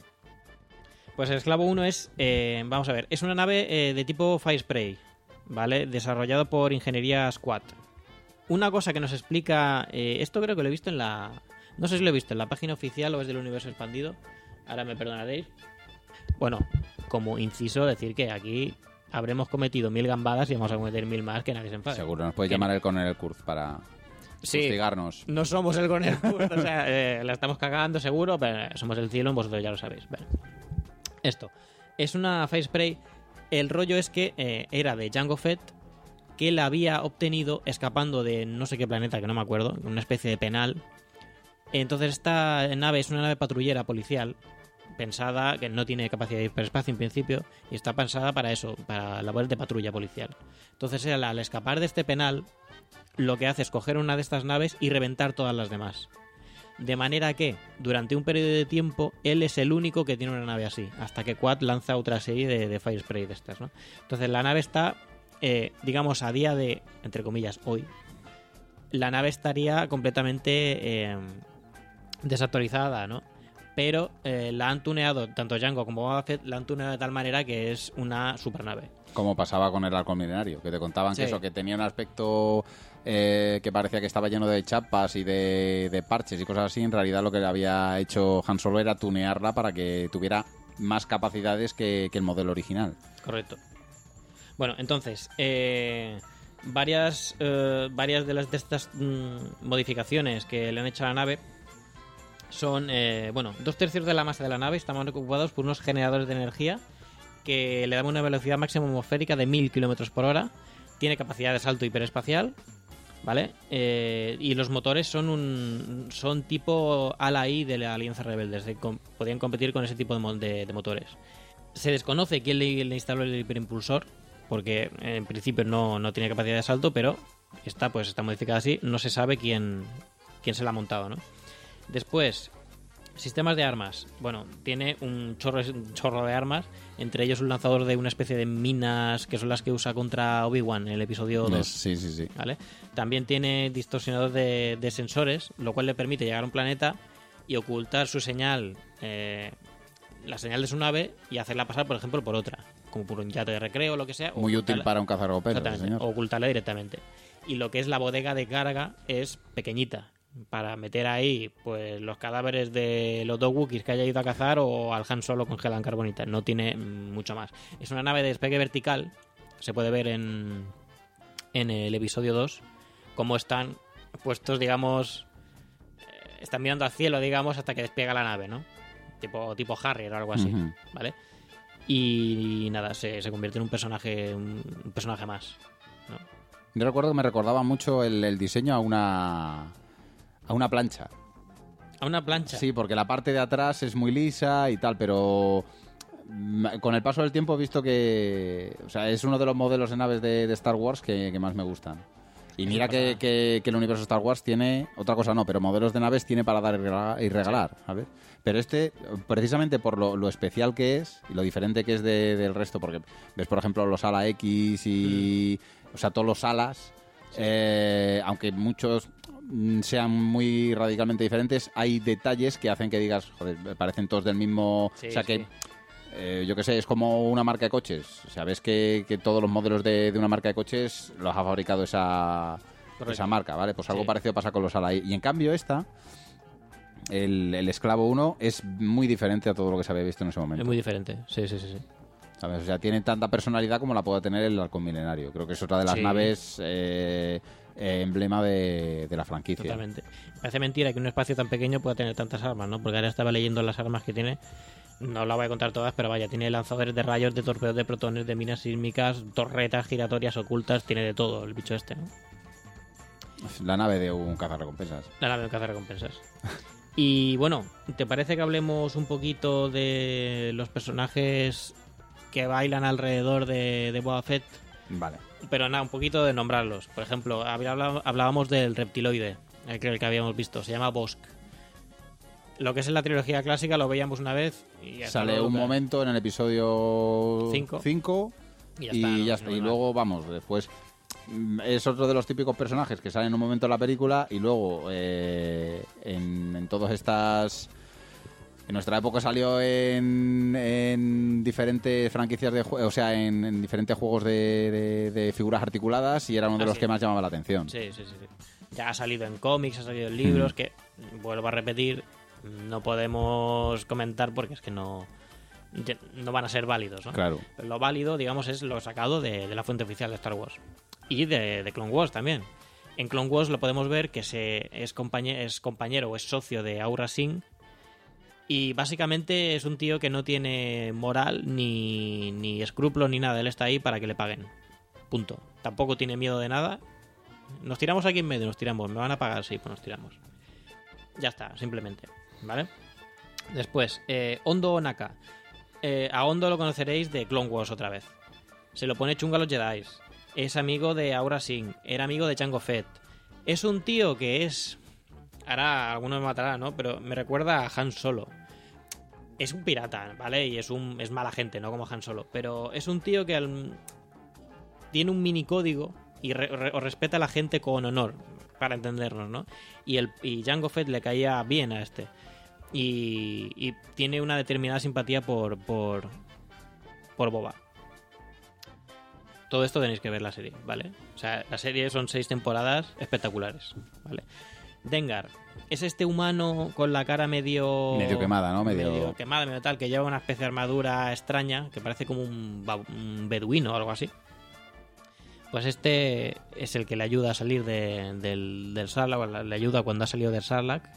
Pues el Esclavo uno es, eh, vamos a ver, es una nave eh, de tipo Firespray, ¿vale? Desarrollado por Ingeniería Squad. Una cosa que nos explica, eh, esto creo que lo he visto en la... No sé si lo he visto en la página oficial o es del universo expandido. Ahora me perdonaréis. Bueno, como inciso, decir que aquí habremos cometido mil gambadas y vamos a cometer mil más, que nadie se enfade. Seguro, nos puede Que- llamar el Coronel Kurz para Sí. fustigarnos. No somos el Coronel Kurz, o sea, eh, la estamos cagando seguro, pero somos el cielo, vosotros ya lo sabéis. Bueno, esto es una Firespray. El rollo es que eh, era de Jango Fett, que la había obtenido escapando de no sé qué planeta, que no me acuerdo, una especie de penal. Entonces esta nave es una nave patrullera policial, pensada, que no tiene capacidad de hiperespacio en principio, y está pensada para eso, para labores de patrulla policial. Entonces él, al escapar de este penal, lo que hace es coger una de estas naves y reventar todas las demás. De manera que, durante un periodo de tiempo, él es el único que tiene una nave así, hasta que Quad lanza otra serie de, de Firespray de estas, ¿no? Entonces la nave está, eh, digamos, a día de, entre comillas, hoy, la nave estaría completamente eh, desactualizada, ¿no? Pero eh, la han tuneado, tanto Jango como Boba Fett, la han tuneado de tal manera que es una supernave. Como pasaba con el arco milenario, que te contaban Sí. que eso, que tenía un aspecto eh, que parecía que estaba lleno de chapas y de, de parches y cosas así. En realidad lo que le había hecho Han Solo era tunearla para que tuviera más capacidades que, que el modelo original. Correcto. Bueno, entonces, eh, varias, eh, varias de las de estas mm, modificaciones que le han hecho a la nave son, eh, bueno, dos tercios de la masa de la nave están ocupados por unos generadores de energía que le dan una velocidad máxima atmosférica de mil kilómetros por hora. Tiene capacidad de salto hiperespacial, ¿vale? Eh, y los motores son un son tipo ala I de la Alianza Rebelde. Se com- podían competir con ese tipo de, mo- de- de motores. Se desconoce quién le, le instaló el hiperimpulsor, porque en principio no, no tiene capacidad de salto, pero esta pues está modificada así. No se sabe quién, quién se la ha montado, ¿no? Después, sistemas de armas. Bueno, tiene un chorro, un chorro de armas, entre ellos un lanzador de una especie de minas que son las que usa contra Obi-Wan en el episodio dos. Sí, sí, sí. ¿Vale? También tiene distorsionador de, de sensores, lo cual le permite llegar a un planeta y ocultar su señal, eh, la señal de su nave, y hacerla pasar, por ejemplo, por otra, como por un yate de recreo o lo que sea. o Muy útil ocultarla- para un cazarrecompensas, sí, Exactamente, señor. o ocultarla directamente. Y lo que es la bodega de carga es pequeñita, para meter ahí pues los cadáveres de los dos Wookiees que haya ido a cazar o al Han Solo congelado en carbonita. No tiene mm, mucho más. Es una nave de despegue vertical, se puede ver en, en el episodio dos, cómo están puestos, digamos, eh, están mirando al cielo, digamos, hasta que despega la nave, ¿no? Tipo, tipo Harrier o algo así, Ujú. ¿vale? Y, nada, se, se convierte en un personaje, un, un personaje más, ¿no? Yo recuerdo que me recordaba mucho el, el diseño a una a una plancha. A una plancha. Sí, porque la parte de atrás es muy lisa y tal, pero mm, con el paso del tiempo he visto que, o sea, es uno de los modelos de naves de, de Star Wars que, que más me gustan. Y Es mira una que, pasada. que- que el universo Star Wars tiene, otra cosa no, pero modelos de naves tiene para dar y regala- y regalar, ¿sabes? Pero este, precisamente por lo, lo especial que es y lo diferente que es de- del resto, porque ves, por ejemplo, los ala X y, o sea, todos los alas, eh, aunque muchos mm, sean muy radicalmente diferentes, hay detalles que hacen que digas, joder, parecen todos del mismo, Sí, o sea, sí. que eh, yo qué sé, es como una marca de coches. O sea, ves que, que todos los modelos de, de una marca de coches los ha fabricado esa, Correcto. esa marca, ¿vale? Pues algo Sí. parecido pasa con los Ala. Y en cambio esta, el, el Esclavo uno es muy diferente a todo lo que se había visto en ese momento. Es muy diferente, sí, sí, sí. sí. ¿Sabes? O sea, tiene tanta personalidad como la pueda tener el Halcón Milenario. Creo que es otra de las Sí. naves eh, eh, emblema de, de la franquicia. Totalmente. Parece mentira que un espacio tan pequeño pueda tener tantas armas, ¿no? Porque ahora estaba leyendo las armas que tiene. No las voy a contar todas, pero vaya, tiene lanzadores de rayos, de torpedos de protones, de minas sísmicas, torretas giratorias ocultas, tiene de todo el bicho este, ¿no? Es la nave de un cazarrecompensas. La nave de cazarrecompensas. Y bueno, ¿te parece que hablemos un poquito de los personajes que bailan alrededor de, de Boba Fett? Vale. Pero nada, un poquito de nombrarlos. Por ejemplo, habla- hablábamos del reptiloide, el que, el que habíamos visto. Se llama Bosk. Lo que es en la trilogía clásica lo veíamos una vez y ya Sale está, un ¿no? momento en el episodio Cinco. cinco Y ya y, está, ¿no? ya No está. hay Y más. luego, vamos, después mm, es otro de los típicos personajes que salen en un momento de la película y luego eh, en, en todas estas... En nuestra época salió en, en diferentes franquicias de juegos, o sea, en, en diferentes juegos de, de- de figuras articuladas y era uno de Ah, los sí. que más llamaba la atención. Sí, sí, sí, sí. Ya ha salido en cómics, ha salido en libros, Mm. que, vuelvo a repetir, no podemos comentar porque es que no, ya- no van a ser válidos, ¿no? Claro. Pero lo válido, digamos, es lo sacado de, de la fuente oficial de Star Wars. Y de, de Clone Wars también. En Clone Wars lo podemos ver que se, es, compañe- es compañero o es socio de Aura Singh. Y básicamente es un tío que no tiene moral ni, ni escrúpulos ni nada. Él está ahí para que le paguen. Punto. Tampoco tiene miedo de nada. Nos tiramos aquí en medio, nos tiramos. ¿Me van a pagar? Sí, pues nos tiramos. Ya está, simplemente. ¿Vale? Después, eh, Hondo Onaka. Eh, a Hondo lo conoceréis de Clone Wars otra vez. Se lo pone chunga a los Jedi. Es amigo de Aura Singh. Era amigo de Jango Fett. Es un tío que es... Ahora alguno me matará, ¿no? Pero me recuerda a Han Solo. Es un pirata, ¿vale? Y es un es mala gente, no como Han Solo. Pero es un tío que al- tiene un mini código y re- re- o respeta a la gente con honor, para entendernos, ¿no? Y, el, y Jango Fett le caía bien a este. Y, y tiene una determinada simpatía por, por, por Boba. Todo esto tenéis que ver la serie, ¿vale? O sea, la serie son seis temporadas espectaculares, ¿vale? Dengar es este humano con la cara medio... Medio quemada, ¿no? Medio- quemada, medio tal, que lleva una especie de armadura extraña, que parece como un, ba- un beduino o algo así. Pues este es el que le ayuda a salir de- del, del Sarlacc, le ayuda cuando ha salido del Sarlacc.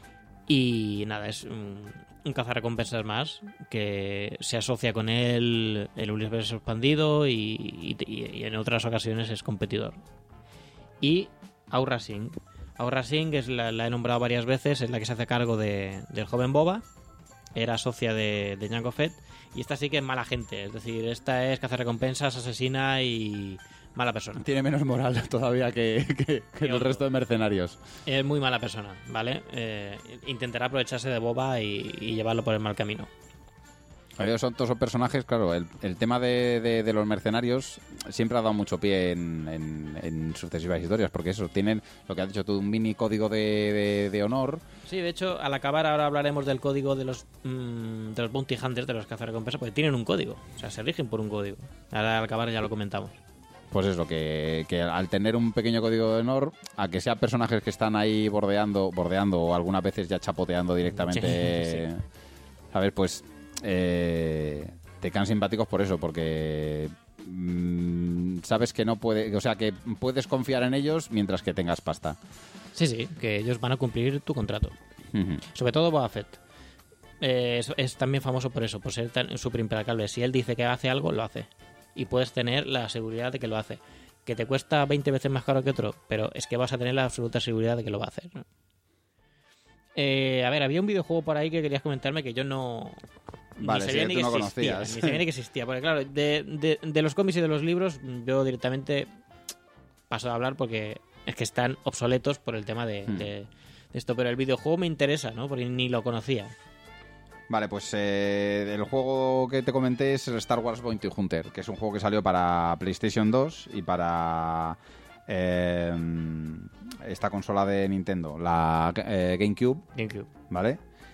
Y nada, es un, un cazarrecompensas más que se asocia con él el universo expandido y, y- y en otras ocasiones es competidor. Y Aura Singh. Aura Singh es la, la he nombrado varias veces, es la que se hace cargo de, del joven Boba. Era socia de, de Jango Fett. Y esta sí que es mala gente, es decir, esta es cazarrecompensas, asesina y mala persona. Tiene menos moral todavía que, que- que el otro. resto de mercenarios. Es muy mala persona, ¿vale? Eh, intentará aprovecharse de Boba y, y llevarlo por el mal camino. Ellos son todos son personajes, claro, el, el tema de, de- de los mercenarios siempre ha dado mucho pie en, en- en sucesivas historias, porque eso, tienen lo que has dicho tú, un mini código de, de- de honor. Sí, de hecho, al acabar ahora hablaremos del código de los mm, de los bounty hunters, de los cazarrecompensas, porque tienen un código, o sea, se rigen por un código. Ahora al acabar ya lo comentamos. Pues eso, que, que al tener un pequeño código de honor, a que sean personajes que están ahí bordeando, bordeando o algunas veces ya chapoteando directamente, Sí, sí. ¿sabes? Pues eh, te quedan simpáticos por eso, porque mm, sabes que no puede, o sea, que puedes confiar en ellos mientras que tengas pasta. Sí, sí, que ellos van a cumplir tu contrato. Ujú. Sobre todo Boba Fett. Eh, es, es también famoso por eso, por ser tan súper implacable. Si él dice que hace algo, lo hace. Y puedes tener la seguridad de que lo hace. Que te cuesta veinte veces más caro que otro, pero es que vas a tener la absoluta seguridad de que lo va a hacer. ¿no? Eh, a ver, había un videojuego por ahí que querías comentarme que yo no... Vale, ni sabía sí, ni tú que no existía, conocías. ni sabía ni que existía. Porque claro, de, de- de los cómics y de los libros yo directamente paso a hablar porque es que están obsoletos por el tema de, Hmm. de- de esto. Pero el videojuego me interesa, ¿no? Porque ni lo conocía. Vale, pues eh, el juego que te comenté es el Star Wars Bounty Hunter, que es un juego que salió para PlayStation dos y para eh, esta consola de Nintendo, la eh, GameCube, GameCube. ¿vale?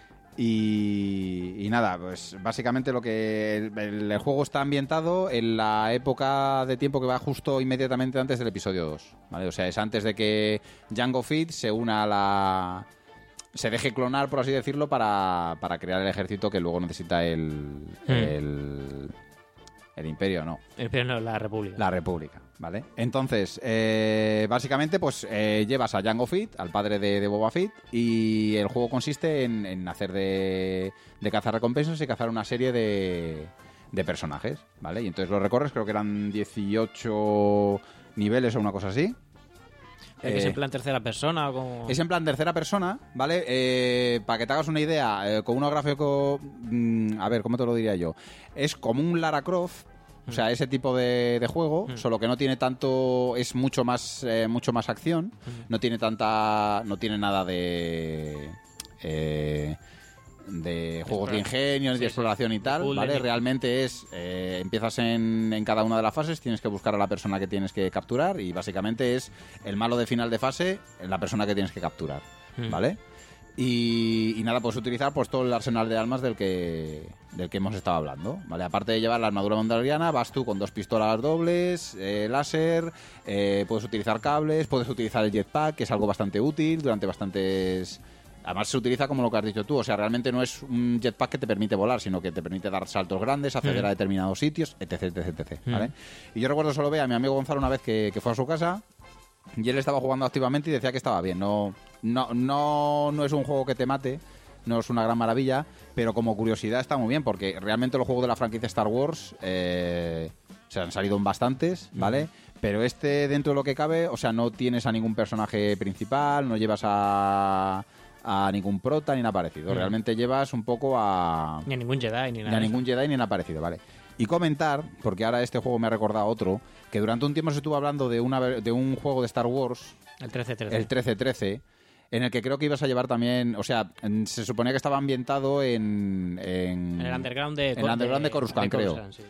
Y, y nada, pues básicamente lo que el, el- el juego está ambientado en la época de tiempo que va justo inmediatamente antes del episodio dos, ¿vale? O sea, es antes de que Jango Fett se una a la se deje clonar, por así decirlo, para, para crear el ejército que luego necesita el, Hmm. el, el imperio, no, El Imperio no, la República. la república, ¿vale? Entonces, eh, básicamente, pues eh, llevas a Jango Fett, al padre de, de Boba Fett, y el juego consiste en, en hacer de, de cazar recompensas y cazar una serie de, de personajes, ¿vale? Y entonces los recorres, creo que eran dieciocho niveles o una cosa así. ¿Es que es Eh, en plan tercera persona o como...? Es en plan tercera persona, ¿vale? Eh, para que te hagas una idea, eh, con unos gráficos... mm, a ver, ¿cómo te lo diría yo? Es como un Lara Croft, o sea, ese tipo de, de juego, Mm. solo que no tiene tanto... Es mucho más eh, mucho más acción, no tiene tanta... No tiene nada de... Eh, de juegos de Explora- ingenio, sí, de sí. exploración y De tal, puzzle, ¿vale? ni- Realmente es... eh, empiezas en, en cada una de las fases, tienes que buscar a la persona que tienes que capturar y básicamente es el malo de final de fase, la persona que tienes que capturar, Mm. ¿vale? Y, y nada, puedes utilizar pues todo el arsenal de armas del que del que hemos estado hablando, ¿vale? Aparte de llevar la armadura mandaloriana, vas tú con dos pistolas dobles, eh, láser, eh, puedes utilizar cables, puedes utilizar el jetpack, que es algo bastante útil durante bastantes... Además se utiliza como lo que has dicho tú, o sea, realmente no es un jetpack que te permite volar, sino que te permite dar saltos grandes, acceder Mm. a determinados sitios, etc, etc, etc, Mm. ¿vale? Y yo recuerdo solo ver a mi amigo Gonzalo una vez que, que fue a su casa y él estaba jugando activamente y decía que estaba bien. No, no, no, no es un juego que te mate, no es una gran maravilla, pero como curiosidad está muy bien, porque realmente los juegos de la franquicia Star Wars eh, se han salido en bastantes, ¿vale? Pero este, dentro de lo que cabe, o sea, no tienes a ningún personaje principal, no llevas a, a ningún prota ni nada parecido. Mm. Realmente llevas un poco a... Ni a ningún Jedi, ni Ni nada. a de ningún Jedi ni nada parecido, vale. Y comentar, porque ahora este juego me ha recordado otro, que durante un tiempo se estuvo hablando de, una, ver- de un juego de Star Wars, eso. El trece trece. el trece trece, en el que creo que ibas a llevar también, o sea, en- se suponía que estaba ambientado en... En, En el underground de... en el underground de Coruscant, creo. Coruscant, sí.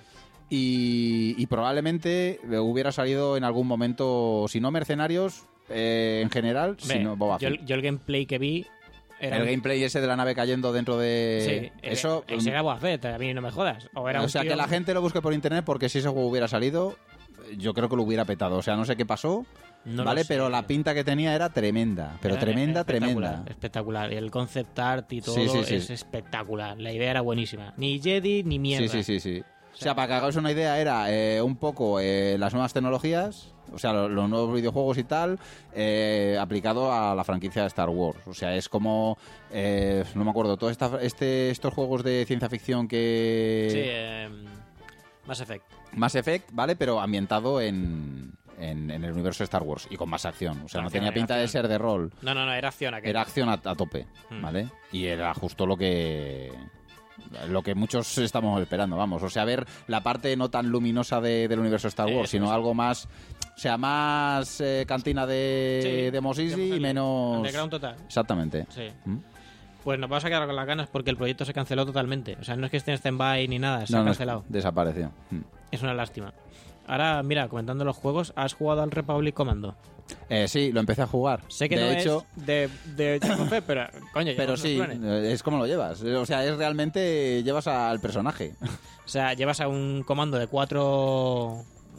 Y, y probablemente hubiera salido en algún momento, si no Mercenarios, eh, en general, Hombre, sino Boba yo, Fett. yo el gameplay que vi... Era El un- gameplay ese de la nave cayendo dentro de... Sí, eso... Ese era Boba Fett, a mí no me jodas. O, era O un sea, tío- que la gente lo busque por internet porque si ese juego hubiera salido, yo creo que lo hubiera petado. O sea, no sé qué pasó, No lo ¿vale? sé, pero la tío. pinta que tenía era tremenda. Pero Era tremenda, espectacular, tremenda. Espectacular. Y el concept art y todo Sí, sí, sí. es espectacular. La idea era buenísima. Ni Jedi ni mierda. Sí, sí, sí, sí. O sea, para que hagáis una idea, era eh, un poco eh, las nuevas tecnologías, o sea, lo- los nuevos videojuegos y tal, eh, aplicado a la franquicia de Star Wars. O sea, es como, eh, no me acuerdo, todos esta, este, estos juegos de ciencia ficción que... Sí, eh, Mass Effect. Mass Effect, ¿vale? Pero ambientado en, en, en el universo de Star Wars y con más acción. O sea, no Acción, tenía pinta de acción. ser de rol. No, no, no, era acción aquello. Era acción a, a tope, Mm. ¿vale? Y era justo lo que... Lo que muchos estamos esperando, vamos. O sea, ver la parte no tan luminosa de- del universo de Star Wars, Eso sino es. algo más... O sea, más eh, cantina de, Sí, de Mos Eisley de y menos... Underground total. Exactamente. Sí. ¿Mm? Pues nos vamos a quedar con las ganas porque el proyecto se canceló totalmente. O sea, no es que esté en stand-by ni nada, se No, ha no, es- cancelado. desapareció. Mm. Es una lástima. Ahora, mira, comentando los juegos, ¿has jugado al Republic Commando? Eh, sí, lo empecé a jugar. Sé que de no hecho, es de, de Jango Fett, pero coño, pero llevamos sí, unos clones. eh, es como lo llevas. O sea, es realmente llevas al personaje. O sea, llevas a un comando de cuatro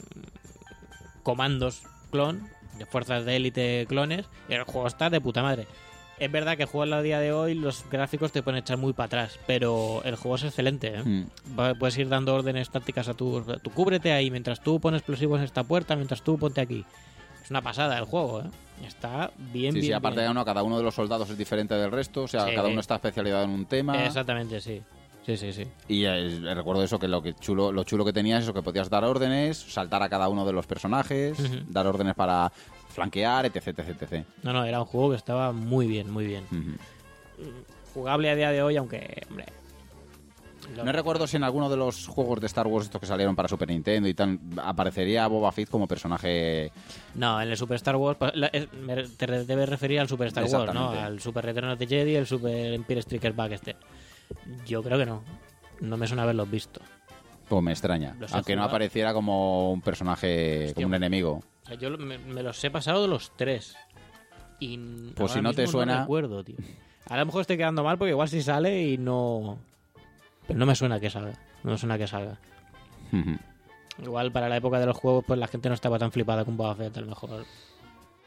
comandos clon, de fuerzas de élite clones, y el juego está de puta madre. Es verdad que el juego a día de hoy los gráficos te pueden echar muy para atrás, pero el juego es excelente, ¿eh? Mm. Va- Puedes ir dando órdenes tácticas a tu... Tú cúbrete ahí mientras tú pones explosivos en esta puerta, mientras tú ponte aquí. Es una pasada el juego, ¿eh? Está bien, Sí, bien, sí, aparte bien. de uno, cada uno de los soldados es diferente del resto, o sea, Sí. cada uno está especializado en un tema. Exactamente, sí. Sí, sí, sí. Y eh, recuerdo eso, que lo que chulo, lo chulo que tenías es eso, que podías dar órdenes, saltar a cada uno de los personajes, Ujú. dar órdenes para flanquear, etc, etc, etc. No, no, era un juego que estaba muy bien, muy bien. Ujú. Jugable a día de hoy, aunque, hombre... lo- No recuerdo si en alguno de los juegos de Star Wars estos que salieron para Super Nintendo y tal, aparecería Boba Fett como personaje... No, en el Super Star Wars pa- la- es- me- te re- debes referir al Super Star Wars, ¿no? Exactamente. Al Super Return of the Jedi y el Super Empire Strikes Back este. Yo creo que no. No me suena haberlos visto. Pues me extraña, Los he aunque no jugado. apareciera como un personaje, Hostia, como un enemigo. O sea, yo lo- me, me los he pasado los tres. Y Pues ahora si no te mismo suena- No recuerdo, tío. A lo mejor estoy quedando mal porque igual si sale y no... Pero no me suena que salga. No me suena que salga. Ujú. Igual para la época de los juegos, pues la gente no estaba tan flipada con Boba Fett, a lo mejor.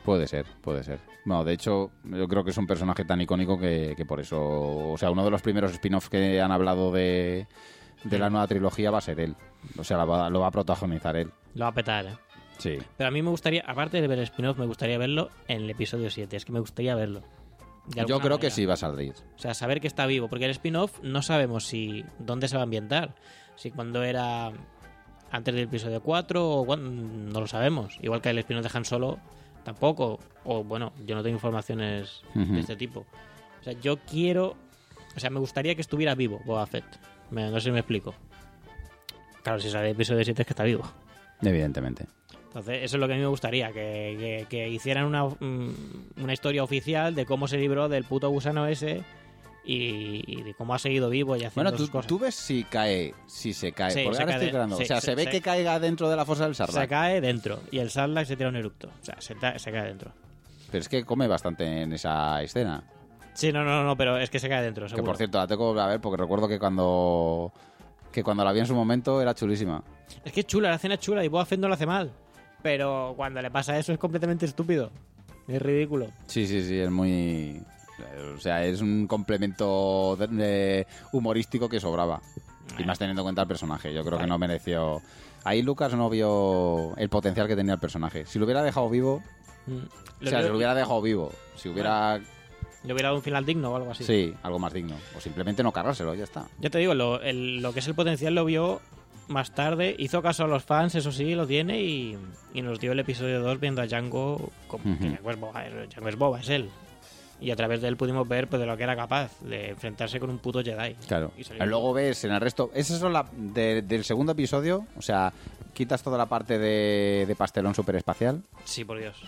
Puede ser, puede ser. No, de hecho, yo creo que es un personaje tan icónico que, que por eso... O sea, uno de los primeros spin-offs que han hablado de, de la nueva trilogía va a ser él. O sea, lo va, lo va a protagonizar él. Lo va a petar, ¿eh? Sí. Pero a mí me gustaría, aparte de ver el spin-off, me gustaría verlo en el episodio siete. Es que me gustaría verlo. De Yo alguna creo que manera. sí va a salir. O sea, saber que está vivo. Porque el spin-off no sabemos si dónde se va a ambientar. Si cuando era antes del episodio cuatro o cuando, no lo sabemos. Igual que el spin-off de Han Solo tampoco. O bueno, yo no tengo informaciones Ujú. de este tipo. O sea, yo quiero... O sea, me gustaría que estuviera vivo Boba Fett. Me- no sé si me explico. Claro, si sale el episodio siete es que está vivo. Evidentemente. Entonces, eso es lo que a mí me gustaría, que, que- que hicieran una, mm, una historia oficial de cómo se libró del puto gusano ese y, y de cómo ha seguido vivo y haciendo Bueno, tú, sus cosas. tú ves si cae, si se cae. Sí, Porque se ahora cae estoy de- creando. sí, o sea, se, se- ve se- que caiga dentro de la fosa del Sarlacc. Se cae dentro y el Sarlacc se tira un eructo. O sea, se, ta- se cae dentro. Pero es que come bastante en esa escena. Sí, no, no, no, pero es que se cae dentro, Que seguro. por cierto, la tengo que volver a ver porque recuerdo que cuando que cuando la vi en su momento era chulísima. Es que es chula, la escena es chula y Boba Fett no lo hace mal. Pero cuando le pasa eso es completamente estúpido. Es ridículo. Sí, sí, sí, es muy... O sea, es un complemento de- de humorístico que sobraba. Y más teniendo en cuenta el personaje. Yo creo que no mereció... Ahí Lucas no vio el potencial que tenía el personaje. Si lo hubiera dejado vivo... Mm. O sea, si lo hubiera dejado vivo. Si hubiera... Le hubiera dado un final digno o algo así. Sí, algo más digno. O simplemente no cargárselo, ya está. Ya te digo, lo, el- lo que es el potencial lo vio más tarde. Hizo caso a los fans, eso sí, lo tiene. Y, y nos dio el episodio dos viendo a Django como Ujú. que Django es Boba, es- Django es Boba, es él. Y a través de él pudimos ver pues, de lo que era capaz, de enfrentarse con un puto Jedi. Claro. Y salió Luego ves en el resto... Esa es la de- del segundo episodio. O sea, quitas toda la parte de, de pastelón superespacial. Sí, por Dios.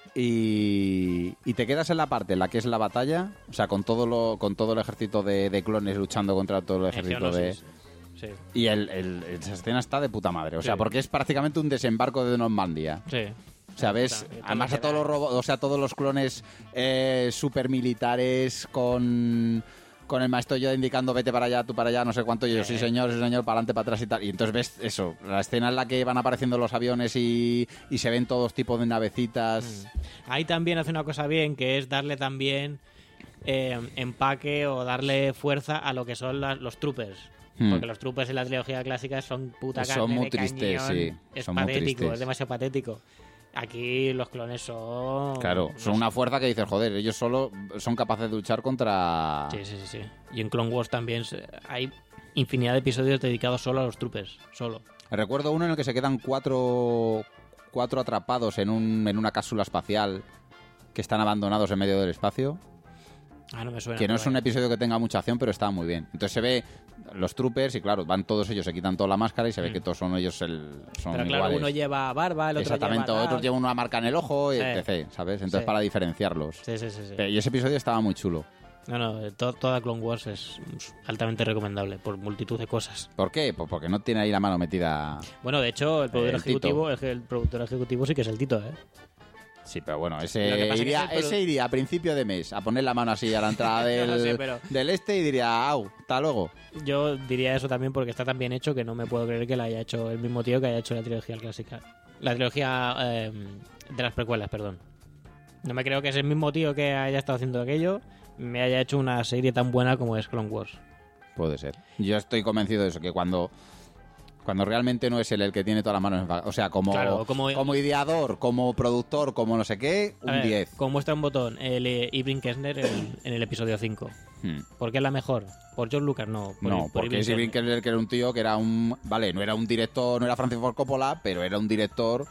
Y, y te quedas en la parte en la que es la batalla, o sea, con todo lo, con todo el ejército de, de clones luchando contra todo el ejército de... Geonosis. Sí, Y el, el- esa escena está de puta madre, o sea, Sí. porque es prácticamente un desembarco de Normandia. sí. O sea, ves, Puta, y todo además lo a que todos da. los robots, o sea, todos los clones eh, super militares con... Con el maestro Yoda indicando vete para allá, tú para allá, no sé cuánto. Y yo, Sí. sí señor, sí señor, para adelante, para atrás y tal. Y entonces ves eso, la escena en la que van apareciendo los aviones y, y se ven todos tipos de navecitas. Ahí también hace una cosa bien, que es darle también eh, empaque o darle fuerza a lo que son las- los troopers. Hmm. Porque los troopers en la trilogía clásica son puta Son carne muy de tristes, cañón. sí. Es Son muy patético, tristes. es demasiado patético. Aquí los clones son... Claro, son una fuerza que dices, joder, ellos solo son capaces de luchar contra... Sí, sí, sí, sí. Y en Clone Wars también se- hay infinidad de episodios dedicados solo a los troopers. Solo. Recuerdo uno en el que se quedan cuatro, cuatro atrapados en, un, en una cápsula espacial que están abandonados en medio del espacio. Ah, no me suena. Que no es pero un bueno. episodio que tenga mucha acción, pero está muy bien. Entonces se ve los troopers y claro, van todos ellos, se quitan toda la máscara y se ve Mm. que todos son ellos el, son Pero claro, iguales. uno lleva barba, el otro Exactamente, lleva... tal. otros llevan una marca en el ojo, Sí. etcétera, ¿sabes? Entonces Sí. para diferenciarlos. Sí, sí, sí. sí. Y ese episodio estaba muy chulo. No, no, eh, to- toda Clone Wars es altamente recomendable por multitud de cosas. ¿Por qué? Pues porque no tiene ahí la mano metida... Bueno, de hecho, el productor El Tito. ejecutivo, el, el productor ejecutivo sí que es el Tito, ¿eh? Sí, pero bueno, Lo que ese pasa es que iría, es el produ- ese iría a principio de mes a poner la mano así a la entrada No del, lo sé, pero- del este y diría, au, hasta luego. Yo diría eso también porque está tan bien hecho que no me puedo creer que la haya hecho el mismo tío que haya hecho la trilogía clásica. La trilogía eh, de las precuelas, perdón. No me creo que es el mismo tío que haya estado haciendo aquello me haya hecho una serie tan buena como es Clone Wars. Puede ser. Yo estoy convencido de eso, que cuando... Cuando realmente no es él el que tiene todas las manos en fa- o sea, como, Claro, como- como ideador, como productor, como no sé qué, A un ver, diez. Como muestra un botón, el eh, Irving Kershner en, en el episodio cinco. Hmm. ¿Por qué es la mejor? ¿Por George Lucas? No. Por, No, por porque Irving es Irving Kershner. Kershner, que era un tío que era un... Vale, no era un director, no era Francis Ford Coppola, pero era un director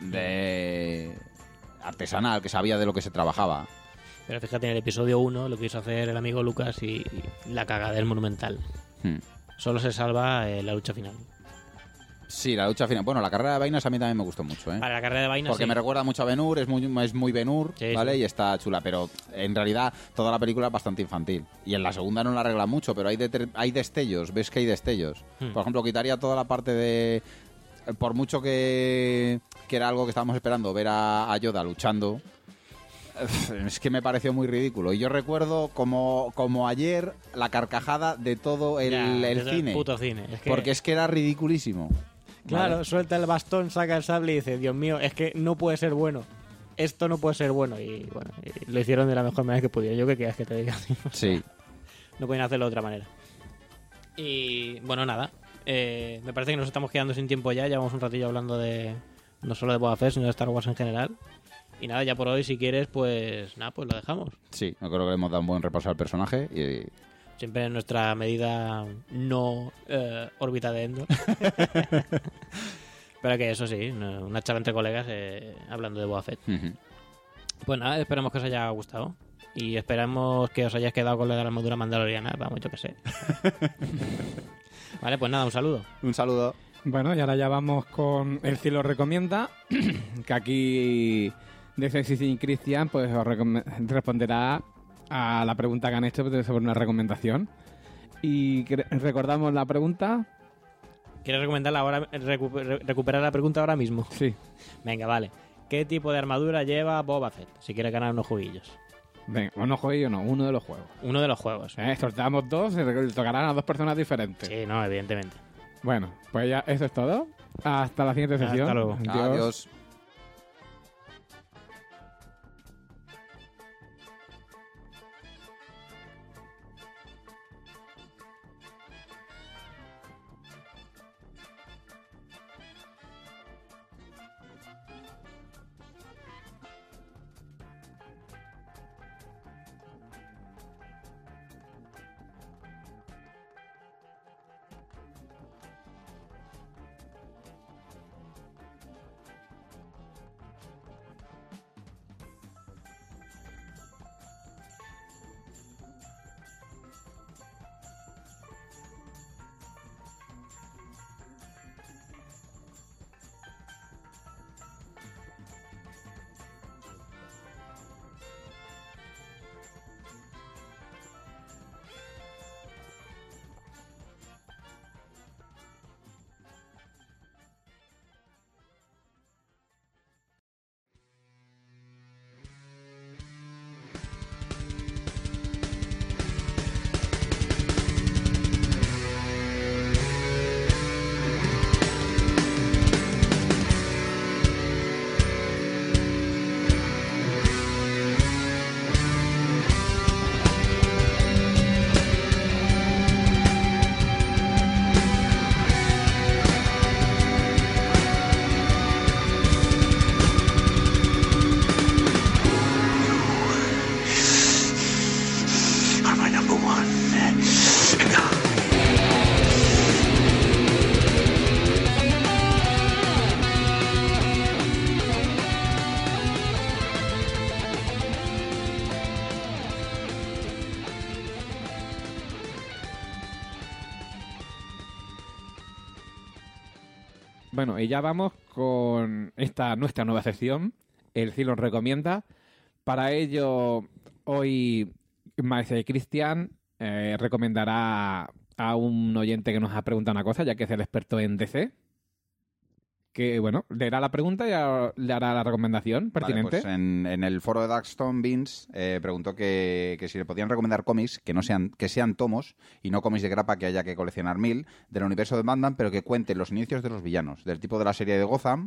de... artesanal, que sabía de lo que se trabajaba. Pero fíjate, en el episodio uno lo quiso hacer el amigo Lucas y, y la cagada es monumental. Hmm. Solo se salva eh, la lucha final. Sí, la lucha final. Bueno, la carrera de vainas a mí también me gustó mucho, ¿eh? Para la carrera de vainas, Porque sí. me recuerda mucho a Ben-Hur, es muy, es muy Ben-Hur, Sí, ¿vale? sí. Y está chula, pero en realidad toda la película es bastante infantil. Y en la segunda no la arregla mucho, pero hay, deter- hay destellos, ves que hay destellos. Hmm. Por ejemplo, quitaría toda la parte de... Por mucho que, que era algo que estábamos esperando, ver a, a Yoda luchando, es que me pareció muy ridículo. Y yo recuerdo como, como ayer la carcajada de todo el, Ya, el desde cine. puto cine. Es que, Porque es que era ridiculísimo. Claro, ¿vale? suelta el bastón, saca el sable y dice, Dios mío, es que no puede ser bueno. esto no puede ser bueno. Y bueno, y lo hicieron de la mejor manera que pudieron. Yo qué quieras que te diga. Sí. No pueden hacerlo de otra manera. Y bueno, nada. Eh, me parece que nos estamos quedando sin tiempo ya. Llevamos un ratillo hablando de no solo de Boba Fett, sino de Star Wars en general. Y nada, ya por hoy, si quieres, pues nada, pues lo dejamos. Sí, yo creo que le hemos dado un buen repaso al personaje y... Siempre en nuestra medida no eh, órbita de Endor. Pero que eso sí, una charla entre colegas eh, hablando de Boba Fett. Uh-huh. Pues nada, esperamos que os haya gustado. Y esperamos que os hayáis quedado con la de la armadura mandaloriana. Vamos, yo que sé. Vale, pues nada, un saludo. Un saludo. Bueno, y ahora ya vamos con el Cielo Recomienda, que aquí de Sexy y Cristian pues os recom- responderá a la pregunta que han hecho sobre una recomendación. Y cre- recordamos la pregunta. ¿Quieres recomendarla ahora, recu- re- recuperar la pregunta ahora mismo? Sí. Venga, vale. ¿Qué tipo de armadura lleva Boba Fett? Si quiere ganar unos juguillos. Venga, uno juego o no, uno de los juegos. Uno de los juegos. Eh, sorteamos dos, y tocarán a dos personas diferentes. Sí, no, evidentemente. Bueno, pues ya eso es todo. Hasta la siguiente Hasta sesión. luego. Adiós. Bueno, y ya vamos con esta nuestra nueva sección, el Cielo Recomienda. Para ello, hoy Maese Cristian eh, recomendará a un oyente que nos ha preguntado una cosa, ya que es el experto en D C. Que, bueno, leerá la pregunta y a- le hará la recomendación pertinente. Vale, pues en, en el foro de Darkstone Beans eh, preguntó que, que si le podían recomendar cómics que no sean que sean tomos y no cómics de grapa que haya que coleccionar mil del universo de Batman, pero que cuenten los inicios de los villanos, del tipo de la serie de Gotham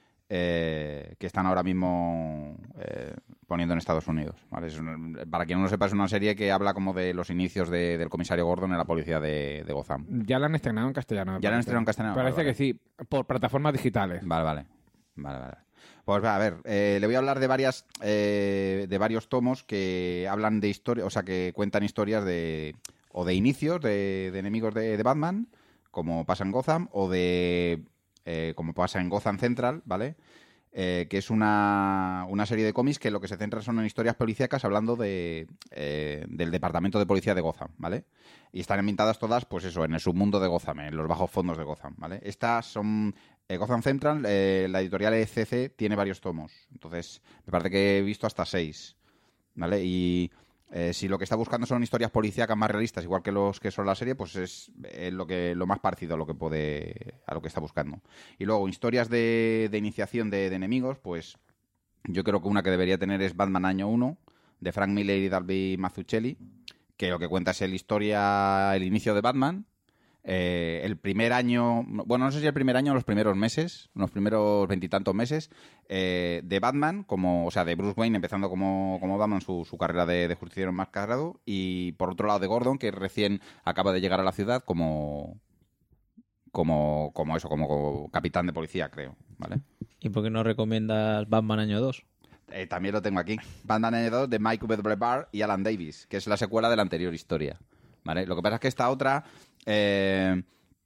eh, que están ahora mismo eh, poniendo en Estados Unidos. ¿Vale? Es un- para quien no lo sepa, es una serie que habla como de los inicios de- del comisario Gordon en la policía de, de Gotham. Ya la han estrenado en castellano. me ¿Ya la han parece. estrenado en castellano? Parece Vale, que sí, por plataformas digitales. Vale, vale. Vale, vale. Pues a ver, eh, le voy a hablar de varias eh, de varios tomos que hablan de historia, o sea, que cuentan historias de o de inicios de, de enemigos de, de Batman, como pasa en Gotham, o de eh, como pasa en Gotham Central, ¿vale? Eh, que es una, una serie de cómics que lo que se centra son en historias policíacas hablando de, eh, del departamento de policía de Gotham, ¿vale? Y están ambientadas todas, pues eso, en el submundo de Gotham, en los bajos fondos de Gotham, ¿vale? Estas son... eh, Gotham Central, eh, la editorial E C C tiene varios tomos, entonces me parece que he visto hasta seis, ¿vale? Y eh, si lo que está buscando son historias policíacas más realistas, igual que los que son la serie, pues es eh, lo que lo más parecido a lo que puede a lo que está buscando. Y luego historias de, de iniciación de, de enemigos, pues yo creo que una que debería tener es Batman Año uno, de Frank Miller y Dalby Mazzucchelli, que lo que cuenta es el historia, el inicio de Batman, Eh, el primer año, bueno, no sé si el primer año o los primeros meses, los primeros veintitantos meses eh, de Batman, como, o sea, de Bruce Wayne empezando como, como Batman su, su carrera de, de justiciero enmascarado, y por otro lado de Gordon, que recién acaba de llegar a la ciudad como, como, como eso, como, como capitán de policía, creo, ¿vale? ¿Y por qué no recomiendas Batman año dos? Eh, también lo tengo aquí. Batman año dos de Mike Weatherby y Alan Davis, que es la secuela de la anterior historia. ¿Vale? Lo que pasa es que esta otra... Eh,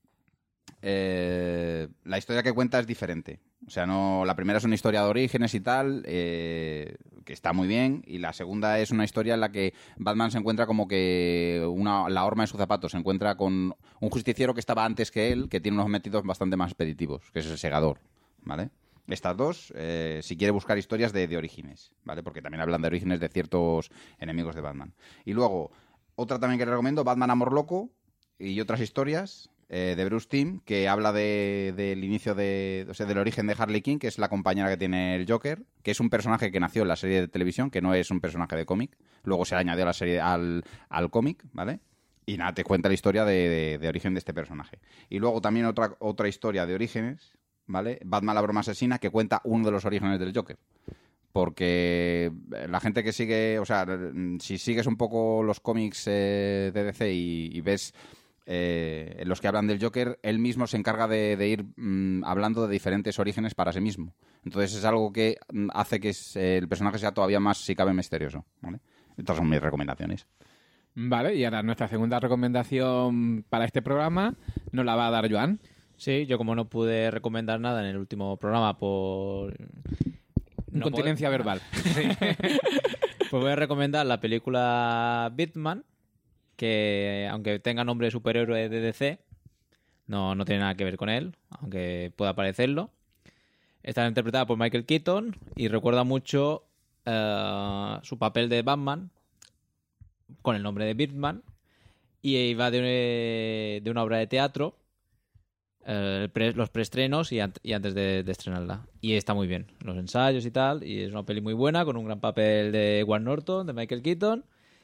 eh, la historia que cuenta es diferente. O sea, no, la primera es una historia de orígenes y tal, eh, que está muy bien, y la segunda es una historia en la que Batman se encuentra como que una, la horma de su zapato, se encuentra con un justiciero que estaba antes que él, que tiene unos métodos bastante más expeditivos, que es el segador, ¿vale? Estas dos, eh, si quiere buscar historias de, de orígenes, ¿vale? Porque también hablan de orígenes de ciertos enemigos de Batman. Y luego, otra también que le recomiendo, Batman Amor Loco y otras historias eh, de Bruce Timm, que habla de, del inicio de, o sea, del origen de Harley Quinn, que es la compañera que tiene el Joker, que es un personaje que nació en la serie de televisión, que no es un personaje de cómic. Luego se añadió a la serie al, al cómic, ¿vale? Y nada, te cuenta la historia de, de, de origen de este personaje. Y luego también otra, otra historia de orígenes, ¿vale? Batman la broma asesina, que cuenta uno de los orígenes del Joker. Porque la gente que sigue, o sea, si sigues un poco los cómics eh, de D C y, y ves eh, los que hablan del Joker, él mismo se encarga de, de ir mmm, hablando de diferentes orígenes para sí mismo. Entonces es algo que hace que eh, el personaje sea todavía más, si cabe, misterioso, ¿vale? Estas son mis recomendaciones. Vale, y ahora nuestra segunda recomendación para este programa nos la va a dar Joan. Sí, yo como no pude recomendar nada en el último programa por... No Incontinencia puedo... verbal. Sí. Pues voy a recomendar la película Batman, que aunque tenga nombre de superhéroe de D C, no, no tiene nada que ver con él, aunque pueda parecerlo. Está interpretada por Michael Keaton y recuerda mucho uh, su papel de Batman con el nombre de Batman, y va de, de una obra de teatro, eh, pre, los preestrenos y, an y antes de, de estrenarla. Y está muy bien, los ensayos y tal, y es una peli muy buena, con un gran papel de Edward Norton, de Michael Keaton,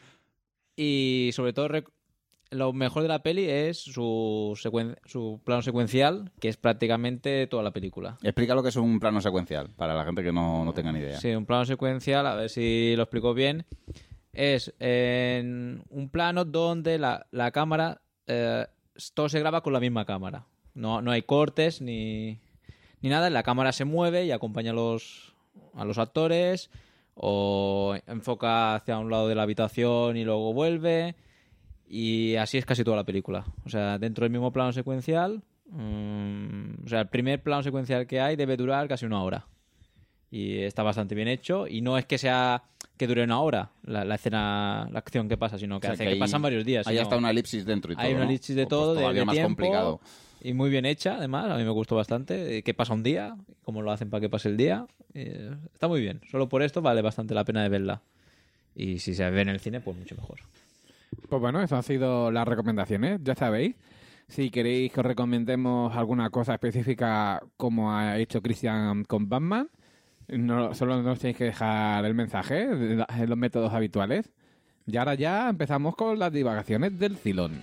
y sobre todo lo mejor de la peli es su, su plano secuencial, que es prácticamente toda la película. Explica lo que es un plano secuencial, para la gente que no, no tenga ni idea. Sí, un plano secuencial, a ver si lo explico bien. Es en un plano donde la, la cámara, eh, todo se graba con la misma cámara. No, no hay cortes ni, ni nada. La cámara se mueve y acompaña a los, a los actores, o enfoca hacia un lado de la habitación y luego vuelve. Y así es casi toda la película. O sea, dentro del mismo plano secuencial, mmm, o sea, el primer plano secuencial que hay debe durar casi una hora. Y está bastante bien hecho. Y no es que sea que dure una hora la, la escena, la acción que pasa, sino que, o sea, hace que, que hay, pasan varios días. Hay sino, hasta una elipsis dentro y todo. Hay una elipsis de ¿no? todo, pues de, de más tiempo. Complicado. Y muy bien hecha, además. A mí me gustó bastante. Que pasa un día, cómo lo hacen para que pase el día. Eh, está muy bien. Solo por esto vale bastante la pena de verla. Y si se ve en el cine, pues mucho mejor. Pues bueno, eso han sido las recomendaciones, ya sabéis. Si queréis que os recomendemos alguna cosa específica como ha hecho Christian con Batman, no, solo nos tenéis que dejar el mensaje en los métodos habituales. Y ahora ya empezamos con las divagaciones del Cylon.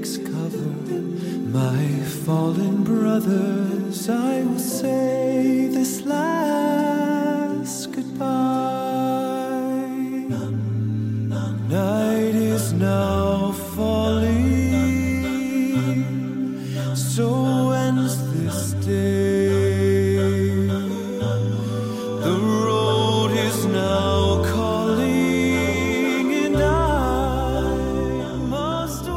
takes cover. My fallen brothers, I will say this last goodbye. Night is now falling, so ends this day. The road is now calling, and I must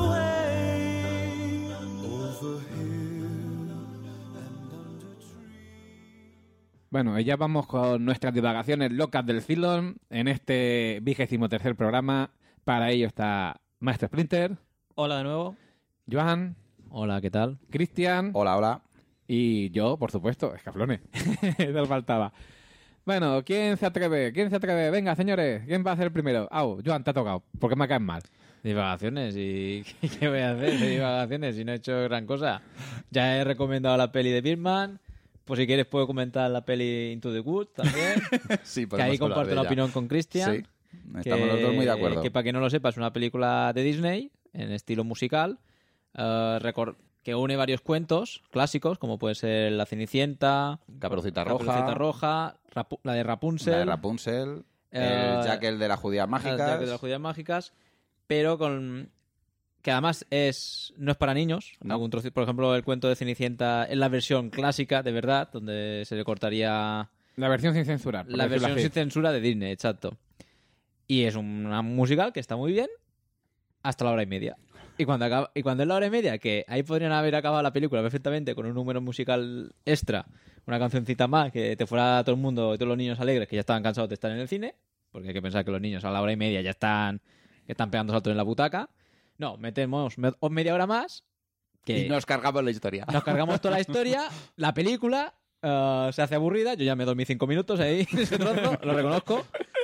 away over hill and under tree. Bueno, ya vamos con nuestras divagaciones locas del Cylon en este vigésimo tercer programa. Para ello está Maestro Splinter, Hola de nuevo. Joan, Hola, ¿qué tal? Cristian Hola, hola. y yo, por supuesto, Escaflones. Nos faltaba. Bueno, ¿quién se atreve? ¿Quién se atreve? Venga, señores, ¿quién va a ser el primero? Au, Joan, te ha tocado, porque me caen mal. Divagaciones, ¿y qué voy a hacer de divagaciones si no he hecho gran cosa? Ya he recomendado la peli de Birdman, pues si quieres puedo comentar la peli Into the Woods también, Sí, que ahí comparto la opinión con Cristian. Sí, estamos los dos muy de acuerdo. Que para quien no lo sepa es una película de Disney en estilo musical, eh, recor- que une varios cuentos clásicos, como puede ser La Cenicienta, Caperucita Roja, Caperucita Roja, Rapu- la de Rapunzel, la de Rapunzel, eh, el Jack el de las judías las mágicas. Jack de las judías mágicas, pero con que además es no es para niños. No. Algún troci- por ejemplo, el cuento de Cenicienta es la versión clásica de verdad, donde se le cortaría La versión sin censurar. por la decirlo versión así. sin censura de Disney, exacto. Y es una musical que está muy bien hasta la hora y media. Y cuando acaba, y cuando es la hora y media, que ahí podrían haber acabado la película perfectamente con un número musical extra, una cancioncita más, que te fuera todo el mundo y todos los niños alegres que ya estaban cansados de estar en el cine, porque hay que pensar que los niños a la hora y media ya están, que están pegando saltos en la butaca. No, metemos me- media hora más, que Y nos cargamos la historia. nos cargamos toda la historia, la película eh, se hace aburrida, yo ya me dormí cinco minutos ahí en ese trozo, lo reconozco,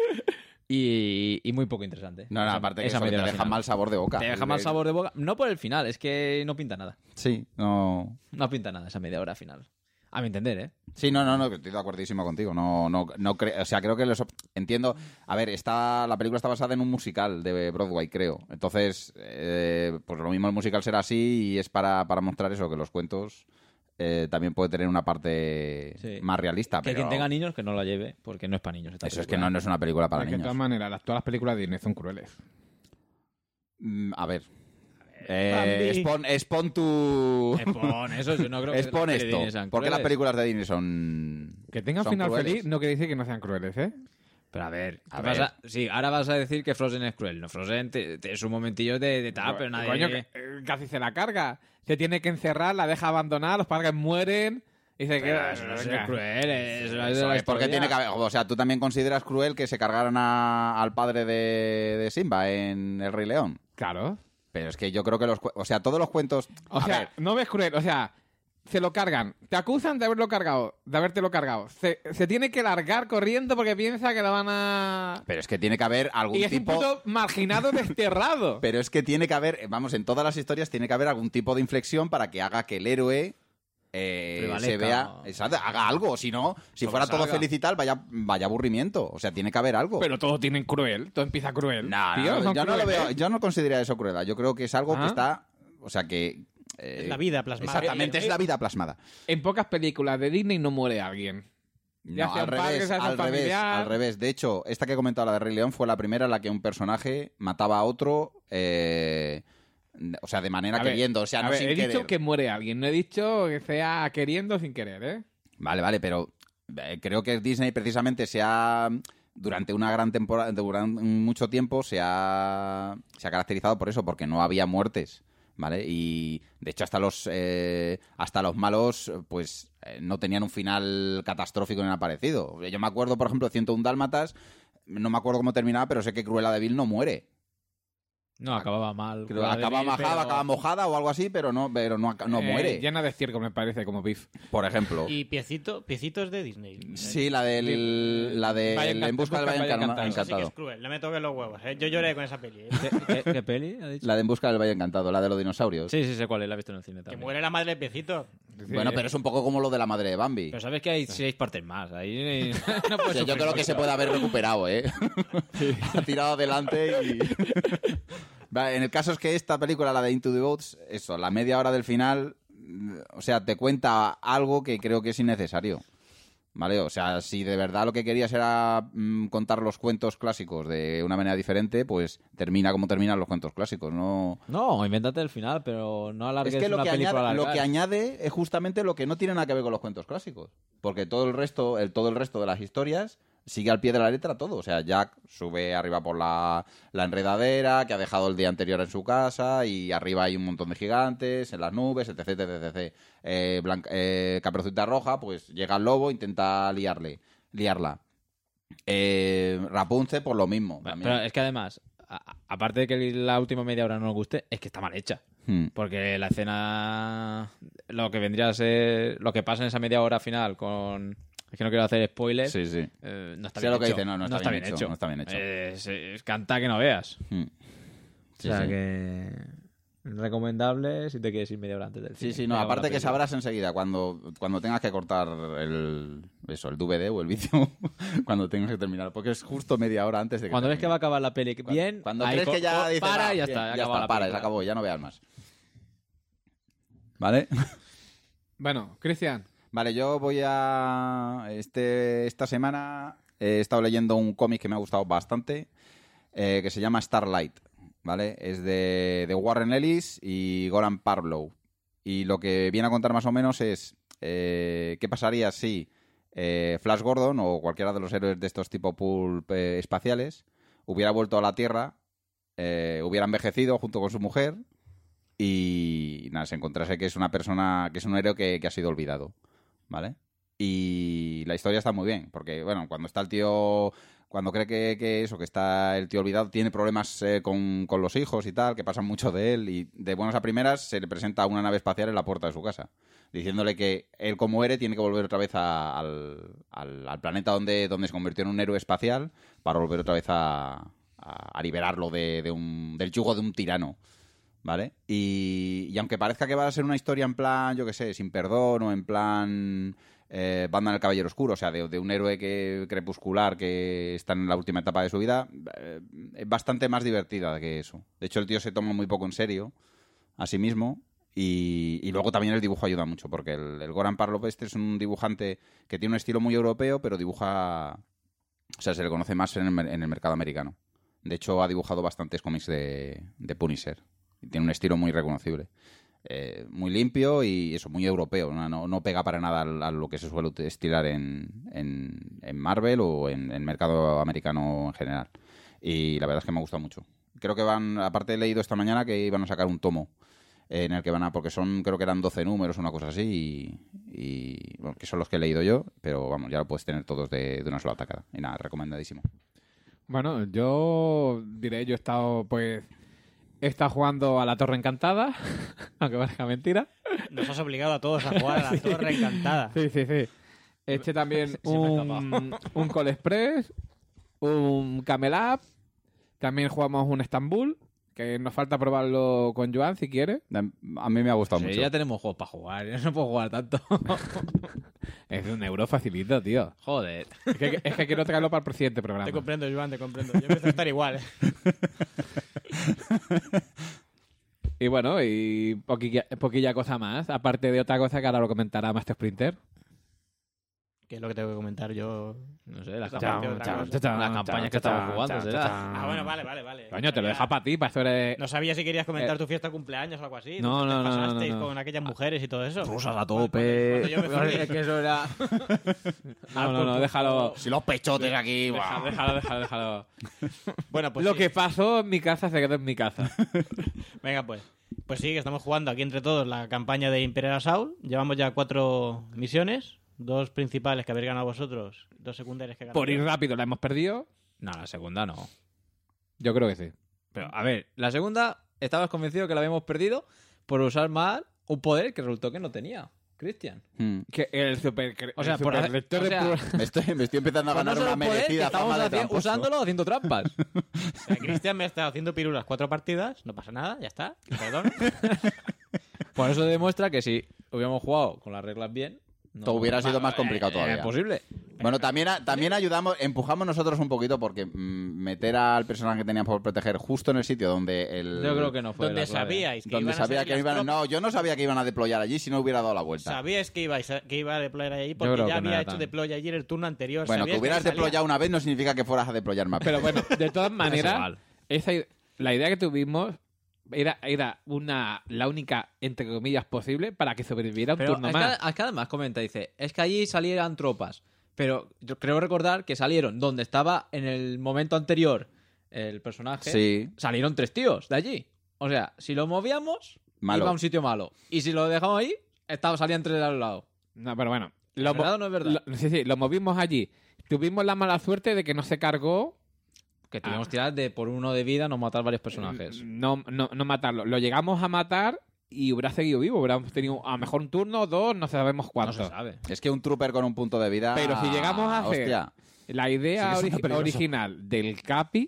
y, y muy poco interesante. No, no, Esa- aparte que esa eso que media te hora deja final. mal sabor de boca. Te deja mal sabor de boca, no por el final, es que no pinta nada. Sí, no... No pinta nada esa media hora final. A mi entender, ¿eh? Sí, no, no, no, que estoy de acuerdísimo contigo. No, no, no cre- o sea, creo que los entiendo. A ver, está, la película está basada en un musical de Broadway, creo. Entonces, eh, pues lo mismo el musical será así y es para, para mostrar eso, que los cuentos eh, también puede tener una parte Sí. más realista. Que Pero quien tenga niños que no la lleve, porque no es para niños. esta eso es que película. no, no es una película para Es que de niños. todas maneras, las- todas las películas de Disney son crueles. Mm, a ver. Eh, Bambi. expon, expon tu... Expon, eso yo no creo que Expon las pelis de esto. Disney sean ¿Por qué las crueles. películas de Disney son. Que tengan son final crueles? feliz no quiere decir que no sean crueles, ¿eh? Pero a ver, A ¿qué ver. pasa? Sí, ahora vas a decir que Frozen es cruel. No, Frozen te- te- es un momentillo de, de tal, pero nadie... Coño, que, eh, casi se la carga. Se tiene que encerrar, la deja abandonar, los padres mueren y se Pero queda... eso no es ser Venga. cruel, eso no es de Eso la es porque historia. tiene que haber. O sea, tú también consideras cruel que se cargaran a- al padre de, de Simba en El Rey León. Claro. Pero es que yo creo que los. cu- O sea, todos los cuentos. O a sea, ver, no ves cruel, o sea, se lo cargan. Te acusan de haberlo cargado, de habértelo cargado. Se, se tiene que largar corriendo porque piensa que lo van a... pero es que tiene que haber algún Y es un tipo. puto marginado desterrado. Pero es que tiene que haber. Vamos, en todas las historias tiene que haber algún tipo de inflexión para que haga que el héroe. eh, Prevalezca. se vea. Exacto, haga algo. Si no, si Lo fuera que todo salga. feliz y tal, vaya, vaya aburrimiento. O sea, tiene que haber algo. Pero todo tiene cruel, todo empieza cruel. No, Tío, no, son yo no lo crueles. veo, yo no consideraría eso crueldad. Yo creo que es algo Ah. que está, o sea que eh, Es la vida plasmada. Exactamente, Eh, eh, es la vida plasmada. En pocas películas de Disney no muere alguien. Ya No, sea al un padre, revés, sea un al revés, familiar. al revés. De hecho, esta que he comentado, la de Rey León, fue la primera en la que un personaje mataba a otro, eh, o sea, de manera A ver, queriendo, o sea, a no ver, sin he querer. dicho que muere alguien, no he dicho que sea queriendo sin querer, ¿eh? Vale, vale, pero eh, creo que Disney precisamente se ha durante una gran temporada, durante mucho tiempo se ha se ha caracterizado por eso, porque no había muertes, ¿vale? Y de hecho hasta los eh, hasta los malos pues eh, no tenían un final catastrófico ni nada parecido. Yo me acuerdo, por ejemplo, de ciento uno Dálmatas, no me acuerdo cómo terminaba, pero sé que Cruella de Vil no muere. No, acababa mal. Creo que acaba majada, acaba mojada o algo así, pero no, pero no, no Eh, muere, Llena de estiércol, me parece, como Biff. por ejemplo. Y piecito, piecitos de Disney. Sí, la del la de Valle Encan- En busca del Busca Valle del Valle Encan- Encantado. Eso sí que Encantado. es cruel, no me toques los huevos. ¿eh? Yo lloré con esa peli. ¿eh? ¿Qué, qué- qué peli ha dicho? La de En busca del Valle Encantado, la de los dinosaurios. Sí, sí, sé cuál es, la he visto en el cine Que también. muere la madre de piecito. Bueno, pero es un poco como lo de la madre de Bambi. Pero sabes que hay seis partes más. Ahí no O puedes sea, yo sufrir creo que mucho. se puede haber recuperado, ¿eh? Ha tirado adelante y... En el caso es que esta película, la de Into the Woods, eso, la media hora del final, o sea, te cuenta algo que creo que es innecesario. ¿Vale? O sea, si de verdad lo que querías era mmm, contar los cuentos clásicos de una manera diferente, pues termina como terminan los cuentos clásicos, ¿no? No, invéntate el final, pero no alargues Es que lo una que, película añade, lo larga. que añade es justamente lo que no tiene nada que ver con los cuentos clásicos. Porque todo el resto, el, todo el resto de las historias sigue al pie de la letra todo. O sea, Jack sube arriba por la, la enredadera que ha dejado el día anterior en su casa y arriba hay un montón de gigantes en las nubes, etc, etc, etcétera. Eh, Blanca, eh, Caperucita Roja, pues llega el lobo, intenta liarle, liarla. Eh, Rapunzel, por lo mismo. También. Pero es que además, a- aparte de que la última media hora no nos guste, es que está mal hecha. Hmm. Porque la escena, lo que vendría a ser, lo que pasa en esa media hora final con... Es que no quiero hacer spoilers. Sí, sí. Eh, no está Sé bien lo que hecho. dice, no, no está bien hecho, no está bien hecho. Es, es canta que no veas. Hmm. Sí, o sea sí. que... Recomendable si te quieres ir media hora antes del Sí, cine. sí, no, Media hora aparte que película. sabrás enseguida cuando, cuando tengas que cortar el, eso, el D V D o el vídeo, cuando tengas que terminar, porque es justo media hora antes de que Cuando ves que va a termine. acabar la peli bien, Cuando ahí crees co- que ya co- dices, para "Va, y ya bien, está, ya ya acaba está, la para, se película". acabó, ya no veas más. ¿Vale? Bueno, Cristian, Vale, yo voy a... Este, esta semana he estado leyendo un cómic que me ha gustado bastante, eh, que se llama Starlight, ¿vale? Es de, de Warren Ellis y Goran Parlow. Y lo que viene a contar más o menos es eh, qué pasaría si eh, Flash Gordon o cualquiera de los héroes de estos tipo pulp eh, espaciales hubiera vuelto a la Tierra, eh, hubiera envejecido junto con su mujer y nada, se encontrase que es una persona, que es un héroe que, que ha sido olvidado, ¿vale? Y la historia está muy bien, porque bueno, cuando está el tío, cuando cree que, que eso, que está el tío olvidado, tiene problemas eh, con, con los hijos y tal, que pasan mucho de él, y de buenas a primeras se le presenta una nave espacial en la puerta de su casa, diciéndole que él como héroe tiene que volver otra vez a- al, al, al planeta donde, donde se convirtió en un héroe espacial para volver otra vez a, a, a liberarlo de, de un, del yugo de un tirano. ¿Vale? Y, y aunque parezca que va a ser una historia en plan, yo qué sé, sin perdón o en plan eh, Batman el Caballero Oscuro, o sea, de, de un héroe que crepuscular que está en la última etapa de su vida, eh, es bastante más divertida que eso. De hecho, el tío se toma muy poco en serio a sí mismo y, y luego también el dibujo ayuda mucho, porque el, el Goran Parlow este es un dibujante que tiene un estilo muy europeo, pero dibuja... O sea, se le conoce más en el, mer- en el mercado americano. De hecho, ha dibujado bastantes cómics de, de Punisher. Tiene un estilo muy reconocible. Eh, muy limpio y eso, muy europeo. No, no, no pega para nada a lo que se suele estilar en, en, en Marvel o en el mercado americano en general. Y la verdad es que me gusta mucho. Creo que van, aparte he leído esta mañana que iban a sacar un tomo eh, en el que van a, porque son, creo que eran doce números, una cosa así, y, y bueno, que son los que he leído yo, pero vamos, ya lo puedes tener todos de, de una sola tacada. Y nada, recomendadísimo. bueno, yo diré, yo he estado, pues, he estado jugando a la Torre Encantada, aunque parezca mentira. Nos has obligado a todos a jugar a la Torre Encantada. Sí, sí, sí. Este también Se me ha un, un Call Express, un Camel Up, también jugamos un Estambul, que nos falta probarlo con Joan si quiere. A mí me ha gustado Sí, mucho. ya tenemos juegos para jugar. Yo no puedo jugar tanto. Es de un euro facilito, tío. Joder. Es que, es que quiero traerlo para el siguiente Te programa. comprendo, Joan, te comprendo. Yo empiezo a estar igual. ¿eh? Y bueno, y poquilla, poquilla cosa más, aparte de otra cosa que ahora lo comentará Master Sprinter. ¿Qué es lo que tengo que comentar yo? No sé, las, Chao, campañas- chao, chao, chao, las campañas que estamos jugando, será. Ah, bueno, vale, vale, vale. Coño, te lo Ya. deja para ti, para eso eres... No sabía si querías comentar tu fiesta de cumpleaños o algo así. No, ¿Te no, no, no, pasasteis no, no. con aquellas mujeres y todo eso? Rusas a Cuando- tope. cuando yo me fui. Es que eso era... No, no, no, déjalo. Si los pechotes aquí... Déjalo, ¡buah! déjalo, déjalo, déjalo. Bueno, pues Lo sí. que pasó en mi casa se quedó en mi casa. Venga, pues. Pues sí, que estamos jugando aquí entre todos la campaña de Imperial Assault. Llevamos ya cuatro misiones. Dos principales que habéis ganado vosotros. Dos secundarias que ganado Por ir yo. rápido la hemos perdido. No, la segunda no. Yo creo que sí. Pero, a ver, la segunda estabas convencido que la habíamos perdido por usar mal un poder que resultó que no tenía. Cristian. Hmm. Que el super... O sea, el por hacer- superlector o de sea, pro- Me estoy, me estoy empezando a Por no ganar ser una un poder que merecida estábamos fama de haci- tramposo. usándolo haciendo trampas. Eh, Cristian me ha estado haciendo pirulas cuatro partidas. No pasa nada, ya está. Perdón. Por eso demuestra que si hubiéramos jugado con las reglas bien... no- Todo hubiera sido más eh, complicado eh, todavía. Es posible. Bueno, también, a- también ayudamos, empujamos nosotros un poquito porque mm, meter al personaje que teníamos por proteger justo en el sitio donde el... Yo creo que no fue Donde la clave. sabíais que donde iban a sabía salir que las iban... tropas. No, yo no sabía que iban a deployar allí si no hubiera dado la vuelta. Sabíais que, ibais a, que iba a deployar allí porque creo ya que no había era hecho tan- deploy allí en el turno anterior. Bueno, Sabíais que hubieras salía. deployado una vez no significa que fueras a deployar más. Pero bueno, de todas maneras, igual. esa, i- la idea que tuvimos era, era una, la única, entre comillas, posible para que sobreviviera un Pero turno es que, más. es que además comenta, dice, es que allí salieran tropas, pero yo creo recordar que salieron donde estaba en el momento anterior el personaje, Sí. salieron tres tíos de allí. O sea, si lo movíamos, Malo. iba a un sitio malo. Y si lo dejamos ahí, estaba, salían tres de al lado. No, pero bueno. ¿Es Lo, mo- verdad o no es verdad? lo- sí, sí, lo movimos allí. Tuvimos la mala suerte de que no se cargó. Que tuvimos Ah. tirar de por uno de vida, no matar varios personajes. No, no, no matarlo. Lo llegamos a matar y hubiera seguido vivo. Hubiéramos tenido a lo mejor un turno, dos, no sabemos No cuánto. se sabe. Es que un trooper con un punto de vida... Pero si llegamos a hacer Hostia. la idea Sí que suena ori- peligroso. original del Capi,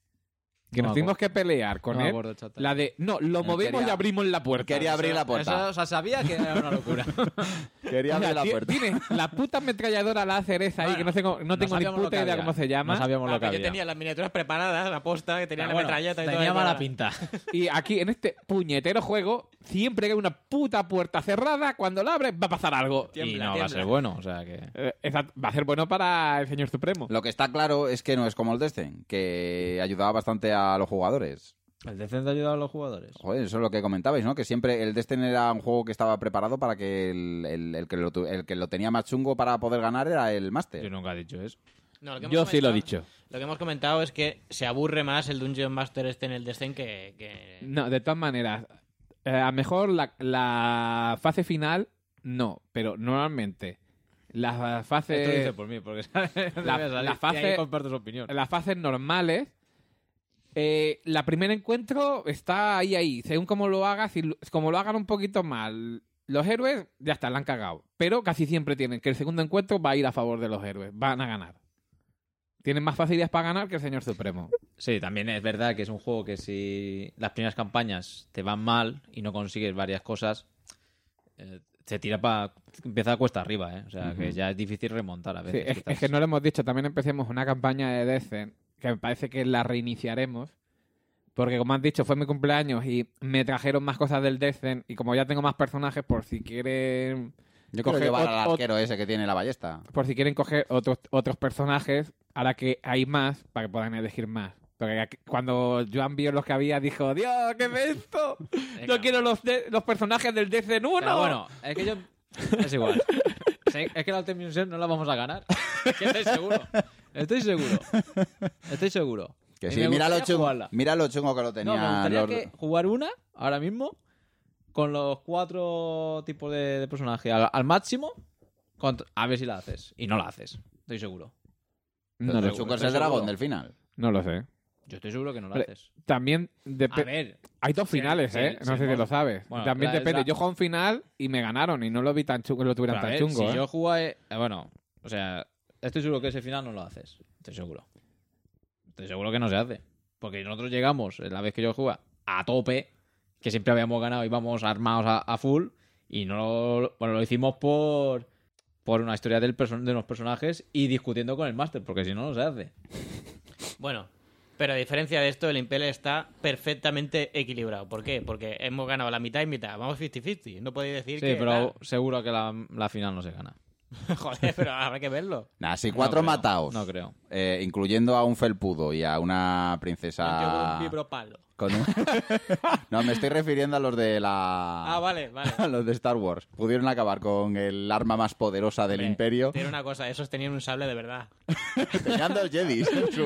que No nos me tuvimos que pelear con No me él, acuerdo exactamente. la de, no, lo Él movemos quería- y abrimos la puerta. Quería abrir la puerta. Eso, o sea, sabía que era una locura. Quería O sea, abrir la ti- puerta. Tiene la puta ametralladora láser esa ahí, Bueno, que no tengo, no no tengo ni sabíamos lo puta que idea había. cómo se llama. No sabíamos Ah, lo que que yo había. tenía las miniaturas preparadas, la posta, que tenía Pero la bueno, metralleta y todo. tenía ahí mala preparado. pinta. Y aquí, en este puñetero juego, siempre que hay una puta puerta cerrada, cuando la abres va a pasar algo. Tiembla, y no va a tiembla. ser bueno, o sea que... Eh, esa- va a ser bueno para el señor Supremo. Lo que está claro es que no es como el Destiny, que ayudaba bastante a los jugadores. ¿El defensa ha ayudado a los jugadores? Joder, eso es lo que comentabais, ¿no? Que siempre el Destiny era un juego que estaba preparado para que el, el- el que, lo, tu- el que lo tenía más chungo para poder ganar era el Master. Yo nunca he dicho eso. No, lo que hemos Yo sí lo he comentado- dicho. Lo que hemos comentado es que se aburre más el Dungeon Master este en el Descent que... que... No, de todas maneras, eh, a lo mejor la, la fase final, no, pero normalmente las fases, Esto lo dice por mí, porque ¿sabes? La- Debe salir. la fase- Y ahí comparto su opinión. las fases normales, eh, la primer encuentro está ahí, ahí. Según como lo hagas, y lo- como lo hagan un poquito mal, los héroes ya está, la han cagado. Pero casi siempre tienen que el segundo encuentro va a ir a favor de los héroes, van a ganar. Tienen más facilidades para ganar que el señor Supremo. Sí, también es verdad que es un juego que si las primeras campañas te van mal y no consigues varias cosas, eh, se tira para... empieza a cuesta arriba, ¿eh? O sea, que ya es difícil remontar a Sí, veces. es, quizás. es que no lo hemos dicho, también empecemos una campaña de Descent, que me parece que la reiniciaremos, porque como han dicho, fue mi cumpleaños y me trajeron más cosas del Descent, y como ya tengo más personajes, por si quieren Yo quiero coger llevar ot- al ot- arquero ese que tiene la ballesta. por si quieren coger otros otros personajes, ahora que hay más, para que puedan elegir más. Porque aquí- cuando Joan vio los que había, dijo, Dios, ¿qué es esto? Venga. Yo quiero los, de- los personajes del Descent uno. Pero bueno, es que yo... Es igual. Sí, es que la Ultimate Mission no la vamos a ganar. Es que estoy seguro. Estoy seguro. Estoy seguro. Que Y sí, me mira lo, gustaría chungo, jugarla. mira lo chungo que lo No, tenía. me gustaría los- que jugar una, ahora mismo, con los cuatro tipos de, de personaje al, al máximo, contra- a ver si la haces. Y no la haces, estoy seguro. No Lo lo, chungo es estoy el dragón seguro. del final. no lo sé. Yo estoy seguro que no la Hombre, haces. También A depende. ver, Hay dos Sí, finales, sí, ¿eh? sí, No sé si bueno. lo sabes. Bueno, También la- depende. la- Yo jugué un final y me ganaron y no lo vi tan chungo, lo tuvieran pero a tan ver, chungo, si ¿eh? yo jugué... eh, Bueno, o sea, estoy seguro que ese final no lo haces. Estoy seguro. Estoy seguro que no se hace. Porque nosotros llegamos, la vez que yo jugué, a tope, que siempre habíamos ganado, íbamos armados a, a full, y no lo, bueno, lo hicimos por, por una historia del perso- de los personajes y discutiendo con el máster, porque si no, no se hace. Bueno, pero a diferencia de esto, el Impel está perfectamente equilibrado. ¿Por qué? Porque hemos ganado la mitad y mitad. Vamos cincuenta cincuenta. No podéis decir Sí, que... pero seguro que la, la final no se gana. ah, Joder, pero habrá que verlo. Nah, si cuatro No creo, mataos. no creo. eh, incluyendo a un felpudo y a una Yo con princesa. un vibropalo. con un- no, me estoy refiriendo a los de la. Ah, vale, vale. A los de Star Wars. Pudieron acabar con el arma más poderosa del Hombre, Imperio. Tiene una cosa, esos tenían un sable de verdad. Tenían dos Jedis.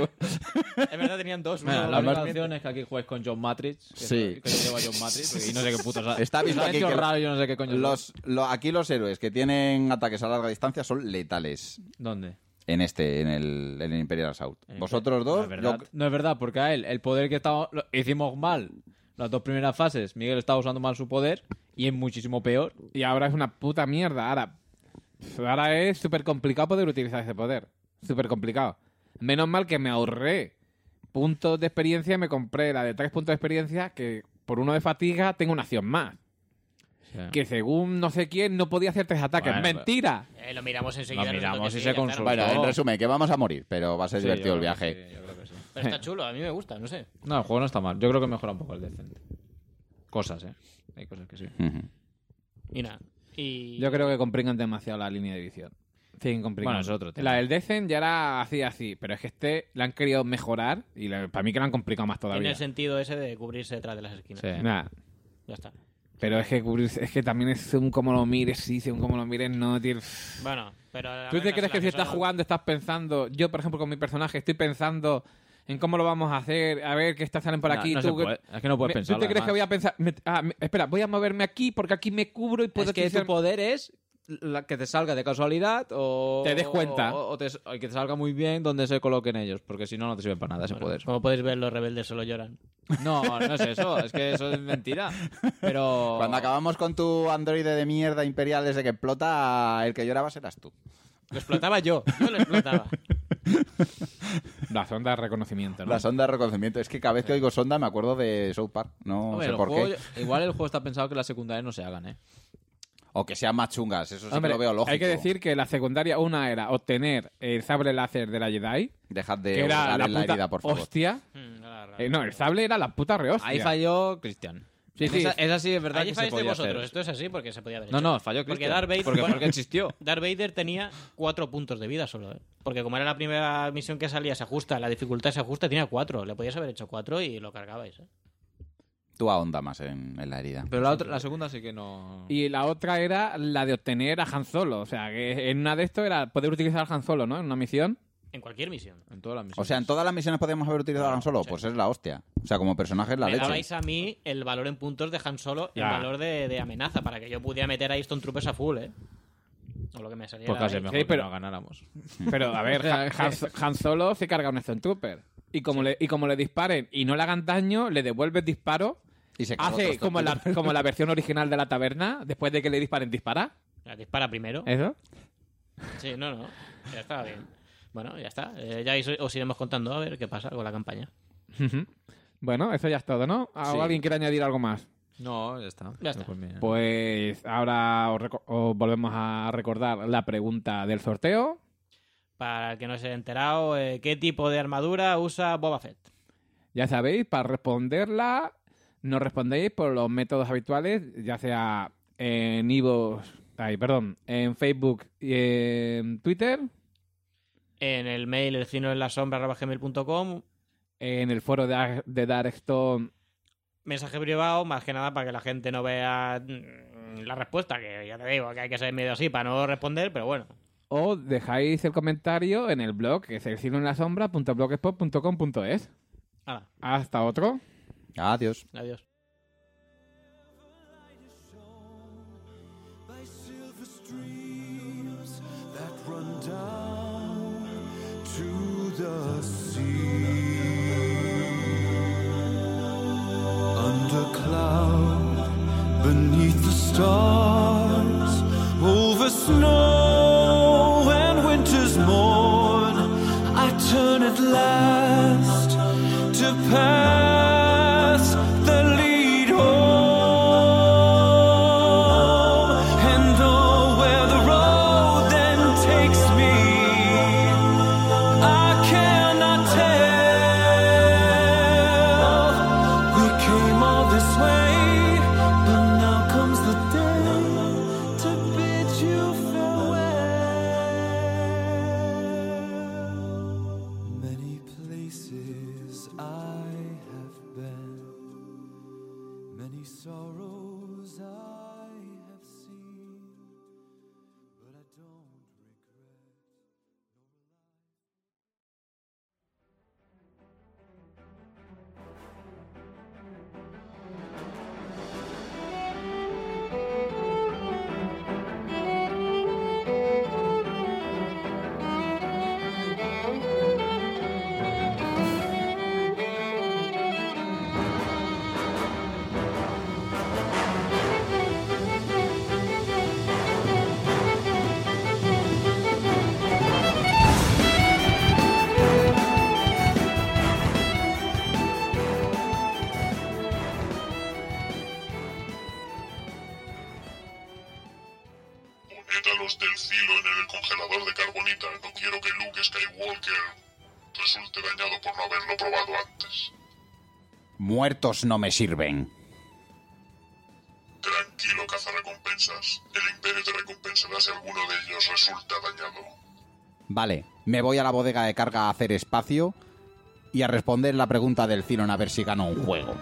Es verdad, tenían dos. Bueno, uno la única realmente. opción es que aquí juegues con John Matrix. Que Sí. Que yo llevo a John Matrix. porque- Y no sé qué puto. sa- Está visto se ha aquí hecho que raro, yo no sé qué coño. Los, lo- aquí los héroes que tienen ataques a larga distancia son letales. ¿Dónde? En este, en el, en el Imperial Assault. En el Vosotros No dos. es, verdad. yo- No es verdad, porque a él, el poder que estaba, lo hicimos mal las dos primeras fases, Miguel estaba usando mal su poder y es muchísimo peor. Y ahora es una puta mierda. Ahora, ahora es súper complicado poder utilizar ese poder. Súper complicado. Menos mal que me ahorré puntos de experiencia y me compré la de tres puntos de experiencia que por uno de fatiga tengo una acción más. Sí. que según no sé quién no podía hacer tres ataques. Bueno, ¡Mentira! Eh, lo miramos enseguida. Lo resulta miramos que y sí, se ya está, consulta. Bueno, en No. resumen, que vamos a morir, pero va a ser Sí, divertido yo el creo que viaje. sí, yo creo que sí. Pero está chulo, a mí me gusta, no sé. No, el juego no está mal. Yo creo que mejora un poco el Descent. Cosas, ¿eh? Hay cosas que sí. Ujú. Y nada. Y... Yo creo que complican demasiado la línea de edición. Sí, complicado. Bueno, es otro tema. La del Descent ya era así, así, pero es que este la han querido mejorar y la- para mí que la han complicado más Tiene todavía. el sentido ese de cubrirse detrás de las esquinas. Sí. Nada. Ya está. Pero es que cubrirse- es que también es según cómo lo mires, sí, según cómo lo mires, no, tío. Bueno, pero... a ¿Tú ver, te no crees sé, que si la estás solo- jugando estás pensando, yo por ejemplo con mi personaje estoy pensando en cómo lo vamos a hacer, a ver qué está salen por No, aquí? no tú, se puede. Es que no puedes me- pensarlo, ¿Tú te crees que voy a además. pensar, me- ah, me- espera, voy a moverme aquí porque aquí me cubro y puedo Es que tu utilizar- poder es la que te salga de casualidad o... Te des cuenta. O, o te- o que te salga muy bien donde se coloquen ellos, porque si no, no te sirve para nada ese Bueno, poder. como podéis ver, los rebeldes solo lloran. No, no es eso. Es que eso es mentira. Pero... Cuando acabamos con tu androide de mierda imperial desde que explota, el que lloraba serás tú. Lo explotaba yo. Yo lo explotaba. La sonda de reconocimiento, ¿no? La sonda de reconocimiento. Es que cada vez que oigo sonda me acuerdo de South Park. No Hombre, sé el por juego- qué. Igual el juego está pensado que las secundarias no se hagan, ¿eh? O que sean más chungas. Eso sí Hombre, que lo veo lógico. hay que decir que la secundaria una era obtener el sable láser de la Jedi, Dejad de que era hurgar la en la puta herida, por favor. hostia. Mm, nada raro. Eh, no, el sable era la puta rehostia. Ahí falló Cristian. Sí, sí. Esa, esa sí es verdad Ahí que se fallasteis podía vosotros. hacer. Esto es así porque se podía haber No, hecho. no, falló Porque Cristian. Darth Vader, Porque, bueno, porque existió. Darth Vader tenía cuatro puntos de vida solo, ¿eh? Porque como era la primera misión que salía, se ajusta, la dificultad se ajusta, tenía cuatro. Le podías haber hecho cuatro y lo cargabais, ¿eh? Tú ahonda más en, en la herida. Pero la, otra, la segunda sí que no... Y la otra era la de obtener a Han Solo. O sea, que en una de estos era poder utilizar a Han Solo, ¿no? En una misión. En cualquier misión. En todas las misiones. O sea, en todas las misiones podíamos haber utilizado a Han Solo. sí. Pues es la hostia. O sea, como personaje es la Me leche. dabais a mí el valor en puntos de Han Solo, el Ya. valor de, de amenaza, para que yo pudiera meter a Stone Troopers a full, ¿eh? O lo que me saliera. Pues casi de ahí. mejor Sí, pero- que no ganáramos. Pero, a ver, Han, Han- Han Solo se carga un Stone Trooper. Y como, le, y como le disparen y no le hagan daño, le devuelves disparo. Y se carga Hace otro como la, Stormtrooper. como la versión original de la taberna, después de que le disparen, dispara. La dispara primero. ¿Eso? Sí, no, no. Ya estaba bien. Bueno, ya está. Eh, ya os- os iremos contando a ver qué pasa con la campaña. Bueno, eso ya es todo, ¿no? ¿O Sí. alguien quiere añadir algo más? No, ya está. Ya está. Pues bien. Pues ahora os, reco- os volvemos a recordar la pregunta del sorteo. Para el que no se haya enterado, eh, ¿qué tipo de armadura usa Boba Fett? Ya sabéis, para responderla, nos respondéis por los métodos habituales, ya sea en Ivo, ay, perdón, en Facebook y en Twitter, En el mail el cino en la sombra arroba gmail punto com, en el foro de, Ar- de Darkstone, mensaje privado, más que nada para que la gente no vea mm, la respuesta, que ya te digo que hay que ser medio así para no responder, pero bueno. o dejáis el comentario en el blog, que es el cielo en la sombra punto blogspot punto com punto es. Hala, Hasta otro. Adiós. adiós. by silver streams that run down to the sea. Under cloud, beneath the stars, over snow and winter's morn, I turn at last to paths that lead home. And oh, where the road then takes me, I cannot tell. We came all this way, but now comes the day to bid you farewell. Many places I have been, many sorrows I have seen, but I don't regret. Métalos del filo en el congelador de carbonita. No quiero que Luke Skywalker resulte dañado por no haberlo probado antes. Muertos no me sirven. Tranquilo, cazarrecompensas. El Imperio te recompensará si alguno de ellos resulta dañado. Vale, me voy a la bodega de carga a hacer espacio y a responder la pregunta del Cylon a ver si gano un juego.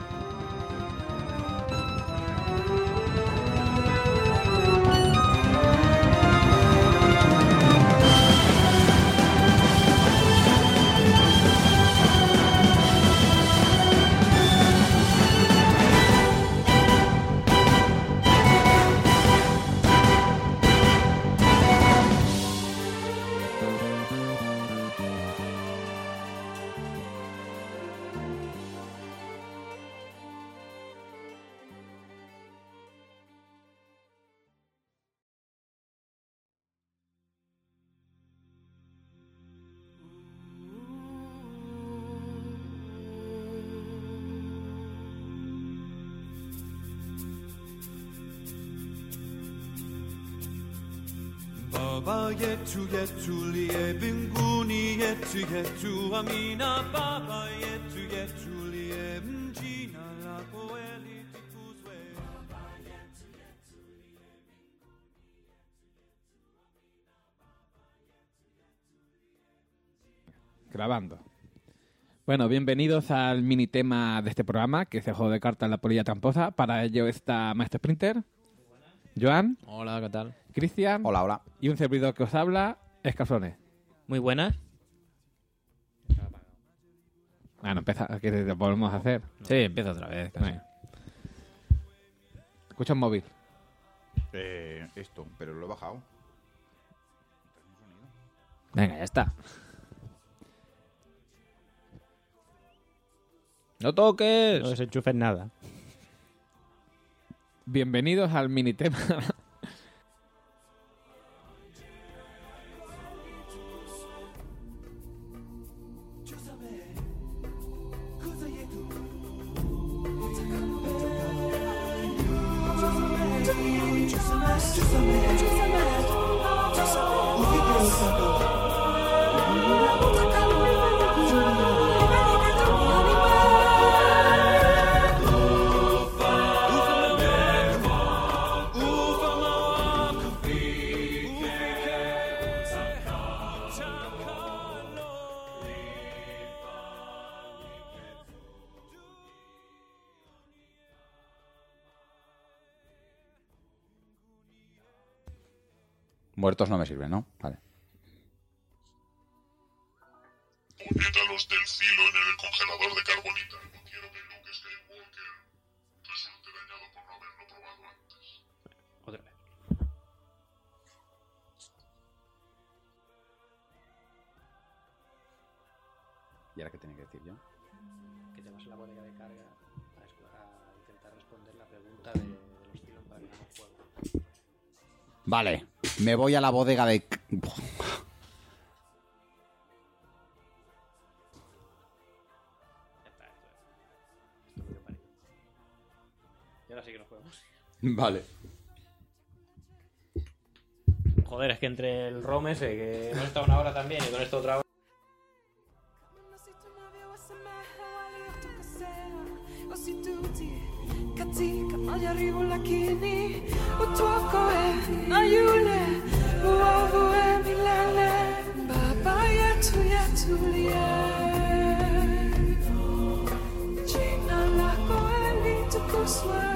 Baba yetu yetu liye mbinguni yetu yetu amina Baba yetu yetu liye mjina lako litukuzwe. Grabando. Bueno, bienvenidos al mini tema de este programa, que es el juego de cartas La Polilla Tramposa. Para ello está Maestro Sprinter, Joan, Hola, ¿qué tal? Cristian Hola, hola. y un servidor que os habla, Escalzones. Muy buenas. Bueno, empieza, ¿qué te podemos hacer? Sí, empieza otra vez. casi. Venga. Escucha un móvil. Eh, esto, pero lo he bajado. Venga, ya está. ¡No toques! No desenchufes nada. Bienvenidos al mini tema. Muertos no me sirven, ¿no? Vale. Métalos del filo en el congelador de carbonita. No quiero que Luke Skywalker resulte dañado por no haberlo probado antes. Otra vez. ¿Y ahora qué tenía que decir yo? Que te vas a la bodega de carga a, a intentar responder la pregunta de, de los Cylon para ganar un juego. Vale, me voy a la bodega de... Y ahora sí que nos podemos. Vale. Joder, es que entre el ROM ese, que hemos estado una hora también, y con esto otra hora. Katika majaribu lakini utu wako we na yule uovu we milele Baba yetu yetulie jina lako we litukuzwe